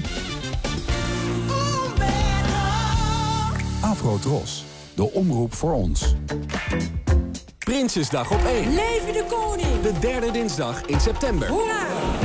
Afro Tros, de omroep voor ons. Prinsjesdag op 1. Leven de koning! De derde dinsdag in september. Hoera!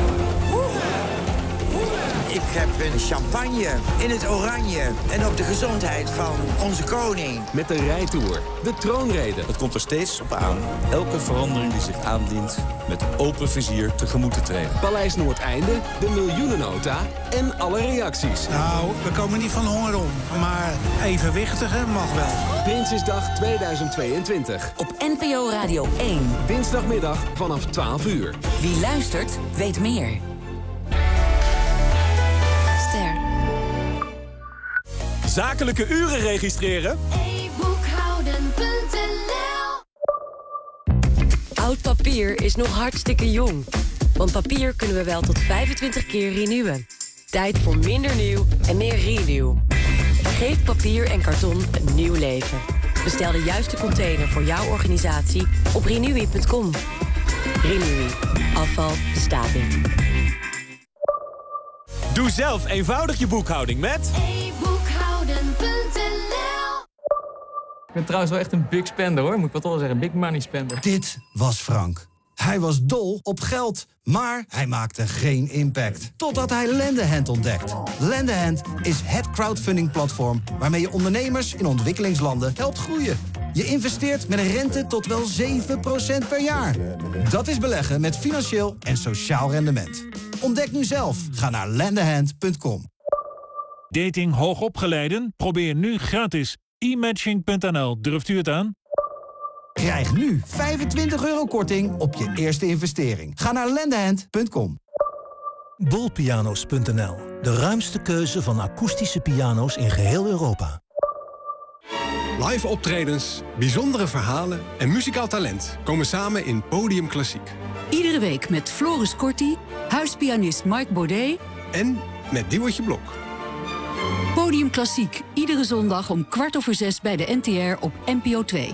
Ik heb een champagne in het oranje en op de gezondheid van onze koning. Met de rijtour, de troonrede. Het komt er steeds op aan elke verandering die zich aandient met open vizier tegemoet te treden. Paleis Noordeinde, de miljoenennota en alle reacties. Nou, we komen niet van honger om, maar evenwichtige mag wel. Prinsjesdag 2022. Op NPO Radio 1. Dinsdagmiddag vanaf 12 uur. Wie luistert, weet meer. Zakelijke uren registreren? e-boekhouden.nl. Oud papier is nog hartstikke jong. Want papier kunnen we wel tot 25 keer renewen. Tijd voor minder nieuw en meer renew. Geef papier en karton een nieuw leven. Bestel de juiste container voor jouw organisatie op renewy.com. Renewy. Afval bestaat niet. Doe zelf eenvoudig je boekhouding met... e-boekhouden.nl. Ik ben trouwens wel echt een big spender, hoor. Moet ik wel toch wel zeggen, big money spender. Dit was Frank. Hij was dol op geld, maar hij maakte geen impact. Totdat hij Lendehand ontdekt. Lendehand is het crowdfunding-platform waarmee je ondernemers in ontwikkelingslanden helpt groeien. Je investeert met een rente tot wel 7% per jaar. Dat is beleggen met financieel en sociaal rendement. Ontdek nu zelf. Ga naar lendehand.com. Dating hoogopgeleiden? Probeer nu gratis e-matching.nl. Durft u het aan? Krijg nu €25 korting op je eerste investering. Ga naar lendehand.com. Bolpianos.nl. De ruimste keuze van akoestische piano's in geheel Europa. Live optredens, bijzondere verhalen en muzikaal talent komen samen in Podium Klassiek. Iedere week met Floris Corti, huispianist Mike Baudet en met Diewertje Blok. Podium Klassiek, iedere zondag om 6:15 bij de NTR op NPO 2.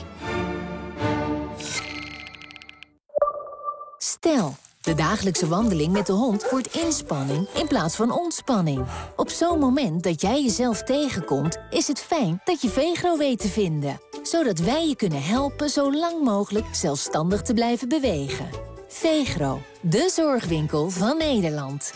Stel, de dagelijkse wandeling met de hond wordt inspanning in plaats van ontspanning. Op zo'n moment dat jij jezelf tegenkomt, is het fijn dat je Vegro weet te vinden. Zodat wij je kunnen helpen zo lang mogelijk zelfstandig te blijven bewegen. Vegro, de zorgwinkel van Nederland.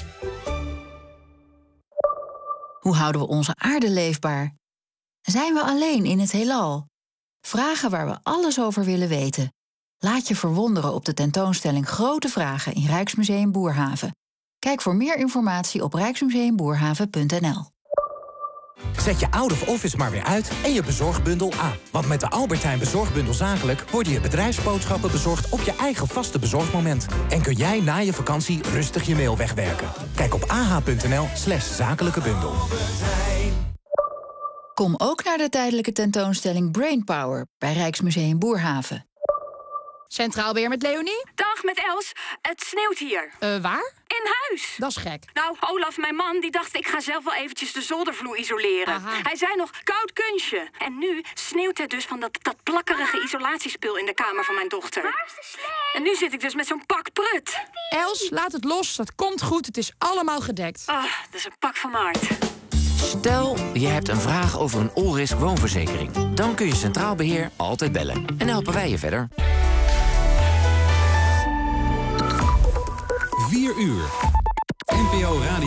Hoe houden we onze aarde leefbaar? Zijn we alleen in het heelal? Vragen waar we alles over willen weten. Laat je verwonderen op de tentoonstelling Grote Vragen in Rijksmuseum Boerhaven. Kijk voor meer informatie op rijksmuseumboerhaven.nl. Zet je out of office maar weer uit en je bezorgbundel aan. Want met de Albert Heijn Bezorgbundel Zakelijk worden je bedrijfsboodschappen bezorgd op je eigen vaste bezorgmoment. En kun jij na je vakantie rustig je mail wegwerken. Kijk op ah.nl/zakelijke bundel. Kom ook naar de tijdelijke tentoonstelling Brainpower bij Rijksmuseum Boerhaven. Centraal Beheer met Leonie? Dag, met Els. Het sneeuwt hier. Waar? In huis. Dat is gek. Nou, Olaf, mijn man, die dacht ik ga zelf wel eventjes de zoldervloer isoleren. Aha. Hij zei nog, koud kunstje. En nu sneeuwt het dus van dat plakkerige isolatiespul in de kamer van mijn dochter. Waar is de slee? En nu zit ik dus met zo'n pak prut. Els, laat het los. Dat komt goed. Het is allemaal gedekt. Ah, dat is een pak van Maart. Stel, je hebt een vraag over een all-risk woonverzekering. Dan kun je Centraal Beheer altijd bellen. En helpen wij je verder. 4 uur. NPO Radio